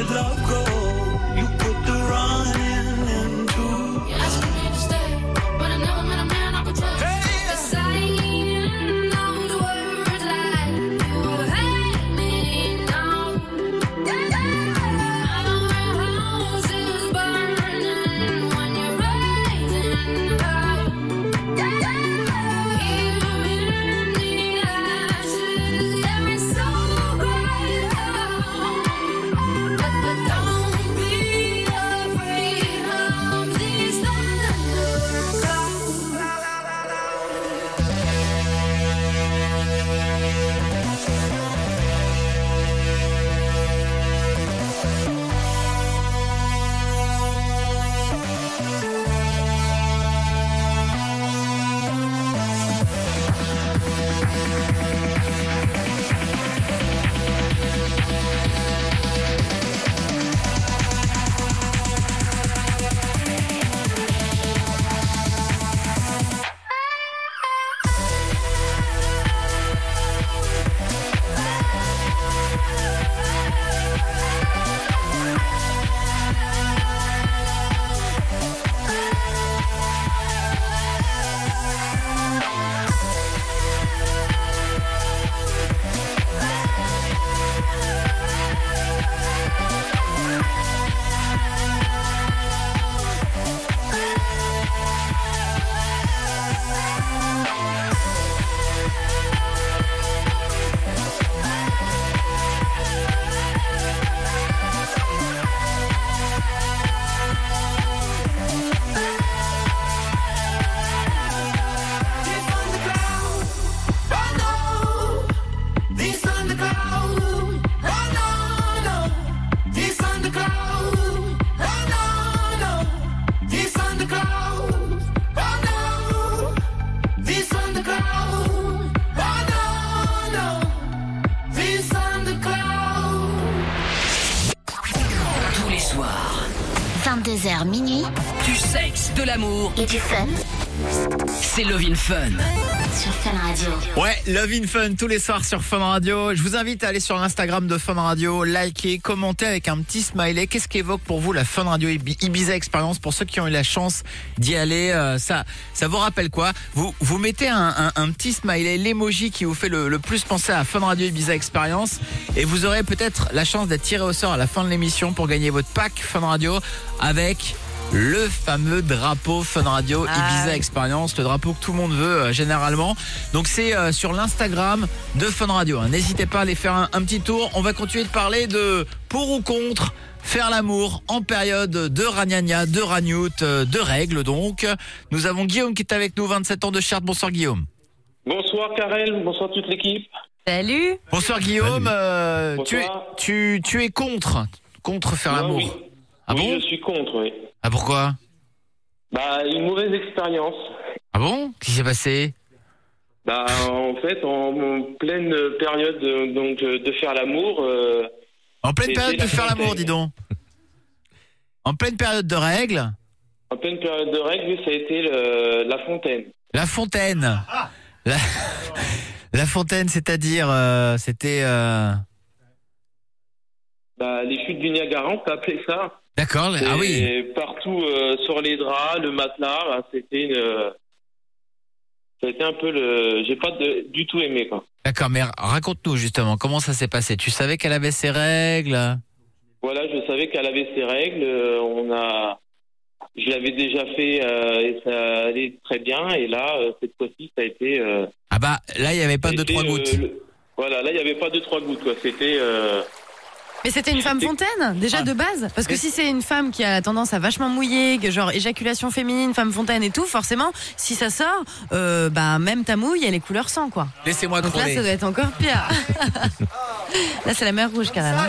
did love grow? You put the running into. You asked me to stay, but I never met a man I could trust. Hey. The sign of the words like you hate me now. Yeah. Our house is burning when you're raising the bow. Yeah. Here in the ashes, there is so great love. But, but don't be afraid of these thunder clouds. These thunder clouds, oh no, no. These thunder clouds, oh no, no. These thunder clouds, oh no. These thunder clouds, oh no, no. These thunder clouds. Tous les soirs, vingt-deux heures minuit, du sexe, de l'amour et du fun c'est Love in Fun. sur Fun Radio. Ouais, Love in Fun tous les soirs sur Fun Radio. Je vous invite à aller sur l'Instagram de Fun Radio, liker, commenter avec un petit smiley. Qu'est-ce qu'évoque pour vous la Fun Radio Ibiza Experience? Pour ceux qui ont eu la chance d'y aller, euh, ça, ça vous rappelle quoi? Vous, vous mettez un, un, un petit smiley, l'emoji qui vous fait le, le plus penser à Fun Radio Ibiza Experience, et vous aurez peut-être la chance d'être tiré au sort à la fin de l'émission pour gagner votre pack Fun Radio avec le fameux drapeau Fun Radio Ibiza Ah. Experience, le drapeau que tout le monde veut euh, généralement. Donc c'est euh, sur l'Instagram de Fun Radio, hein. N'hésitez pas à aller faire un, un petit tour. On va continuer de parler de pour ou contre faire l'amour en période de ragnagna, de ragnout, euh, de règles donc. Nous avons Guillaume qui est avec nous, vingt-sept ans de Chartres. Bonsoir Guillaume. Bonsoir Karel, bonsoir toute l'équipe. Salut. Bonsoir Guillaume. euh, tu, es, Bonsoir. tu, tu es contre, contre faire Non, l'amour. oui. Ah oui, bon? je suis contre, oui. Ah pourquoi? Bah, une mauvaise expérience. Ah bon? Qu'est-ce qui s'est passé? Bah, en fait, en, en pleine période euh, donc euh, de faire l'amour. euh, En pleine c'était période la de faire fontaine. l'amour, dis donc. En pleine période de règles. En pleine période de règles, ça a été le- la fontaine. La fontaine. La, la fontaine, c'est-à-dire, euh, c'était. euh, Bah, les chutes du Niagara, on peut appeler ça. D'accord. Ah oui. Et partout euh, sur les draps, le matelas, bah, c'était une. euh, Ça a été un peu le. J'ai pas de- du tout aimé, quoi. D'accord, mais raconte-nous justement comment ça s'est passé. Tu savais qu'elle avait ses règles. Voilà, je savais qu'elle avait ses règles. euh, on a, je l'avais déjà fait euh, et ça allait très bien. Et là, euh, cette fois-ci, ça a été. euh, Ah bah là, il n'y avait pas ça a deux été, trois euh, gouttes. le- Voilà, là, il n'y avait pas deux trois gouttes, quoi. C'était. euh, Mais c'était une femme fontaine, déjà de base. Parce que si c'est une femme qui a tendance à vachement mouiller, que genre éjaculation féminine, femme fontaine et tout, forcément, si ça sort, euh, bah même ta mouille, elle est couleur sang, quoi. Laissez-moi Donc là, trouver. ça doit être encore pire. Là, c'est la mer rouge, carrément.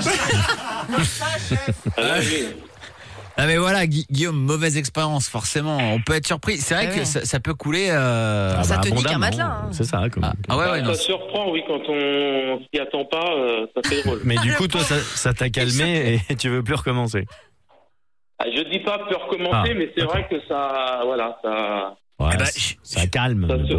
ah, oui. Ah mais voilà, Gui- Guillaume, mauvaise expérience, forcément. On peut être surpris. C'est vrai Ah que ouais. ça, ça peut couler. Euh... Ça bah, te nique un abondamment. matelas, hein. C'est ça. Comme... Ah, ah ouais, Bah, ouais, non. ça surprend, oui, quand on s'y attend pas, euh, ça fait drôle. Mais du coup, toi, ça ça t'a calmé et tu veux plus recommencer. Ah, je dis pas peut recommencer, Ah, mais c'est d'accord. vrai que ça, voilà, ça, Ouais, Eh ben, c- ça calme. ça, mais sur- bon.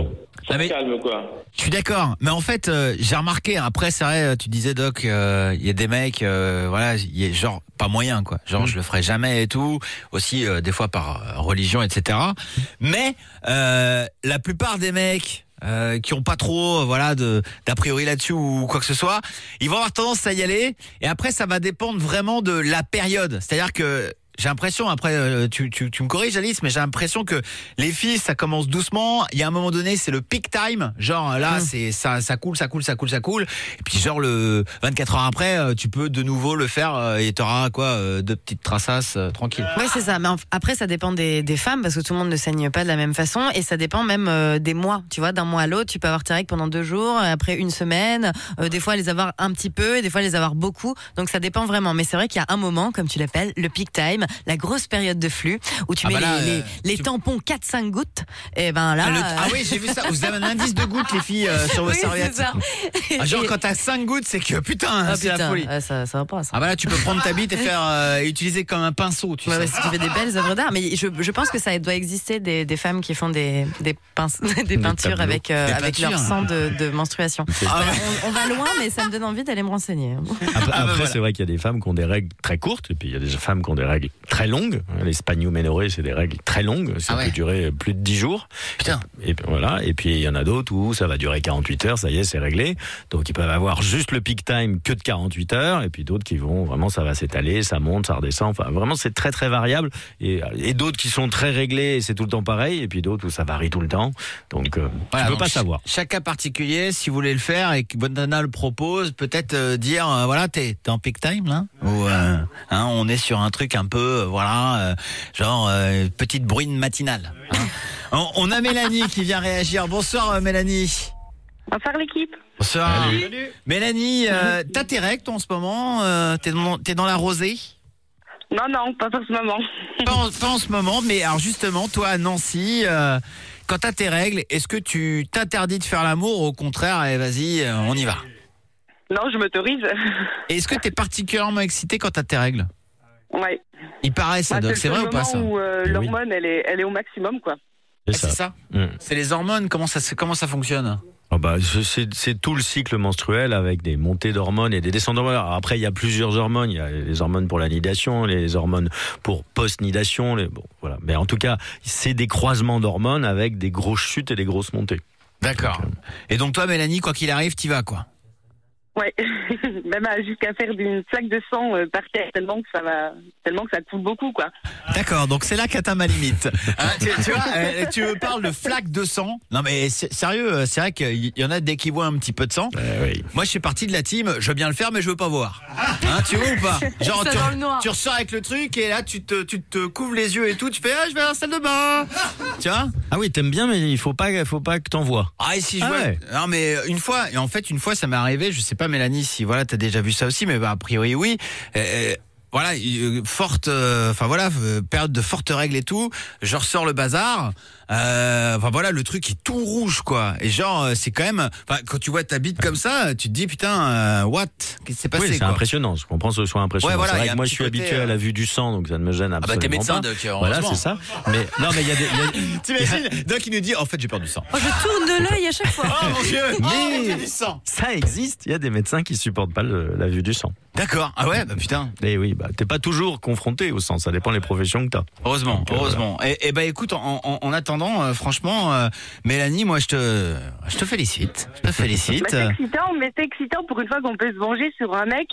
ça me calme, quoi. Je suis d'accord, mais en fait, euh, j'ai remarqué. Après, c'est vrai, tu disais Doc, il euh, y a des mecs, euh, voilà, il y a genre pas moyen, quoi. Genre, mmh. je le ferai jamais et tout. Aussi, euh, des fois par euh, religion, et cetera. Mais euh, la plupart des mecs. Euh, qui ont pas trop euh, voilà de d'a priori là-dessus ou quoi que ce soit, ils vont avoir tendance à y aller et après ça va dépendre vraiment de la période. C'est-à-dire que j'ai l'impression, après euh, tu, tu, tu me corriges Alice, mais j'ai l'impression que les filles ça commence doucement, il y a un moment donné c'est le peak time, genre là mmh. c'est ça ça coule, ça coule, ça coule, ça coule et puis genre le vingt-quatre heures après euh, tu peux de nouveau le faire euh, et t'auras quoi euh, deux petites traçasses euh, tranquilles. Ouais, c'est ça, mais en, après ça dépend des, des femmes parce que tout le monde ne saigne pas de la même façon et ça dépend même euh, des mois, tu vois, d'un mois à l'autre, tu peux avoir tes règles pendant deux jours, après une semaine, euh, des fois les avoir un petit peu et des fois les avoir beaucoup, donc ça dépend vraiment, mais c'est vrai qu'il y a un moment, comme tu l'appelles, le peak time, la grosse période de flux où tu ah mets bah là, les, les, euh, les tu... tampons quatre cinq gouttes et ben là ah, le... ah oui j'ai vu ça, vous avez un indice de gouttes les filles euh, sur vos oui, serviettes ah, genre et... quand t'as cinq gouttes c'est que putain ah, c'est putain, la folie ah, ça, ça va pas ça. Ah bah là tu peux prendre ta bite et faire euh, utiliser comme un pinceau tu ouais, sais. Ouais, si tu fais des belles œuvres d'art, mais je, je pense que ça doit exister des, des femmes qui font des, des, pince... des peintures des avec, euh, des avec leur sang de, de menstruation. Ah, ouais. on, on va loin mais ça me donne envie d'aller me renseigner. Après, après ah, bah, voilà. C'est vrai qu'il y a des femmes qui ont des règles très courtes et puis il y a des femmes qui ont des règles très longues. Les Spagno-Ménoré, c'est des règles très longues, ça ah ouais. peut durer plus de dix jours. Putain. Et, et voilà. Et puis il y en a d'autres où ça va durer quarante-huit heures, ça y est, c'est réglé. Donc ils peuvent avoir juste le peak time que de quarante-huit heures, et puis d'autres qui vont vraiment, ça va s'étaler, ça monte, ça redescend. Enfin, vraiment, c'est très très variable. Et, et d'autres qui sont très réglés, et c'est tout le temps pareil. Et puis d'autres où ça varie tout le temps. Donc euh, voilà, tu peux pas savoir. Chaque cas particulier, si vous voulez le faire et que Bandana le propose, peut-être euh, dire, euh, voilà, t'es, t'es en peak time là, ou euh, hein, on est sur un truc un peu, euh, voilà. Euh, Genre euh, petite bruine matinale. Hein. on, on a Mélanie qui vient réagir. Bonsoir Mélanie. Bonsoir l'équipe. Bonsoir. Salut. Mélanie, euh, t'as tes règles toi, en ce moment euh, T'es dans, t'es dans la rosée? Non, non, pas en ce moment. pas, en, pas en ce moment, mais alors justement, toi à Nancy, euh, quand t'as tes règles, est-ce que tu t'interdis de faire l'amour ou au contraire, allez, vas-y, euh, on y va? Non, je m'autorise. Et est-ce que t'es particulièrement excitée quand t'as tes règles? Ouais. Il paraît ça, bah, donc c'est vrai ou pas ça? Où euh, l'hormone, oui. elle est, elle est au maximum, quoi. C'est ça. C'est, ça mmh. c'est les hormones. Comment ça, comment ça fonctionne? Oh bah, c'est, c'est tout le cycle menstruel avec des montées d'hormones et des descentes d'hormones. Alors après, il y a plusieurs hormones. Il y a les hormones pour la nidation, les hormones pour post-nidation. Les, bon, voilà. Mais en tout cas, c'est des croisements d'hormones avec des grosses chutes et des grosses montées. D'accord. Donc, euh... Et donc toi, Mélanie, quoi qu'il arrive, t'y vas, quoi? Ouais, même jusqu'à faire d'une flaque de sang euh, par terre tellement que ça va, tellement que ça coule beaucoup, quoi. D'accord, donc c'est là qu'atteint ma limite. Hein, tu, tu vois, euh, tu me parles de flaque de sang. Non mais c'est, sérieux, c'est vrai qu'il y en a dès qu'ils voient un petit peu de sang. Euh, oui. Moi, je suis parti de la team. Je veux bien le faire, mais je veux pas voir. Hein, tu vois ou pas? Genre, tu, tu ressors avec le truc et là, tu te, tu te couvres les yeux et tout. Tu fais, ah, je vais à la salle de bain. Tu vois? Ah oui, t'aimes bien, mais il faut pas, faut pas que t'en vois. Ah et si je ah vois. Ouais. Non mais une fois, et en fait, une fois, ça m'est arrivé. Je sais pas. Mélanie, si voilà, t'as déjà vu ça aussi, mais bah, a priori oui. Euh, voilà, euh, forte, enfin euh, voilà, euh, période de fortes règles et tout. Je ressors le bazar. Enfin euh, voilà, le truc est tout rouge quoi. Et genre c'est quand même, quand tu vois ta bite comme ça, tu te dis putain, euh, what, qu'est-ce qui s'est passé? Oui, c'est quoi. Impressionnant. Je comprends que ce soit impressionnant. Ouais, voilà, c'est vrai que moi je suis côté, habitué à la vue du sang, donc ça ne me gêne absolument pas. Ah bah t'es médecin, pas. Doc. Voilà, c'est ça. Mais non, mais il y a des. A... T'imagines, Doc il nous dit en fait j'ai peur du sang. Oh, je tourne de l'œil à chaque fois. Oh mon Dieu, mais oh, j'ai du sang. Ça existe. Il y a des médecins qui supportent pas le, la vue du sang. D'accord. Ah ouais, bah putain. Et oui, bah t'es pas toujours confronté au sang. Ça dépend des professions que t'as. Heureusement, donc, heureusement. Voilà. Et, et bah écoute, en, en, en attendant, euh, franchement, euh, Mélanie, moi je te, je te félicite. Je te félicite. Bah, c'est excitant, mais c'est excitant pour une fois qu'on peut se venger sur un mec.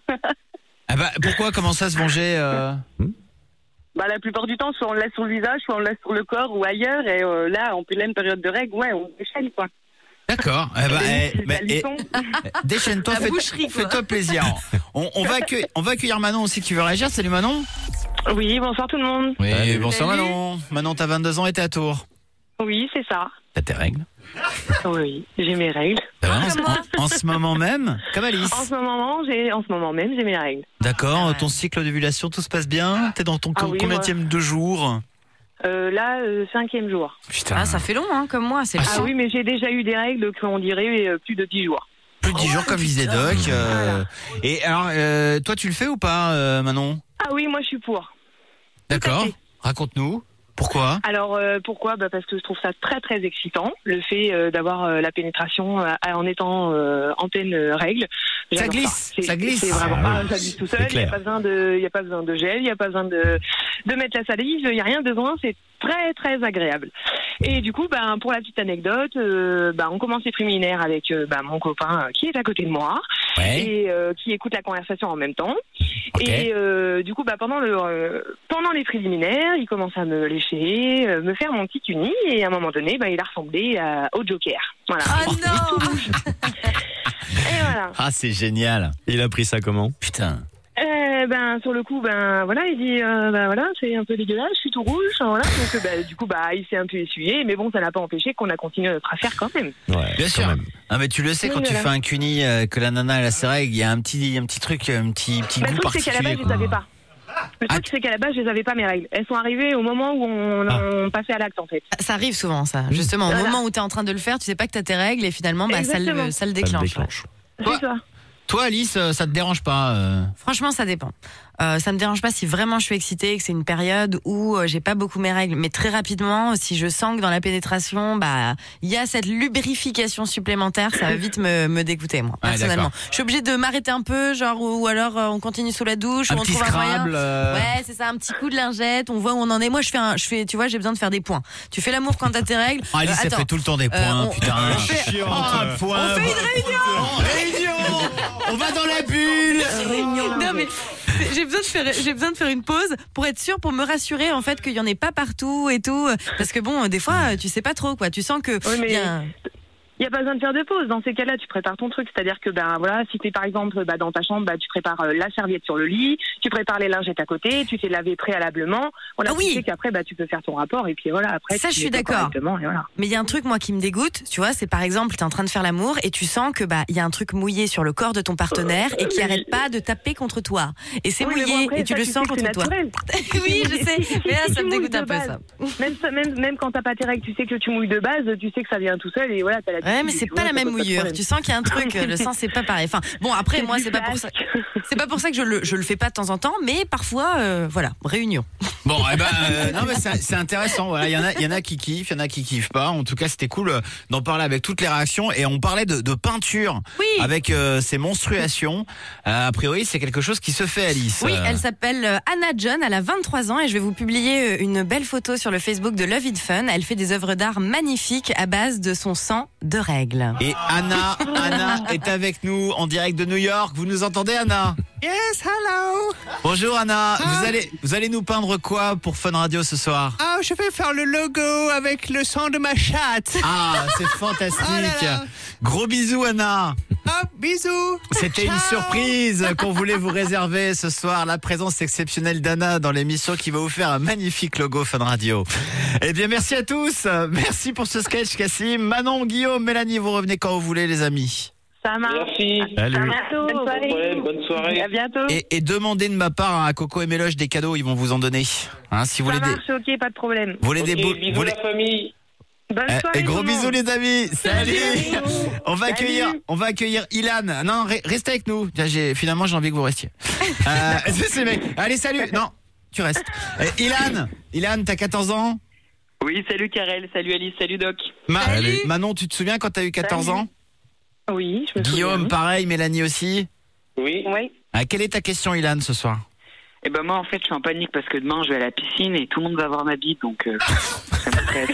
Ah bah pourquoi? Comment ça se venger euh... Bah la plupart du temps, soit on le laisse sur le visage, soit on le laisse sur le corps ou ailleurs. Et euh, là, en pleine période de règles, ouais, on déchaîne quoi. D'accord. Eh bah, eh, bah, eh, déchaîne-toi, fais, boucherie, fais-toi plaisir. On, on, va accueillir, on va accueillir Manon aussi qui veut réagir. Salut Manon. Oui, bonsoir tout le monde. Oui, Salut. bonsoir Manon. Manon, t'as vingt-deux ans et t'es à Tours. Oui, c'est ça. T'as tes règles? Oui, j'ai mes règles. Ah, en, en, en ce moment même, comme Alice. En ce moment, j'ai, en ce moment même, j'ai mes règles. D'accord. Ton cycle d'ovulation, tout se passe bien? T'es dans ton ah, oui, combienième de jours? Euh, là, euh, cinquième jour. Putain. Ah, ça fait long, hein, comme moi. C'est ah le oui, mais j'ai déjà eu des règles qu'on dirait euh, plus de dix jours. Plus de dix oh, jours, comme disait Doc. Euh... Voilà. Et alors, euh, toi, tu le fais ou pas, euh, Manon? Ah oui, moi, je suis pour. D'accord. Raconte-nous. Pourquoi ? Alors euh, pourquoi bah parce que je trouve ça très très excitant, le fait euh, d'avoir euh, la pénétration euh, en étant euh, en pleine euh, règle. Ça J'adore glisse, C'est- ça glisse. C'est vraiment Ah, ah, ça glisse tout seul. c'est Il n'y a clair. pas besoin de, il y a pas besoin de gel, il n'y a pas besoin de de mettre la salive, il n'y a rien besoin. C'est très très agréable. Et du coup, ben pour la petite anecdote, euh, ben on commence les préliminaires avec euh, ben, mon copain euh, qui est à côté de moi Ouais. et euh, qui écoute la conversation en même temps. Et euh, du coup, bah, pendant, le, euh, pendant les préliminaires, il commence à me lécher, euh, me faire mon petit uni, et à un moment donné, bah, il a ressemblé à, au Joker. Voilà. Oh non. Et voilà. Ah, c'est génial. Il a pris ça comment ? Putain. Euh, ben sur le coup, ben voilà, il dit, euh, ben voilà, c'est un peu dégueulasse, je suis tout rouge, voilà. Donc euh, bah, du coup, bah il s'est un peu essuyé, mais bon, ça n'a pas empêché qu'on a continué notre affaire quand même. Bien sûr. Ah, mais tu le sais, Oui, quand tu voilà. fais un cuni, euh, que la nana elle a ses règles, il y a un petit, un petit truc, un petit, petit Bah, goût le truc, c'est qu'à la particulier. base, je les quoi. avais pas. Le truc, c'est qu'à la base, je les avais pas, mes règles. Elles sont arrivées au moment où on, on passait à l'acte, en fait. Ça arrive souvent, ça. Justement, au Voilà. moment où tu es en train de le faire, tu sais pas que tu as tes règles et finalement, bah, ça, le, Exactement. ça le déclenche. C'est ça. Toi, Alice, euh, ça te dérange pas euh Franchement, ça dépend. Euh, ça me dérange pas si vraiment je suis excitée et que c'est une période où euh, j'ai pas beaucoup mes règles. Mais très rapidement, si je sens que dans la pénétration, bah, il y a cette lubrification supplémentaire, ça va vite me, me dégoûter, moi, Ouais, personnellement. d'accord. Je suis obligée de m'arrêter un peu, genre, ou, ou alors euh, on continue sous la douche, Un ou on petit trouve un moyen. Scrabble, euh. Ouais, c'est ça, un petit coup de lingette, on voit où on en est. Moi, je fais un, je fais, tu vois, j'ai besoin de faire des points. Tu fais l'amour quand t'as tes règles. Ah, Alice, Euh, elle attends. fait tout le temps des Euh, points, on- putain. on fait- Chiante. Oh, Un point. on fait une réunion. Oh, réunion. On va dans la bulle. Non mais j'ai besoin de faire j'ai besoin de faire une pause pour être sûre, pour me rassurer en fait qu'il y en ait pas partout et tout, parce que bon, des fois tu sais pas trop quoi, tu sens que Oui, mais il y a un- il n'y a pas besoin de faire de pause. Dans ces cas-là, tu prépares ton truc. C'est-à-dire que, ben voilà, si tu es par exemple bah, dans ta chambre, bah, tu prépares euh, la serviette sur le lit, tu prépares les lingettes à côté, tu t'es lavé préalablement. Voilà, Ah oui. tu sais qu'après, bah, tu peux faire ton rapport et puis voilà, après. Ça, tu je suis nettoies d'accord. correctement et voilà. Mais il y a un truc moi qui me dégoûte, tu vois, c'est par exemple tu es en train de faire l'amour et tu sens que bah il y a un truc mouillé sur le corps de ton partenaire et qui arrête pas de taper contre toi. Et c'est Oui, mais bon, mouillé après, et tu ça, le sais sens que c'est contre toi. naturel. Oui, je sais. Si- si- Mais là, si ça tu me mouilles dégoûte un de peu, base, ça. Même, ça- même, même quand t'as pas tes règles, tu sais que tu mouilles de base, tu sais que ça vient tout seul et voilà, t'as la. Ouais, mais c'est pas la même mouillure. Tu sens qu'il y a un truc, le sang c'est pas pareil. Enfin, bon après C'est moi du c'est pas pour ça, c'est pas pour ça que je le je le fais pas de temps en temps, mais parfois euh, voilà, réunion. Bon, eh ben, euh, non, mais c'est c'est intéressant. Voilà, il y en a, il y en a qui kiffent, il y en a qui kiffent pas. En tout cas, c'était cool euh, d'en parler avec toutes les réactions. Et on parlait de, de peinture avec euh, ces menstruations. Euh, a priori, c'est quelque chose qui se fait, Alice. Oui, Euh, elle s'appelle euh, Anna John, elle a vingt-trois ans et je vais vous publier euh, une belle photo sur le Facebook de Love It Fun. Elle fait des œuvres d'art magnifiques à base de son sang de règles. Et Anna, Anna est avec nous en direct de New York. Vous nous entendez, Anna? Yes, hello. Bonjour, Anna. Ah. Vous allez, vous allez nous peindre quoi pour Fun Radio ce soir? Ah, je vais faire le logo avec le sang de ma chatte. Ah, c'est fantastique. Oh là là. Gros bisous, Anna. Ah, bisous. C'était une Ciao. surprise qu'on voulait vous réserver ce soir. La présence exceptionnelle d'Anna dans l'émission qui va vous faire un magnifique logo Fun Radio. Eh bien, merci à tous. Merci pour ce sketch, Cassim. Manon, Guillaume, Mélanie, vous revenez quand vous voulez, les amis. Ça marche. Merci. Salut. À bientôt. Pas de problème, bonne soirée. À bientôt. Et, et demandez de ma part à Coco et Méloche des cadeaux, ils vont vous en donner. Hein, si vous Ça voulez des, marche, ok, pas de problème. vous voulez des Ok, beaux- bisous vous voulez- la famille. Bonne Eh, soirée. et gros tout le bisous monde. les amis. Salut. On va Salut. accueillir, on va accueillir Ilan. Non, re- restez avec nous. Tiens, j'ai- finalement, j'ai envie que vous restiez. Euh, c'est c'est mec. Allez, salut. Non, tu restes. Euh, Ilan, Ilan, t'as quatorze ans. Oui, salut Karel, salut Alice, salut Doc. Ma- Manon, tu te souviens quand t'as eu quatorze Salut. ans? Oui, je me Guillaume, souviens. pareil. Mélanie aussi. Oui. Oui. Ah, quelle est ta question, Ilan, ce soir? Eh ben moi en fait je suis en panique parce que demain je vais à la piscine et tout le monde va voir ma bite donc euh, ça me stresse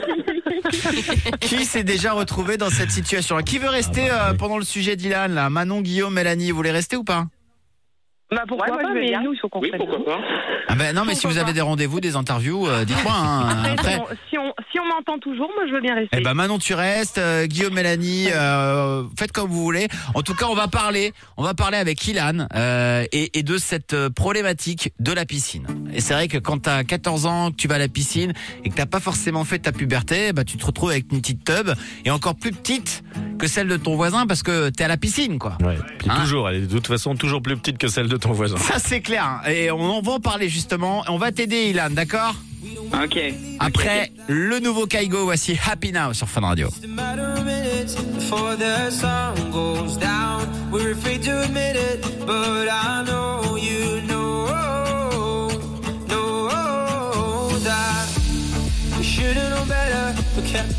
quoi. Qui s'est déjà retrouvé dans cette situation? Qui veut rester euh, pendant le sujet d'Ilan là? Manon, Guillaume, Mélanie, vous voulez rester ou pas? Bah pourquoi Ouais, moi, pas, je veux mais bien. nous, il faut qu'on Oui, prenne pourquoi nous. pas. Ah ben non, mais si vous avez des rendez-vous, des interviews, euh, dites-moi. Hein, Après, après. si on, si on m'entend toujours, moi, je veux bien rester. Eh ben Manon, tu restes. euh, Guillaume, Mélanie, euh, faites comme vous voulez. En tout cas, on va parler, on va parler avec Ilan euh, et, et de cette euh, problématique de la piscine. Et c'est vrai que quand t'as quatorze ans, que tu vas à la piscine et que t'as pas forcément fait ta puberté, bah tu te retrouves avec une petite tub et encore plus petite que celle de ton voisin parce que t'es à la piscine, quoi. Ouais. Puis toujours, elle est de toute façon toujours plus petite que celle de ton voisin. Ça c'est clair. Et on en va en parler justement. On va t'aider, Ilan, d'accord? Ok. Après le nouveau Kaigo, voici Happy Now sur Fun Radio. Matter of minutes before the sun goes down. We're afraid to admit it, but I know you know, know that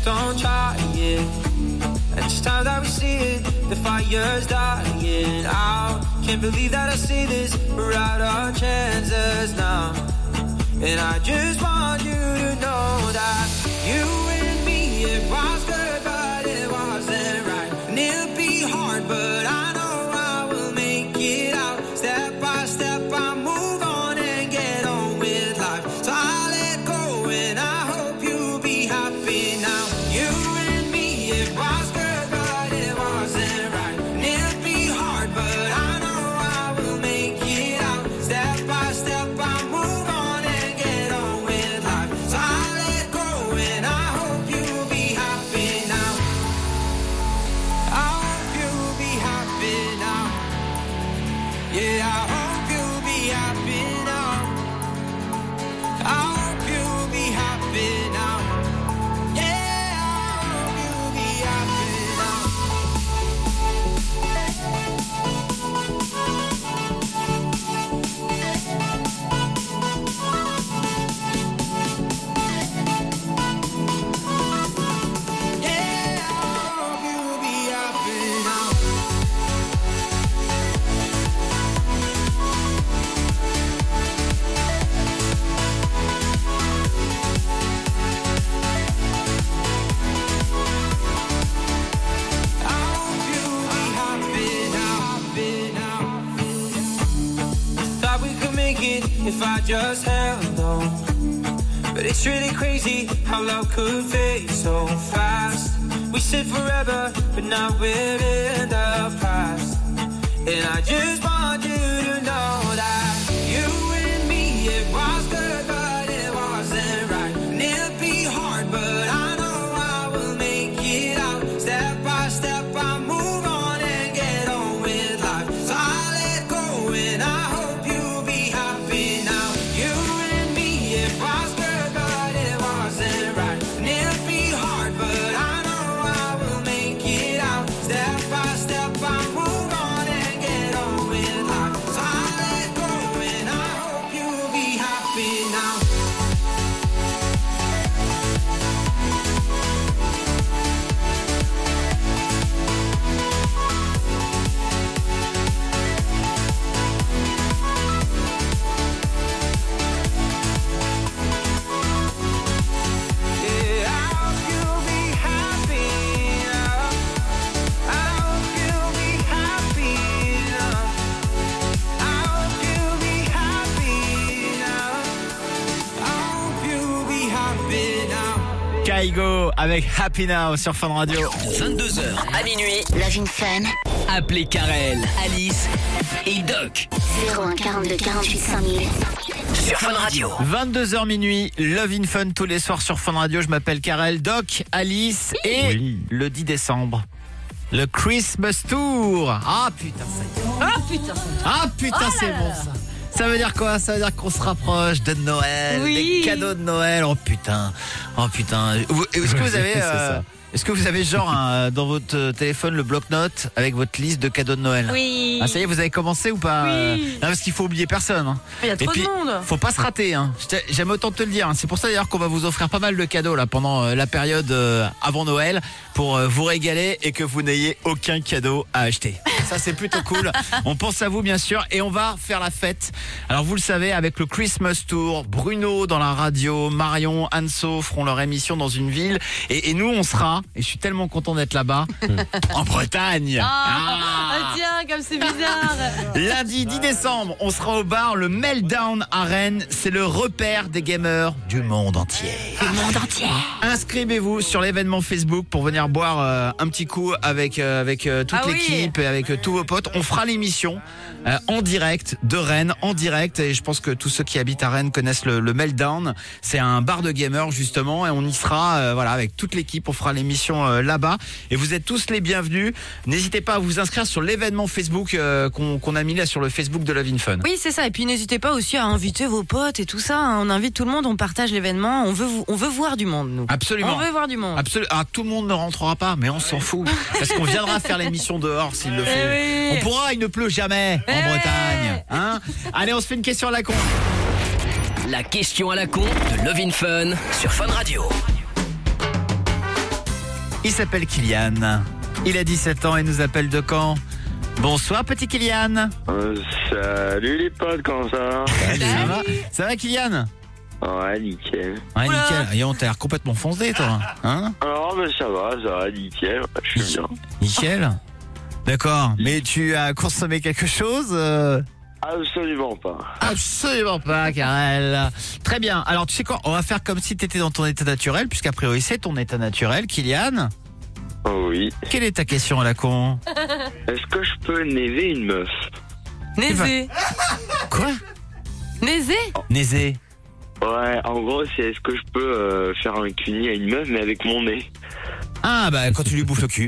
don't try it. And it's time that we see it, the fire's dying out. Can't believe that I see this, we're out our chances now. And I just want you to know that you and me, it was good, but it wasn't right. And it'll be hard, but I know I will make it out. Step by step, I move on and get on with life. So I let go and I hope you'll be happy now. You and me, it was good, but it wasn't right. And it'll be hard, but I know I will make it out. Step by step, I move on and get on with life. So I let go and I hope you'll be happy now. I hope you'll be happy now. Yeah, I hope you'll be happy now. I hope you'll be happy now. Yeah, I hope you'll be happy now. Yeah, I hope you'll be happy now. Thought we could make it if I just held on. But it's really crazy how love could fade so fast. We said forever, but now we're in the past. And I just want you to know that you and me, it was good, but it wasn't right. And it'll be hard, but I know I will make it out. Step by step, I move on and get on with life. So I let go and I hope you'll be happy now. You and me, it was good, but it wasn't right. And it'll be hard, but I know I will make it out. Step by step, I move on and get on with life. So I let go and I hope you'll be happy now. Yeah, I hope you'll be happy now. I hope you'll be happy now. I hope you'll be happy now. I hope you'll be happy now. Kaigo avec Happy Now sur Fun Radio. vingt-deux heures à minuit. Love in Fun. Appelez Karel, Alice et Doc. zéro un quarante-deux quarante-huit cinq mille. Sur Fun Radio. vingt-deux heures minuit, Love in Fun tous les soirs sur Fun Radio. Je m'appelle Karel, Doc, Alice et Oui. le dix décembre, le Christmas Tour. Ah putain, ça y est. Ah putain. Ah putain, Oh c'est là bon là. ça. Ça veut dire quoi? Ça veut dire qu'on se rapproche de Noël, Oui. des cadeaux de Noël. Oh putain, oh putain. Vous- Est-ce que vous avez, C'est euh, ça. est-ce que vous avez genre un- dans votre téléphone le bloc-notes avec votre liste de cadeaux de Noël? Oui. Ah ça y est, vous avez commencé ou pas? Oui. Non, parce qu'il faut oublier personne. Hein. Il y a Et trop puis, de monde. faut pas se rater. Hein. Je t'ai- J'aime autant te le dire. Hein. C'est pour ça d'ailleurs qu'on va vous offrir pas mal de cadeaux là pendant euh, la période euh, avant Noël pour euh, vous régaler et que vous n'ayez aucun cadeau à acheter. Ça c'est plutôt cool. On pense à vous bien sûr et on va faire la fête. Alors vous le savez avec le Christmas Tour, Bruno dans la radio, Marion, Anso feront leur émission dans une ville et, et nous on sera, et je suis tellement content d'être là-bas, en Bretagne. Ah, ah, tiens, comme c'est bizarre. Lundi dix décembre, on sera au bar le Meltdown à Rennes. C'est le repère des gamers du monde entier. Du monde entier. Inscrivez-vous sur l'événement Facebook pour venir boire euh, un petit coup avec euh, avec euh, toute Ah oui. l'équipe et avec euh, tous vos potes. On fera l'émission euh, en direct de Rennes, en direct. Et je pense que tous ceux qui habitent à Rennes connaissent le, le Meltdown. C'est un bar de gamers justement, et on y sera euh, voilà avec toute l'équipe. On fera l'émission euh, là-bas. Et vous êtes tous les bienvenus. N'hésitez pas à vous inscrire sur l'événement Facebook euh, qu'on qu'on a mis là sur le Facebook de Love in Fun. Oui, c'est ça. Et puis n'hésitez pas aussi à inviter vos potes et tout ça. hein. On invite tout le monde, on partage l'événement. On veut, vous- on veut voir du monde, nous. Absolument. On veut voir du monde. Absolument. Ah, tout le monde ne rentrera pas, mais on s'en fout. Parce qu'on viendra faire l'émission dehors s'il le faut. Eh oui. On pourra, il ne pleut jamais en Eh Bretagne. Hein. Allez, on se fait une question à la con. La question à la con de Love in Fun sur Fun Radio. Il s'appelle Kylian. Il a dix-sept ans et nous appelle de Caen. Bonsoir petit Kylian. Euh, salut les potes, comment ça va? Salut. Ça va, ça va Kylian? Ouais, nickel. Ouais, nickel. Et on t'a l'air complètement foncé, toi. Hein? Alors, ben ça va, ça va, nickel. Je suis bien. Nickel. D'accord. Mais tu as consommé quelque chose euh... Absolument pas. Absolument pas, Karel. Très bien. Alors, tu sais quoi? On va faire comme si tu étais dans ton état naturel, puisqu'a priori, c'est ton état naturel, Kylian. Oh oui. Quelle est ta question à la con? Est-ce que je peux naiser une meuf? Naiser. Quoi? Naiser? Naiser. Ouais, en gros, c'est est-ce que je peux euh, faire un cuni à une meuf, mais avec mon nez? Ah, bah, quand tu lui bouffes le cul.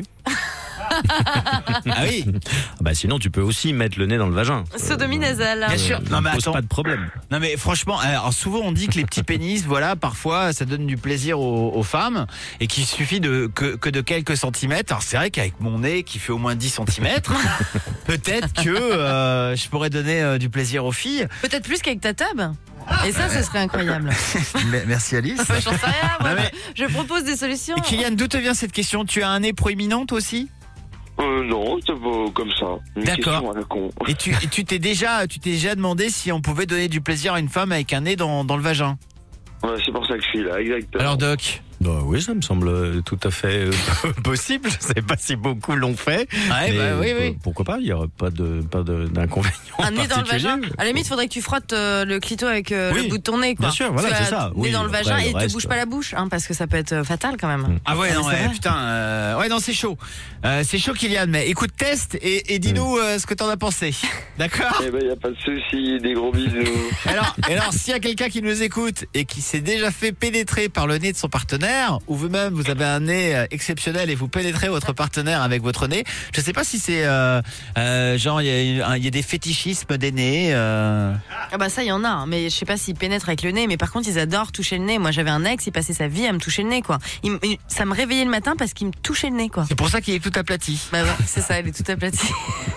Ah oui. Bah sinon tu peux aussi mettre le nez dans le vagin. Sodomie nasale. Bien sûr. Non mais pose pas de problème. Non mais franchement, alors souvent on dit que les petits pénis, voilà, parfois ça donne du plaisir aux, aux femmes et qu'il suffit de que, que de quelques centimètres. Alors c'est vrai qu'avec mon nez qui fait au moins dix centimètres, peut-être que euh, je pourrais donner euh, du plaisir aux filles. Peut-être plus qu'avec ta tub. Et ça, ce serait incroyable. Merci Alice. J'en sais rien. Moi, Non, mais- Je propose des solutions. Et Kylian, d'où te vient cette question? Tu as un nez proéminent toi aussi? Euh, non, c'est pas comme ça. Une D'accord. question à la con. Et tu et tu t'es déjà tu t'es déjà demandé si on pouvait donner du plaisir à une femme avec un nez dans, dans le vagin? Ouais, c'est pour ça que je suis là, exactement. Alors Doc? Bah oui, ça me semble euh, tout à fait euh, possible. Je sais pas si beaucoup l'ont fait. Ouais, mais, bah oui, euh, oui. Pourquoi pas? Il y aurait pas de pas de- d'inconvénient. Un nez dans le particulier. vagin. À la limite, il faudrait que tu frottes euh, le clito avec euh, Oui, le bout de ton nez, quoi. bien sûr, voilà, Tu as c'est ça. Nez Oui, dans le après, vagin le et te reste, bouge pas la bouche, hein, parce que ça peut être euh, fatal quand même. Ah ouais, Ah, non, mais c'est ouais, vrai. putain, euh, ouais, non, c'est chaud. Euh, c'est chaud, Kylian, mais écoute, teste et, et dis-nous euh, ce que t'en as pensé. D'accord? Eh ben, y a pas de souci, des gros bisous. Alors, et alors, s'il y a quelqu'un qui nous écoute et qui s'est déjà fait pénétrer par le nez de son partenaire, ou vous-même, vous avez un nez euh, exceptionnel et vous pénétrez votre partenaire avec votre nez, je sais pas si c'est euh, euh, genre, il y, a- il y a des fétichismes des nez. Euh... Ah bah ça, il y en a, hein, mais je sais pas s'ils pénètrent avec le nez, mais par contre, ils adorent toucher le nez. Moi, j'avais un ex, il passait sa vie à me toucher le nez, quoi. Il me- il- ça me réveillait le matin parce qu'il me touchait le nez, quoi. C'est pour ça qu'il est tout aplati. Bah ouais, c'est ça, il est tout aplati.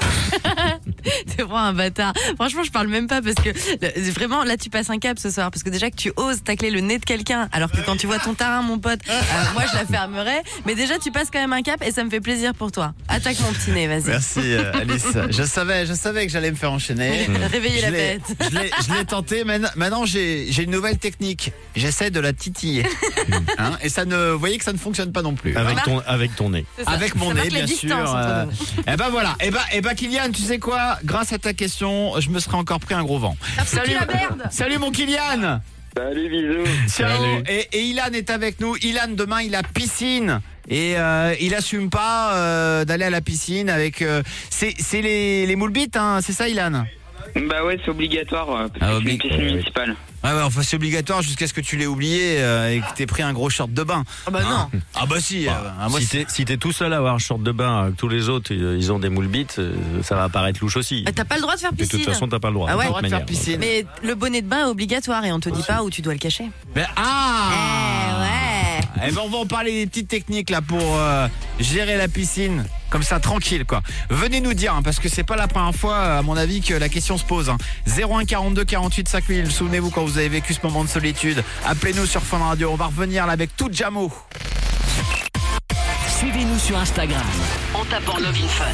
T'es vraiment un bâtard. Franchement, je parle même pas parce que le- vraiment, là, tu passes un cap ce soir. Parce que déjà que tu oses tacler le nez de quelqu'un, alors que quand tu vois ton tarin, mon pote, euh, moi, je la fermerais. Mais déjà, tu passes quand même un cap et ça me fait plaisir pour toi. Attaque mon petit nez, vas-y. Merci euh, Alice. Je savais, je savais que j'allais me faire enchaîner. Réveiller Je la l'ai- bête. Je l'ai, je l'ai tenté. Maintenant, maintenant, j'ai, j'ai une nouvelle technique. J'essaie de la titiller. Hein, et ça ne, vous voyez que ça ne fonctionne pas non plus. Avec ton avec ton nez. C'est ça. Avec mon Ça nez, marque la bien distance sûr. entre euh, nous. et ben voilà. Et ben, et ben, Kylian, tu sais quoi? Grâce à ta question, je me serais encore pris un gros vent. Salut la merde. Salut mon Kylian. Salut, bisous. Ciao. Et, et Ilan est avec nous. Ilan, demain, il a piscine. Et euh, il assume pas euh, d'aller à la piscine avec. Euh, c'est, c'est les, les moules bites, hein, c'est ça, Ilan? Bah ouais, c'est obligatoire, euh, parce Ah, que c'est obli- une piscine municipale. Ouais, ouais, enfin c'est obligatoire jusqu'à ce que tu l'aies oublié euh, et que t'aies pris un gros short de bain. Ah bah non. Ah bah si. euh, ah, moi, si c'est- t'es si t'es tout seul à avoir un short de bain, euh, que tous les autres euh, ils ont des moules bites, euh, ça va apparaître louche aussi. Ah, T'as pas le droit de faire De piscine. toute façon, t'as pas le droit. Ah ouais. de toute Pas le droit de manière. faire piscine. Mais le bonnet de bain est obligatoire et on te dit pas où tu dois le cacher. Mais- ah. Eh ouais. Eh ben on va en parler des petites techniques là pour euh, gérer la piscine. Comme ça, tranquille, quoi. Venez nous dire, hein, parce que c'est pas la première fois, à mon avis, que la question se pose. Hein. zéro un quarante-deux quarante-huit cinq mille. Souvenez-vous quand vous avez vécu ce moment de solitude. Appelez-nous sur Fun Radio. On va revenir là avec tout Jamo. Suivez-nous sur Instagram en tapant Love in Fun.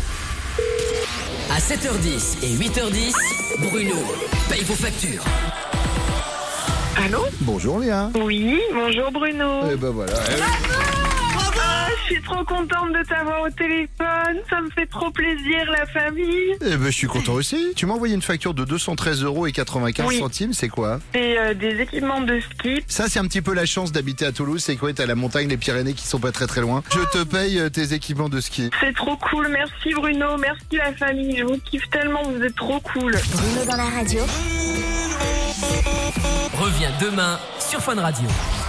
À sept heures dix et huit heures dix, Bruno paye vos factures. Allô? Bonjour Léa. Oui, bonjour Bruno. Eh ben voilà. Ah, je suis trop contente de t'avoir au téléphone. Ça me fait trop plaisir, la famille. Eh ben je suis content aussi. Tu m'as envoyé une facture de deux cent treize euros et quatre-vingt-quinze Oui. centimes, c'est quoi? C'est euh, des équipements de ski. Ça c'est un petit peu la chance d'habiter à Toulouse, c'est quoi? T'as la montagne, les Pyrénées qui sont pas très très loin. Je te paye euh, tes équipements de ski. C'est trop cool. Merci Bruno. Merci la famille. Je vous kiffe tellement. Vous êtes trop cool. Bruno dans la radio. Reviens demain sur Fun Radio.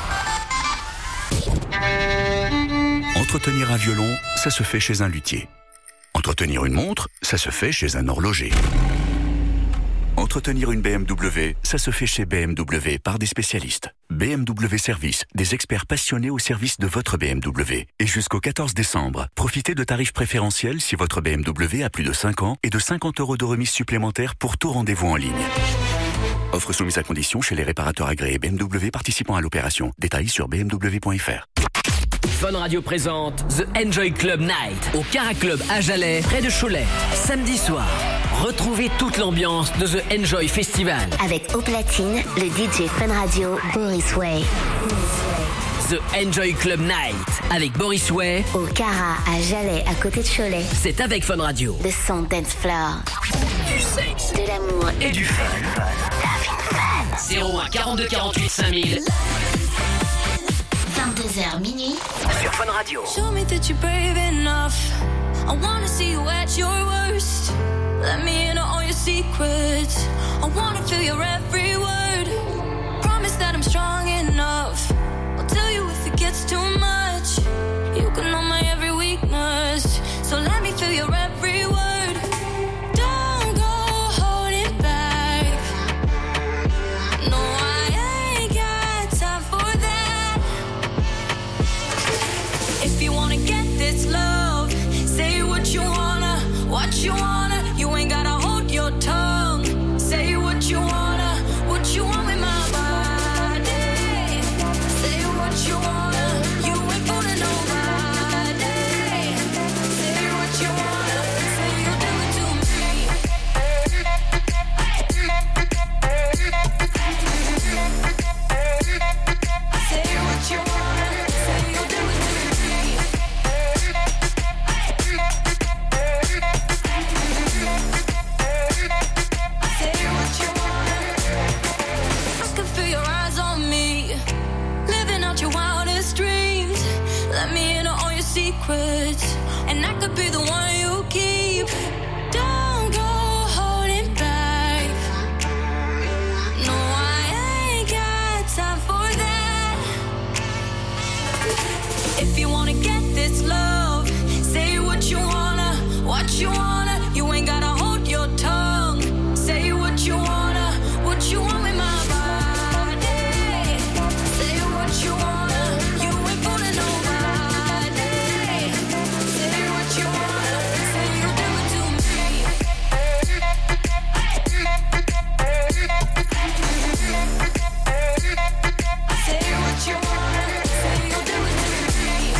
Entretenir un violon, ça se fait chez un luthier. Entretenir une montre, ça se fait chez un horloger. Entretenir une B M W, ça se fait chez B M W par des spécialistes. B M W Service, des experts passionnés au service de votre B M W. Et jusqu'au quatorze décembre, profitez de tarifs préférentiels si votre B M W a plus de cinq ans et de cinquante euros de remise supplémentaire pour tout rendez-vous en ligne. Offre soumise à condition chez les réparateurs agréés B M W participant à l'opération. Détails sur b m w point f r. Fun Radio présente The Enjoy Club Night au Cara Club à Jalais, près de Cholet. Samedi soir, retrouvez toute l'ambiance de The Enjoy Festival. Avec au platine, le D J Fun Radio, Boris Way. The Enjoy Club Night avec Boris Way au Cara à Jalais, à côté de Cholet. C'est avec Fun Radio. Le son dance floor. Du sexe, de l'amour et du fun. zéro un quarante-deux quarante-huit cinq mille. vingt-deux heures minuit. Sur Fun Radio. Show me that you're brave enough. I wanna see you at your worst. Let me in on all your secrets. I wanna feel your every word. Promise that I'm strong enough. I'll tell you if it gets too much. You can know my every weakness. So let me feel your every word. Don't go holding back. No, I ain't got time for that. If you wanna get this love, say what you wanna, what you wanna. You ain't gotta hold your tongue. Say what you wanna, what you want with my body. Say what you wanna, you ain't fooling nobody. Say what you wanna, say you'll do it to me. Say what you wanna, say you'll do it to me. Say what you wanna. I can feel your eyes on me, living out your wildest dreams. Let me in on all your secrets, and I could be the one you keep. Don't go holding back. No, I ain't got time for that. If you wanna get this love, say what you wanna, what you wanna. You ain't gotta hold your tongue. Say what you wanna, what you want with my body. Say what you wanna, you ain't fooling nobody. Say what you wanna, say you'll do it to me. Say what you wanna, say you'll do it to me.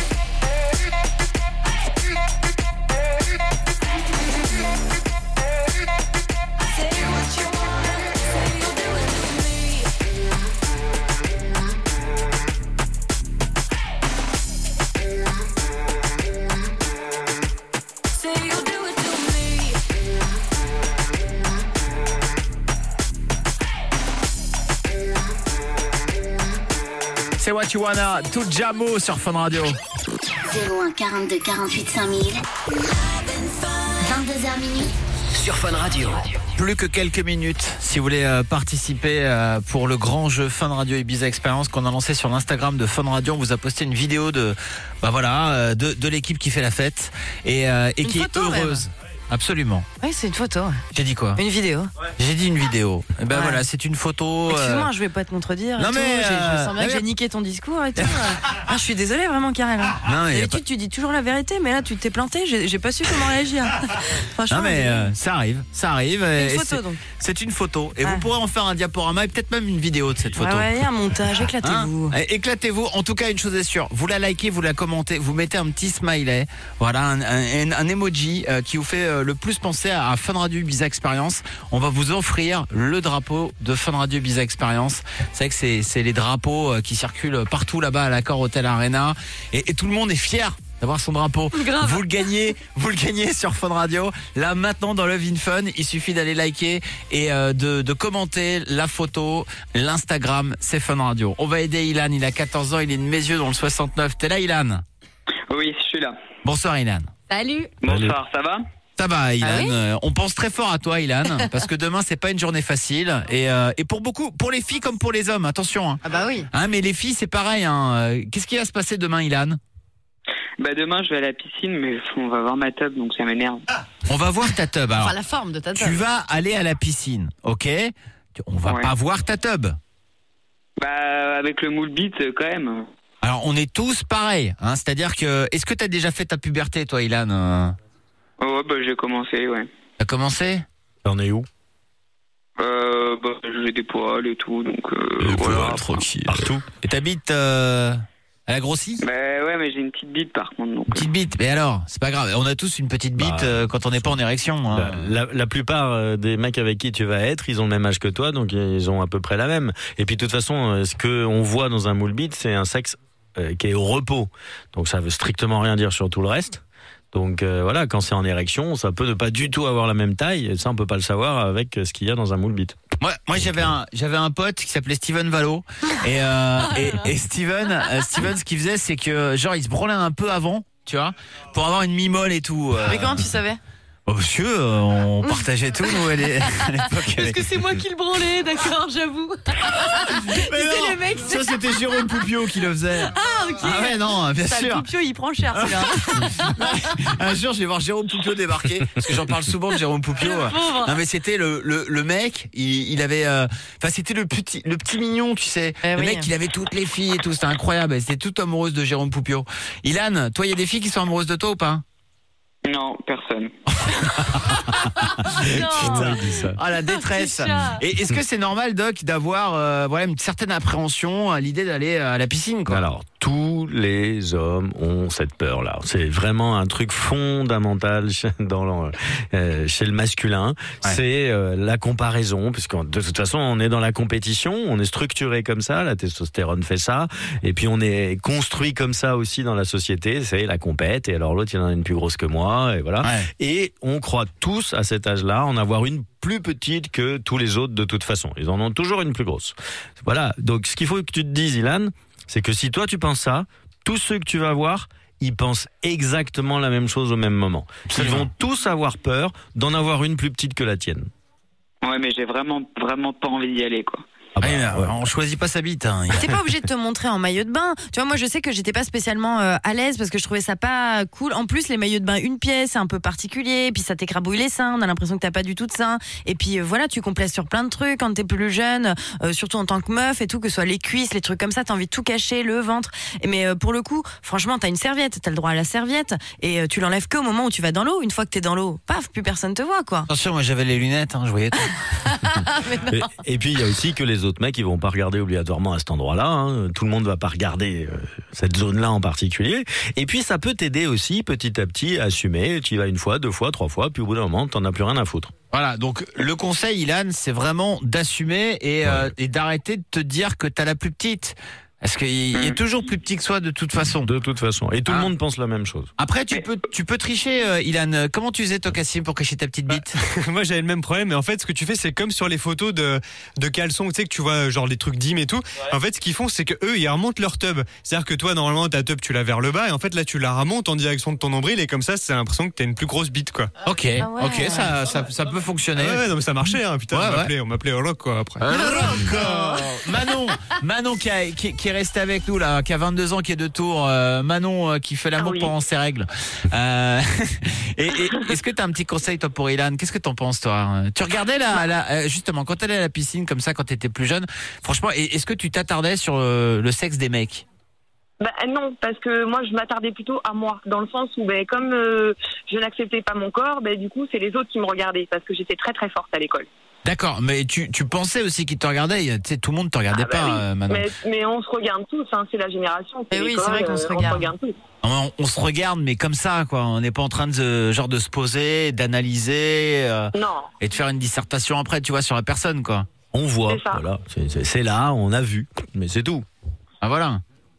Say what you wanna, say you'll do it to me. Say you'll do it to me. C'est What You Wanna, tout Jamo sur Fun Radio. zéro un quarante-deux quarante-huit cinq mille. vingt-deux heures minuit. Sur Fun Radio. Plus que quelques minutes si vous voulez euh, participer euh, pour le grand jeu Fun Radio Ibiza Experience qu'on a lancé sur l'Instagram de Fun Radio. On vous a posté une vidéo de bah voilà euh, de, de l'équipe qui fait la fête et, euh, et Une qui photo, est heureuse. même. Absolument. Oui, c'est une photo. J'ai dit quoi? Une vidéo. J'ai dit une vidéo. Et ben Ouais. voilà, c'est une photo. euh, Excuse-moi, je vais pas te contredire. et Non, tout. mais, J'ai- euh, je sens bien que mais- j'ai niqué ton discours et tout. Ah, je suis désolée, vraiment, Karel. Non, mais y a D'habitude, tu dis toujours la vérité, mais là, tu t'es planté. J'ai j'ai pas su comment réagir. Franchement. Non mais euh, ça arrive, ça arrive. C'est une et photo, c'est- donc. C'est une photo et Ouais. vous pourrez en faire un diaporama et peut-être même une vidéo de cette photo. Ouais, ouais, un montage, éclatez-vous. Hein Eh, éclatez-vous. En tout cas, une chose est sûre, vous la likez, vous la commentez, vous mettez un petit smiley, voilà, un, un, un emoji euh, qui vous fait euh, le plus penser à, à Fun Radio Ibiza Experience. On va vous offrir le drapeau de Fun Radio Ibiza Experience. C'est vrai que c'est, c'est les drapeaux euh, qui circulent partout là-bas à l'Accor Hotel Arena et, et tout le monde est fier d'avoir son drapeau. Grave. Vous le gagnez, vous le gagnez sur Fun Radio. Là maintenant dans Love in Fun, il suffit d'aller liker et euh, de, de commenter la photo, l'Instagram, c'est Fun Radio. On va aider Ilan, il a quatorze ans, il est de Mézieux dans le soixante-neuf. T'es là Ilan? Oui, je suis là. Bonsoir Ilan. Salut. Bonsoir, ça va? Ça va Ilan, Ah oui Euh, on pense très fort à toi Ilan, parce que demain c'est pas une journée facile et, euh, et pour beaucoup, pour les filles comme pour les hommes, attention. Hein. Ah bah oui. Hein, mais les filles c'est pareil. Hein. Euh, Qu'est-ce qui va se passer demain Ilan? Bah demain je vais à la piscine, mais on va voir ma tub, donc ça m'énerve. On va voir ta tub. Alors, Enfin, la forme de ta tu table. vas aller à la piscine, ok? On va Ouais. pas voir ta tub. Bah avec le moule bite euh, quand même. Alors on est tous pareils, hein, c'est-à-dire que est-ce que t'as déjà fait ta puberté toi Ilan? euh Oh, ouais, bah j'ai commencé, ouais. T'as commencé? T'en es où? Euh, bah j'ai des poils et tout, donc euh, Les voilà. poils, tranquille. Partout. Et t'habites euh, Elle a grossi? Bah ouais, mais j'ai une petite bite par contre. Donc... Une petite bite, mais alors, c'est pas grave. On a tous une petite bite bah, euh, quand on n'est pas en érection. Hein. La, la, la plupart des mecs avec qui tu vas être, ils ont le même âge que toi, donc ils ont à peu près la même. Et puis de toute façon, ce qu'on voit dans un moule bite, c'est un sexe euh, qui est au repos. Donc ça veut strictement rien dire sur tout le reste. Donc euh, voilà, quand c'est en érection, ça peut ne pas du tout avoir la même taille. Et ça, on peut pas le savoir avec ce qu'il y a dans un moule bite. Moi, moi j'avais un, j'avais un pote qui s'appelait Steven Valo. Et, euh, et, et Steven, euh, Steven, ce qu'il faisait, c'est que genre il se branlait un peu avant, tu vois, pour avoir une mimole et tout. Euh... Mais comment tu savais? Oh monsieur, euh, on partageait tout nous à l'époque. Est-ce que c'est moi qui le branlais, d'accord, j'avoue. Mais non, les mecs, ça c'était Jérôme Poupio qui le faisait. Ah ok. Ah ouais non, bien ça, sûr. Poupio il prend cher celui-là. Un jour je vais voir Jérôme Poupio débarquer parce que j'en parle souvent de Jérôme Poupio. Non mais c'était le le, le mec, il, il avait, enfin euh, c'était le petit le petit mignon, tu sais. Eh le oui. mec il avait toutes les filles et tout, c'était incroyable. C'était toute amoureuse de Jérôme Poupio. Ilan, toi il y a des filles qui sont amoureuses de toi ou pas? Non, personne. Putain. Ah la détresse. Et est-ce que c'est normal, Doc, d'avoir euh, voilà une certaine appréhension à l'idée d'aller à la piscine, quoi? Alors tous les hommes ont cette peur-là. C'est vraiment un truc fondamental dans le, euh, chez le masculin. Ouais. C'est euh, la comparaison, puisque de toute façon on est dans la compétition, on est structuré comme ça, la testostérone fait ça, et puis on est construit comme ça aussi dans la société. C'est la compète. Et alors l'autre il en a une plus grosse que moi, et voilà. Ouais. Et on croit tous à cet âge-là en avoir une plus petite que tous les autres de toute façon. Ils en ont toujours une plus grosse. Voilà. Donc ce qu'il faut que tu te dises, Ilan, c'est que si toi tu penses ça, tous ceux que tu vas voir, ils pensent exactement la même chose au même moment. Absolument. Ils vont tous avoir peur d'en avoir une plus petite que la tienne. Ouais, mais j'ai vraiment, vraiment pas envie d'y aller, quoi. Ah bah, ah, ouais. On choisit pas sa bite. Hein. T'es pas obligé de te montrer en maillot de bain. Tu vois, moi je sais que j'étais pas spécialement euh, à l'aise parce que je trouvais ça pas cool. En plus, les maillots de bain une pièce, c'est un peu particulier. Puis ça t'écrabouille les seins. On a l'impression que t'as pas du tout de seins. Et puis euh, voilà, tu complètes sur plein de trucs quand t'es plus jeune, euh, surtout en tant que meuf et tout, que ce soit les cuisses, les trucs comme ça. T'as envie de tout cacher, le ventre. Et mais euh, pour le coup, franchement, t'as une serviette, t'as le droit à la serviette et euh, tu l'enlèves que au moment où tu vas dans l'eau. Une fois que t'es dans l'eau, paf, plus personne te voit, quoi. Attention, moi j'avais les lunettes, hein, je voyais tout. et, et puis il y a aussi que les autres mecs, ils vont pas regarder obligatoirement à cet endroit-là. Hein. Tout le monde va pas regarder euh, cette zone-là en particulier. Et puis ça peut t'aider aussi petit à petit à assumer. Tu y vas une fois, deux fois, trois fois, puis au bout d'un moment, t'en as plus rien à foutre. Voilà, donc le conseil, Ilan, c'est vraiment d'assumer et, ouais. euh, et d'arrêter de te dire que t'as la plus petite. Parce qu'il est toujours plus petit que soi de toute façon. De toute façon. Et tout ah. le monde pense la même chose. Après, tu peux, tu peux tricher, euh, Ilan. Comment tu faisais, toi, Cassim, pour cacher ta petite bite? Moi, j'avais le même problème. Mais en fait, ce que tu fais, c'est comme sur les photos de, de caleçons, tu sais, que tu vois, genre, les trucs d'Im et tout. Ouais. En fait, ce qu'ils font, c'est que eux, ils remontent leur tub. C'est-à-dire que toi, normalement, ta tub, tu l'as vers le bas. Et en fait, là, tu la remontes en direction de ton nombril. Et comme ça, c'est l'impression que t'as une plus grosse bite, quoi. Ok. Ah ouais. Ok, ça, ça, ça peut fonctionner. Ah ouais, non, mais ça marchait, hein. Putain, ouais, on ouais. m'appelait, on m'appelait Rock, quoi, après. Rock. Manon, Manon qui, a, qui, qui est restée avec nous, là. Qui a vingt-deux ans, qui est de Tours, euh, Manon euh, qui fait l'amour ah oui. pendant ses règles. Euh, et, et est-ce que tu as un petit conseil toi pour Ilan? Qu'est-ce que t'en penses toi? Tu regardais la, la justement quand elle est à la piscine comme ça quand tu étais plus jeune, franchement, est-ce que tu t'attardais sur le, le sexe des mecs? Bah, non, parce que moi je m'attardais plutôt à moi, dans le sens où bah, comme euh, je n'acceptais pas mon corps, bah, du coup c'est les autres qui me regardaient parce que j'étais très très forte à l'école. D'accord, mais tu, tu pensais aussi qu'ils te regardaient, tu sais, tout le monde te regardait ah bah pas, oui. euh, Manon. Mais, mais on se regarde tous, hein, c'est la génération. C'est et oui, c'est vrai qu'on se regarde. On se regarde tous. On, on se regarde, mais comme ça, quoi. On n'est pas en train de genre de se poser, d'analyser, euh, non. et de faire une dissertation après, tu vois, sur la personne, quoi. On voit, voilà, c'est, c'est, c'est là, on a vu, mais c'est tout. Ah voilà.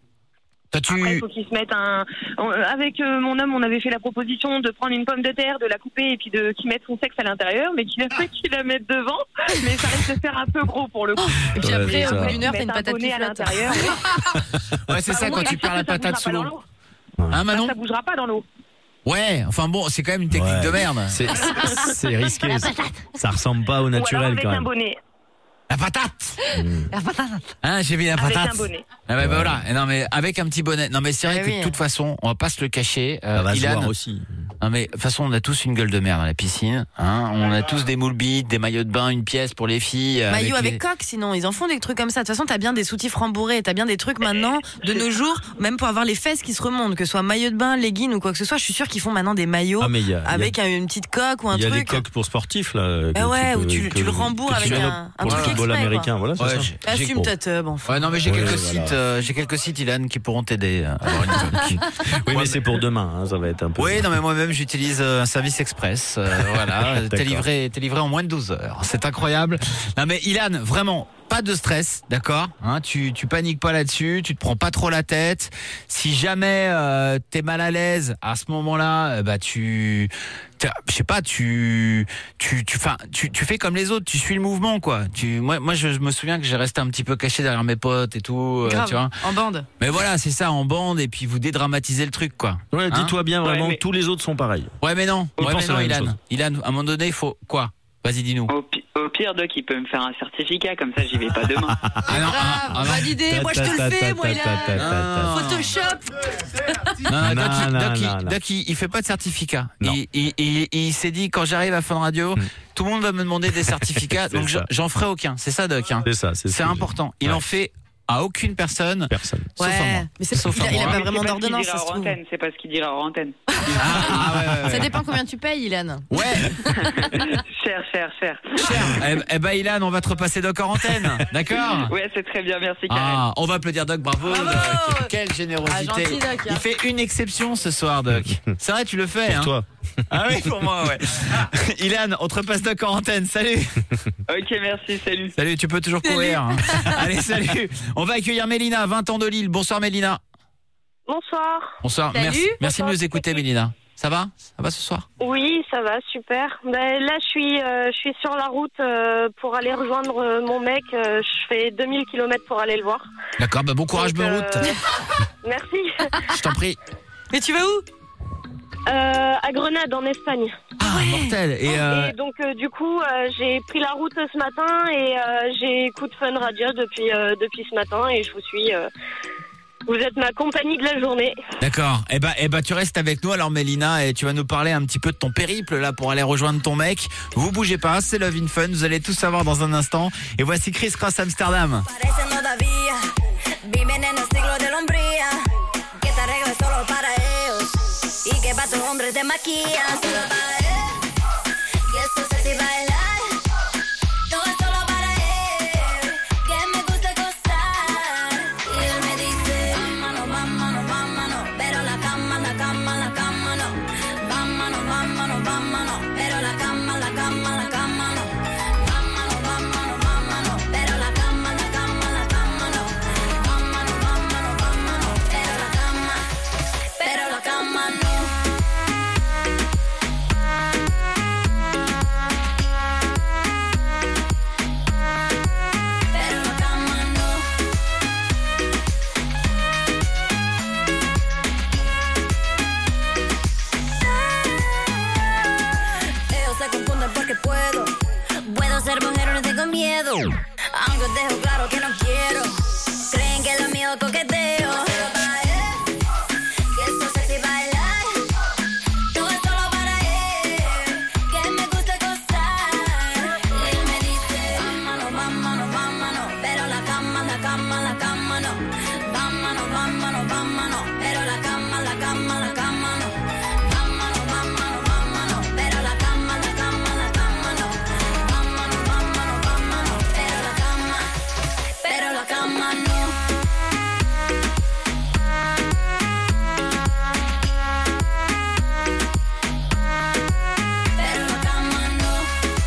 Tu... Après, il faut qu'ils se mettent un. Avec euh, mon homme, on avait fait la proposition de prendre une pomme de terre, de la couper et puis de qu'il mette son sexe à l'intérieur, mais qu'il a fait qu'il la mette devant. Mais ça risque de faire un peu gros pour le coup. Et puis après, au bout d'une heure, t'as une patate qui à l'intérieur. Ouais, c'est ça quand tu perds la patate sous l'eau. Hein, Manon ? Ça bougera pas dans l'eau. Ouais, enfin bon, c'est quand même une technique ouais. de merde. C'est, c'est, c'est risqué. Ça, ça ressemble pas au naturel quand même. Un bonnet. La patate. Mmh. La patate. Hein, j'ai vu la patate. Avec un bonnet. Ah bah, bah voilà. Non mais avec un petit bonnet. Non mais c'est vrai eh que oui. de toute façon, on va pas se le cacher. Euh, ça va Ilan, se voir aussi. Non mais de toute façon, on a tous une gueule de merde à la piscine. Hein, on a tous des moules bites, des maillots de bain, une pièce pour les filles. Maillot avec, les... coque, sinon ils en font des trucs comme ça. De toute façon, t'as bien des soutifs rembourrés, t'as bien des trucs maintenant de nos jours, même pour avoir les fesses qui se remontent, que ce soit maillot de bain, legging ou quoi que ce soit. Je suis sûre qu'ils font maintenant des maillots ah, a, avec a, une petite coque ou un truc. Il y a des coques pour sportifs là. Ah ouais, où tu, tu le rembourres avec un, un truc vol exprès, américain. quoi. Voilà, c'est Ouais, ça. j'ai- j'ai- Assume ta teub, enfin. Ouais, non, mais j'ai Oui, quelques voilà. sites, euh, j'ai quelques sites, Ilan, qui pourront t'aider à avoir une teub. Oui, mais c'est pour demain, hein, ça va être un peu. Oui, non, mais moi-même, j'utilise euh, un service express. euh, voilà, t'es D'accord. livré, t'es livré en moins de douze heures. C'est incroyable. Non, mais Ilan, vraiment, pas de stress, d'accord, hein, tu, tu paniques pas là-dessus, tu te prends pas trop la tête. Si jamais euh, t'es mal à l'aise, à ce moment-là, euh, bah tu, t'as- je sais pas, tu, tu, tu, enfin, tu, tu fais comme les autres, tu suis le mouvement, quoi. Tu, moi, moi, je, je me souviens que j'ai resté un petit peu caché derrière mes potes et tout, euh, Grave, tu vois. en bande. Mais voilà, c'est ça, en bande, et puis vous dédramatisez le truc, quoi. Ouais, Hein dis-toi bien vraiment, Ouais, mais- tous les autres sont pareils. Ouais, mais non. Ils Ouais, pensent mais non, la même Ilan. chose. Ilan, à un moment donné, il faut quoi? Vas-y, dis-nous. Au, pi- au pire, Doc, il peut me faire un certificat, comme ça j'y vais pas demain. Ah non, Grave, ah non. validé, moi je te le fais, moi il a. Photoshop. Non, non, Doc, il- Non, Doc, il- non, non. Doc, il, il fait pas de certificat. Non. Il, il, il, il s'est dit, quand j'arrive à Fun Radio, tout le monde va me demander des certificats, C'est donc ça. j'en ferai aucun. C'est ça, Doc. Hein. C'est ça, c'est ce C'est que important. Il Ouais. en fait à aucune personne, Personne. sauf à moi. Ouais, mais c'est Sauf il à a, il a moi. pas Mais vraiment c'est pas ce qu'il d'ordonnance, dira ça se hors trouve. antenne, c'est pas ce qu'il dira hors antenne. Ah, ah, ouais, ouais, ouais. Ça dépend combien tu payes, Ilan. Ouais, Cher, cher, cher. cher. Eh, eh ben, Ilan, on va te repasser Doc en antenne. D'accord? Ouais, c'est très bien, merci Karen. Ah, on va applaudir Doc, bravo, Bravo. Doc. Quelle Ah, générosité. gentil, Doc, hein. Il fait une exception ce soir, Doc. C'est vrai, tu le fais, Pour hein. toi. Ah oui, pour moi, ouais. Ilan, on te repasse Doc en antenne. Salut. Ok, merci, salut. Salut, tu peux toujours courir. hein. Allez, salut. On va accueillir Mélina, vingt ans de Lille. Bonsoir, Mélina. Bonsoir. Bonsoir. Salut. Merci, merci de Bonsoir, nous écouter, Mélina. Ça va? Ça va ce soir? Oui, ça va, super. Ben, là, je suis, euh, je suis sur la route euh, pour aller rejoindre euh, mon mec. Euh, je fais deux mille kilomètres pour aller le voir. D'accord, bah bon courage, Donc, bonne route. euh, Merci. Je t'en prie. Mais tu vas où? Euh, à Grenade, en Espagne. Ah, mortel. Et, euh, Et donc, euh, du coup, euh, j'ai pris la route ce matin et euh, j'écoute Fun Radio depuis, euh, depuis ce matin et je vous suis. euh, vous êtes ma compagnie de la journée. D'accord. Eh ben, eh ben, tu restes avec nous alors, Mélina, et tu vas nous parler un petit peu de ton périple là pour aller rejoindre ton mec. Vous bougez pas, c'est Love in Fun. Vous allez tout savoir dans un instant. Et voici Chris Cross Amsterdam. Parecen todavía, viven en el siglo de la hombría, que te arreglas solo para ellos y que pa' tu hombre te maquillan solo para él, que eso se te bailar, todo es solo para él, que me gusta gozar y él me dice vámonos, vámonos, vámonos, pero la cama, la cama, la cama no, vámonos, vámonos, vámonos, pero la cama, la cama, la cama no. Vámonos, vámonos, vámonos, pero la cama, la cama, la cama no. Vámonos, vámonos, vámonos, pero la cama, pero la cama no. Pero la cama no. Ellos se confunden porque puedo. Puedo ser mujer o no tengo miedo. Aunque os dejo claro que no quiero. Creen que lo mío es coqueteo. Pero para él, que eso se hace bailar. Todo es solo para él. Que me gusta gozar. Y él me dice, vámonos, vámonos, vámonos. Pero la cama, la cama, la cama no. Vámonos, vámonos, vámonos. Pero la cama, la cama, la cama no. Vámonos, vámonos, vámonos. Pero la cama, la cama, la cama no. Vámonos, vámonos, vámonos. Pero la cama, pero la cama no. Pero la cama no.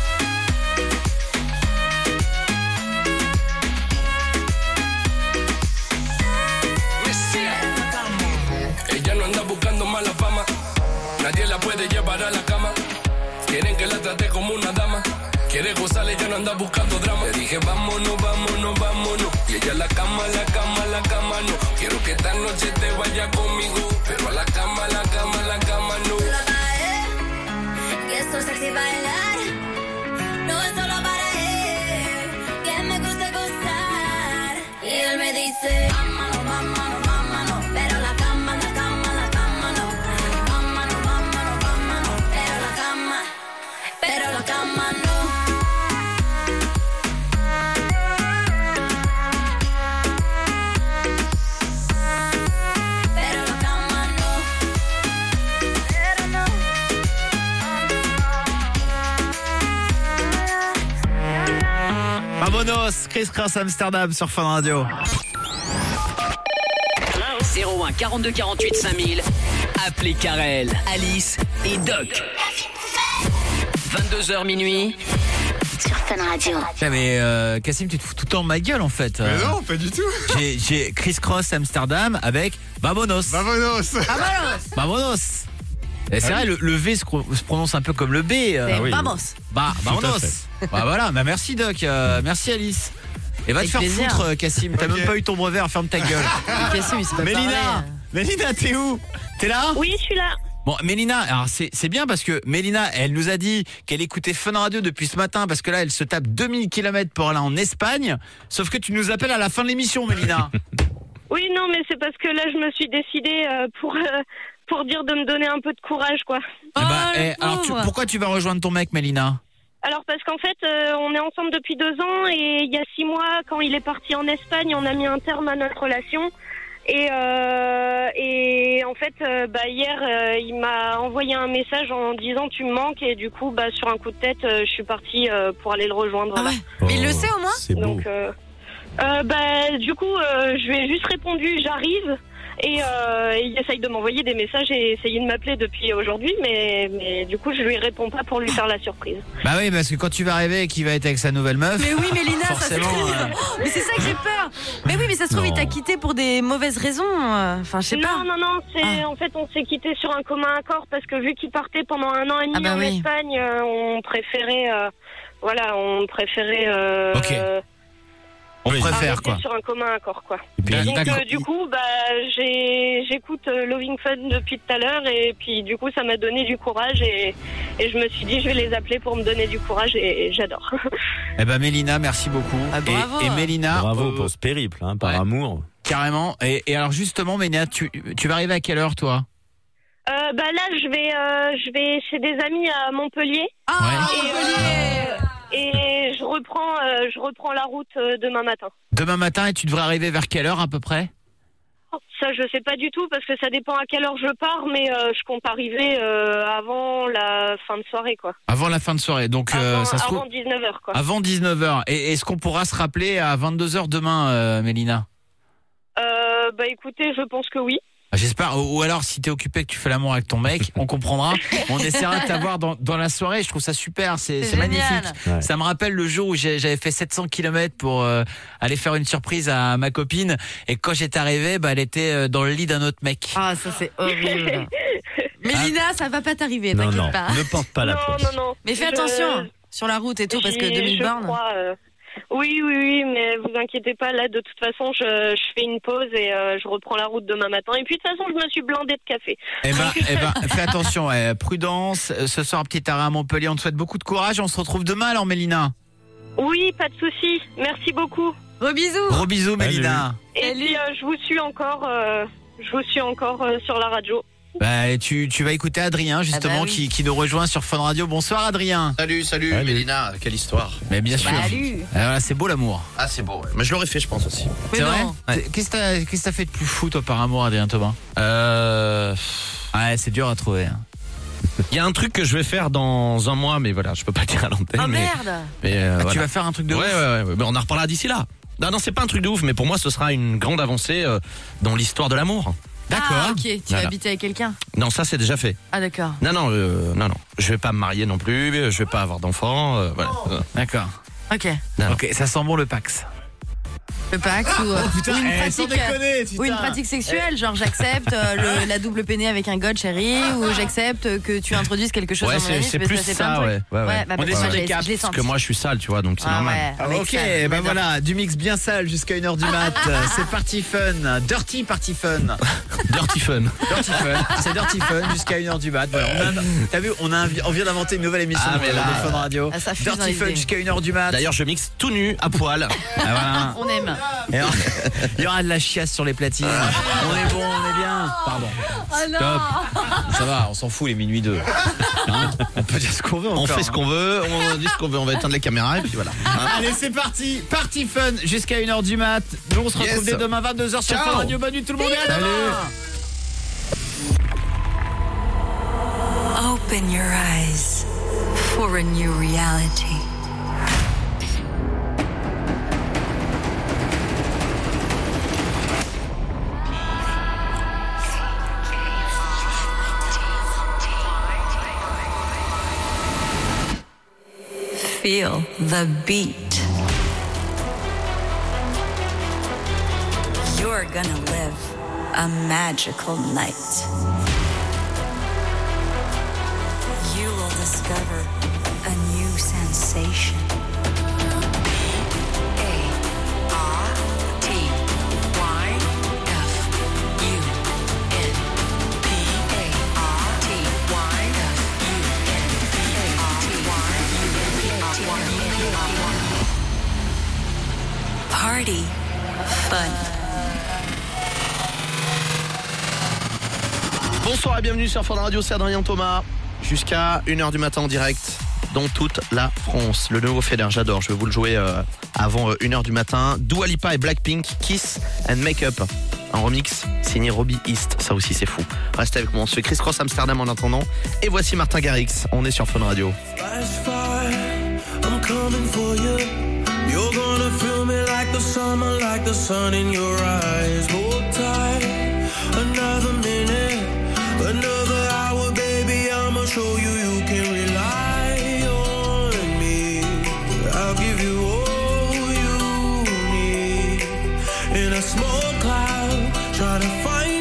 Ella no anda buscando mala fama, nadie la puede llevar a la cama. Quieren que la trate como una dama, quiere gozar, ella no anda buscando drama. Le dije vámonos, vámonos, vámonos, y ella la cama, la cama, la cama no. Quiero que esta noche te vaya conmigo, pero a la cama, la cama, la cama no. Solo para él, que esto es sexy bailar. No es solo para él, que me gusta gozar. Y él me dice, vámonos, vámonos, vámonos. Pero la cama, la cama, la cama no. Vámonos, vámonos, vámonos. Pero la cama, pero la cama no. Pero la cama no. Pero no. Vamonos, Chris Cross Amsterdam sur Fun Radio. zéro un quarante-deux quarante-huit cinq mille. Appelez Karel, Alice et Doc. vingt-deux heures minuit. Sur Fun Radio. Mais euh, Cassim, tu te fous tout le temps de ma gueule en fait. Mais non, pas du tout. J'ai, j'ai Chris Cross Amsterdam avec Vamonos. Vamonos. Vamonos. Vamonos. Et c'est Ah vrai, oui. le, le V se, cro- se prononce un peu comme le B. euh. C'est Ah oui. vamos. Bah, Tout à Vamonos. fait. Bah voilà, bah merci Doc, euh, merci Alice. Et va Avec te faire plaisir. foutre, euh, Cassim. T'as Ok. même pas eu ton brevet, ferme ta gueule. Cassim, il s'est pas Mélina, parlé. Mélina, t'es où? T'es là? Oui, je suis là. Bon, Mélina, alors c'est, c'est bien parce que Mélina, elle nous a dit qu'elle écoutait Fun Radio depuis ce matin parce que là, elle se tape deux mille kilomètres pour aller en Espagne. Sauf que tu nous appelles à la fin de l'émission, Mélina. Oui, non, mais c'est parce que là, je me suis décidée euh, pour, euh, pour dire de me donner un peu de courage, quoi. Eh ben, Oh, le eh, alors tu- pauvre. pourquoi tu vas rejoindre ton mec, Mélina? Alors, parce qu'en fait, euh, on est ensemble depuis deux ans et il y a six mois, quand il est parti en Espagne, on a mis un terme à notre relation. Et, euh, et en fait, euh, bah, hier, euh, il m'a envoyé un message en disant tu me manques et du coup, bah, sur un coup de tête, euh, je suis partie euh, pour aller le rejoindre. Ah là. ouais. Mais il le sait au moins. C'est beau. Donc, euh, euh, bah, du coup, euh, je lui ai juste répondu j'arrive. Et euh, il essaye de m'envoyer des messages et essayer de m'appeler depuis aujourd'hui, mais, mais du coup, je lui réponds pas pour lui faire la surprise. Bah oui, parce que quand tu vas arriver et qu'il va être avec sa nouvelle meuf. Mais oui, Mélina, ça se forcément, trouve. euh, Oh, mais c'est ça que j'ai peur. Mais oui, mais ça se trouve, Non. il t'a quitté pour des mauvaises raisons. euh, Enfin, je sais non, pas. non, non, c'est Ah. en fait on s'est quitté sur un commun accord parce que vu qu'il partait pendant un an et demi Ah bah en oui. Espagne, euh, on préférait, euh, voilà, on préférait. Euh, Ok. euh, on Oui. préfère arrêter quoi. sur un commun accord, quoi. Et puis, D'accord. Donc D'accord. euh, du coup, bah, j'ai, j'écoute euh, Loving Fun depuis tout à l'heure et puis du coup, ça m'a donné du courage et, et je me suis dit, je vais les appeler pour me donner du courage et, et j'adore. Eh ben Mélina, merci beaucoup. Ah, bravo. Et, et Mélina, bravo euh, pour ce périple, hein, par ouais. amour. carrément. Et, et alors justement, Mélina, tu, tu vas arriver à quelle heure toi? Euh, bah là, je vais, euh, je vais chez des amis à Montpellier. Ah, Et, euh, et je reprends, euh, je reprends la route euh, demain matin. Demain matin, et tu devrais arriver vers quelle heure à peu près? Ça, je sais pas du tout parce que ça dépend à quelle heure je pars, mais euh, je compte arriver euh, avant la fin de soirée, quoi. Avant la fin de soirée, donc euh, Avant, ça se avant trouve dix-neuf heures, quoi. avant dix-neuf heures. Et est-ce qu'on pourra se rappeler à vingt-deux heures demain, euh, Mélina? Euh, bah écoutez, je pense que oui. J'espère, ou ou alors si t'es occupé que tu fais l'amour avec ton mec, on comprendra. On essaiera de t'avoir dans, dans la soirée. Je trouve ça super, c'est C'est c'est génial. magnifique. Ouais. Ça me rappelle le jour où j'ai- j'avais fait sept cents kilomètres pour euh, aller faire une surprise à ma copine. Et quand j'étais arrivé, bah, elle était euh, dans le lit d'un autre mec. Ah, ça c'est horrible. Mélina, ça va pas t'arriver, Non, t'inquiète non, pas. ne porte pas la non, poisse. non, non. Mais fais Je- attention sur la route et tout, parce que j'y- deux mille je bornes. crois, euh, Oui, oui, oui, mais vous inquiétez pas, là, de toute façon, je, je fais une pause et euh, je reprends la route demain matin. Et puis, de toute façon, je me suis blindée de café. Eh ben, eh ben, fais attention, eh, prudence. Ce soir, petit arrêt à Montpellier. On te souhaite beaucoup de courage. On se retrouve demain alors, Mélina. Oui, pas de souci. Merci beaucoup. Gros bisous. Gros bisous, Mélina. Et puis, euh, je vous suis encore, euh, je vous suis encore euh, sur la radio. Bah, tu, tu vas écouter Adrien, justement, Ah bah oui. qui, qui nous rejoint sur Fun Radio. Bonsoir, Adrien. Salut, salut, Mélina, quelle histoire. Mais bien sûr. Salut. Ah, voilà, c'est beau l'amour. Ah, c'est beau, ouais. Mais je l'aurais fait, je pense aussi. C'est vrai. Qu'est-ce que t'as qu'est-ce que t'as fait de plus fou, toi, par amour, Adrien Thomas? Euh. Ouais, c'est dur à trouver. hein. Il y a un truc que je vais faire dans un mois, mais voilà, je peux pas le dire à l'antenne. Oh mais, merde. mais, euh, Ah, tu voilà. vas faire un truc de ouais, ouf. Ouais, ouais, ouais. Mais on en reparlera d'ici là. Non, non, c'est pas un truc de ouf, mais pour moi, ce sera une grande avancée euh, dans l'histoire de l'amour. Ah, ok. Tu vas Voilà. habiter avec quelqu'un? Non, ça, c'est déjà fait. Ah, d'accord. Non, non, euh, non, non. Je vais pas me marier non plus, je vais pas avoir d'enfants. euh, voilà. Euh, D'accord. Ok. Ok, ça sent bon le Pax. Le Pax ou, euh, Oh, putain, ou une eh, sans pratique, déconner, euh, putain. ou une pratique sexuelle, genre j'accepte euh, le- la double peinée avec un god chéri, ou j'accepte que tu introduises quelque chose Ouais, dans mon c'est anus, c'est parce que plus c'est plein de ça, trucs. ouais. ouais, ouais. bah, On est parce sur que les je l'ai- caps, je l'ai Parce senti. que moi, je suis sale, tu vois, donc c'est Ah normal. ouais, Ah, avec ok, ça, ben j'adore. voilà, du mix bien sale jusqu'à une heure du mat. C'est parti fun, dirty party fun. Dirty fun. Dirty fun, c'est dirty fun jusqu'à une heure du mat. Voilà, on a- t'as vu, on, a, on vient d'inventer une nouvelle émission Ah, mais de là, Fun Radio. Ah, ça fuse dans Dirty les fun idées. jusqu'à une heure du mat. D'ailleurs, je mixe tout nu, à poil. Ah, voilà. On aime. Et alors, il y aura de la chiasse sur les platines. On est bon, on est bien. Pardon. Oh non. Top. Ça va, on s'en fout les minuit deux. Hein, on peut dire ce qu'on veut encore. On fait ce qu'on veut, on dit ce qu'on veut, on va éteindre les caméras et puis voilà. Hein. Allez, c'est parti. Party fun jusqu'à une heure du mat. Nous, on se retrouve Yes. dès demain vingt-deux heures sur Ciao. Fun Radio. Bonne nuit tout le monde. Et à Salut. demain. Open your eyes for a new reality. feel the beat. You're gonna live a magical night. You will discover a new sensation. Party fun. Bonsoir et bienvenue sur Fun Radio, c'est Adrien Thomas. Jusqu'à une heure du matin en direct dans toute la France. Le nouveau Feder, j'adore, je vais vous le jouer euh, avant euh, une heure du matin. Dua Lipa et Blackpink, Kiss and Make Up. Un remix signé Robbie East, ça aussi c'est fou. Restez avec moi, on se fait Chris Cross Amsterdam en attendant. Et voici Martin Garrix, on est sur Fun Radio. I'm coming for you. You're gonna feel me like the summer, like the sun in your eyes. Hold tight, another minute, another hour, baby. I'ma show you you can rely on me. I'll give you all you need. In a small cloud, try to find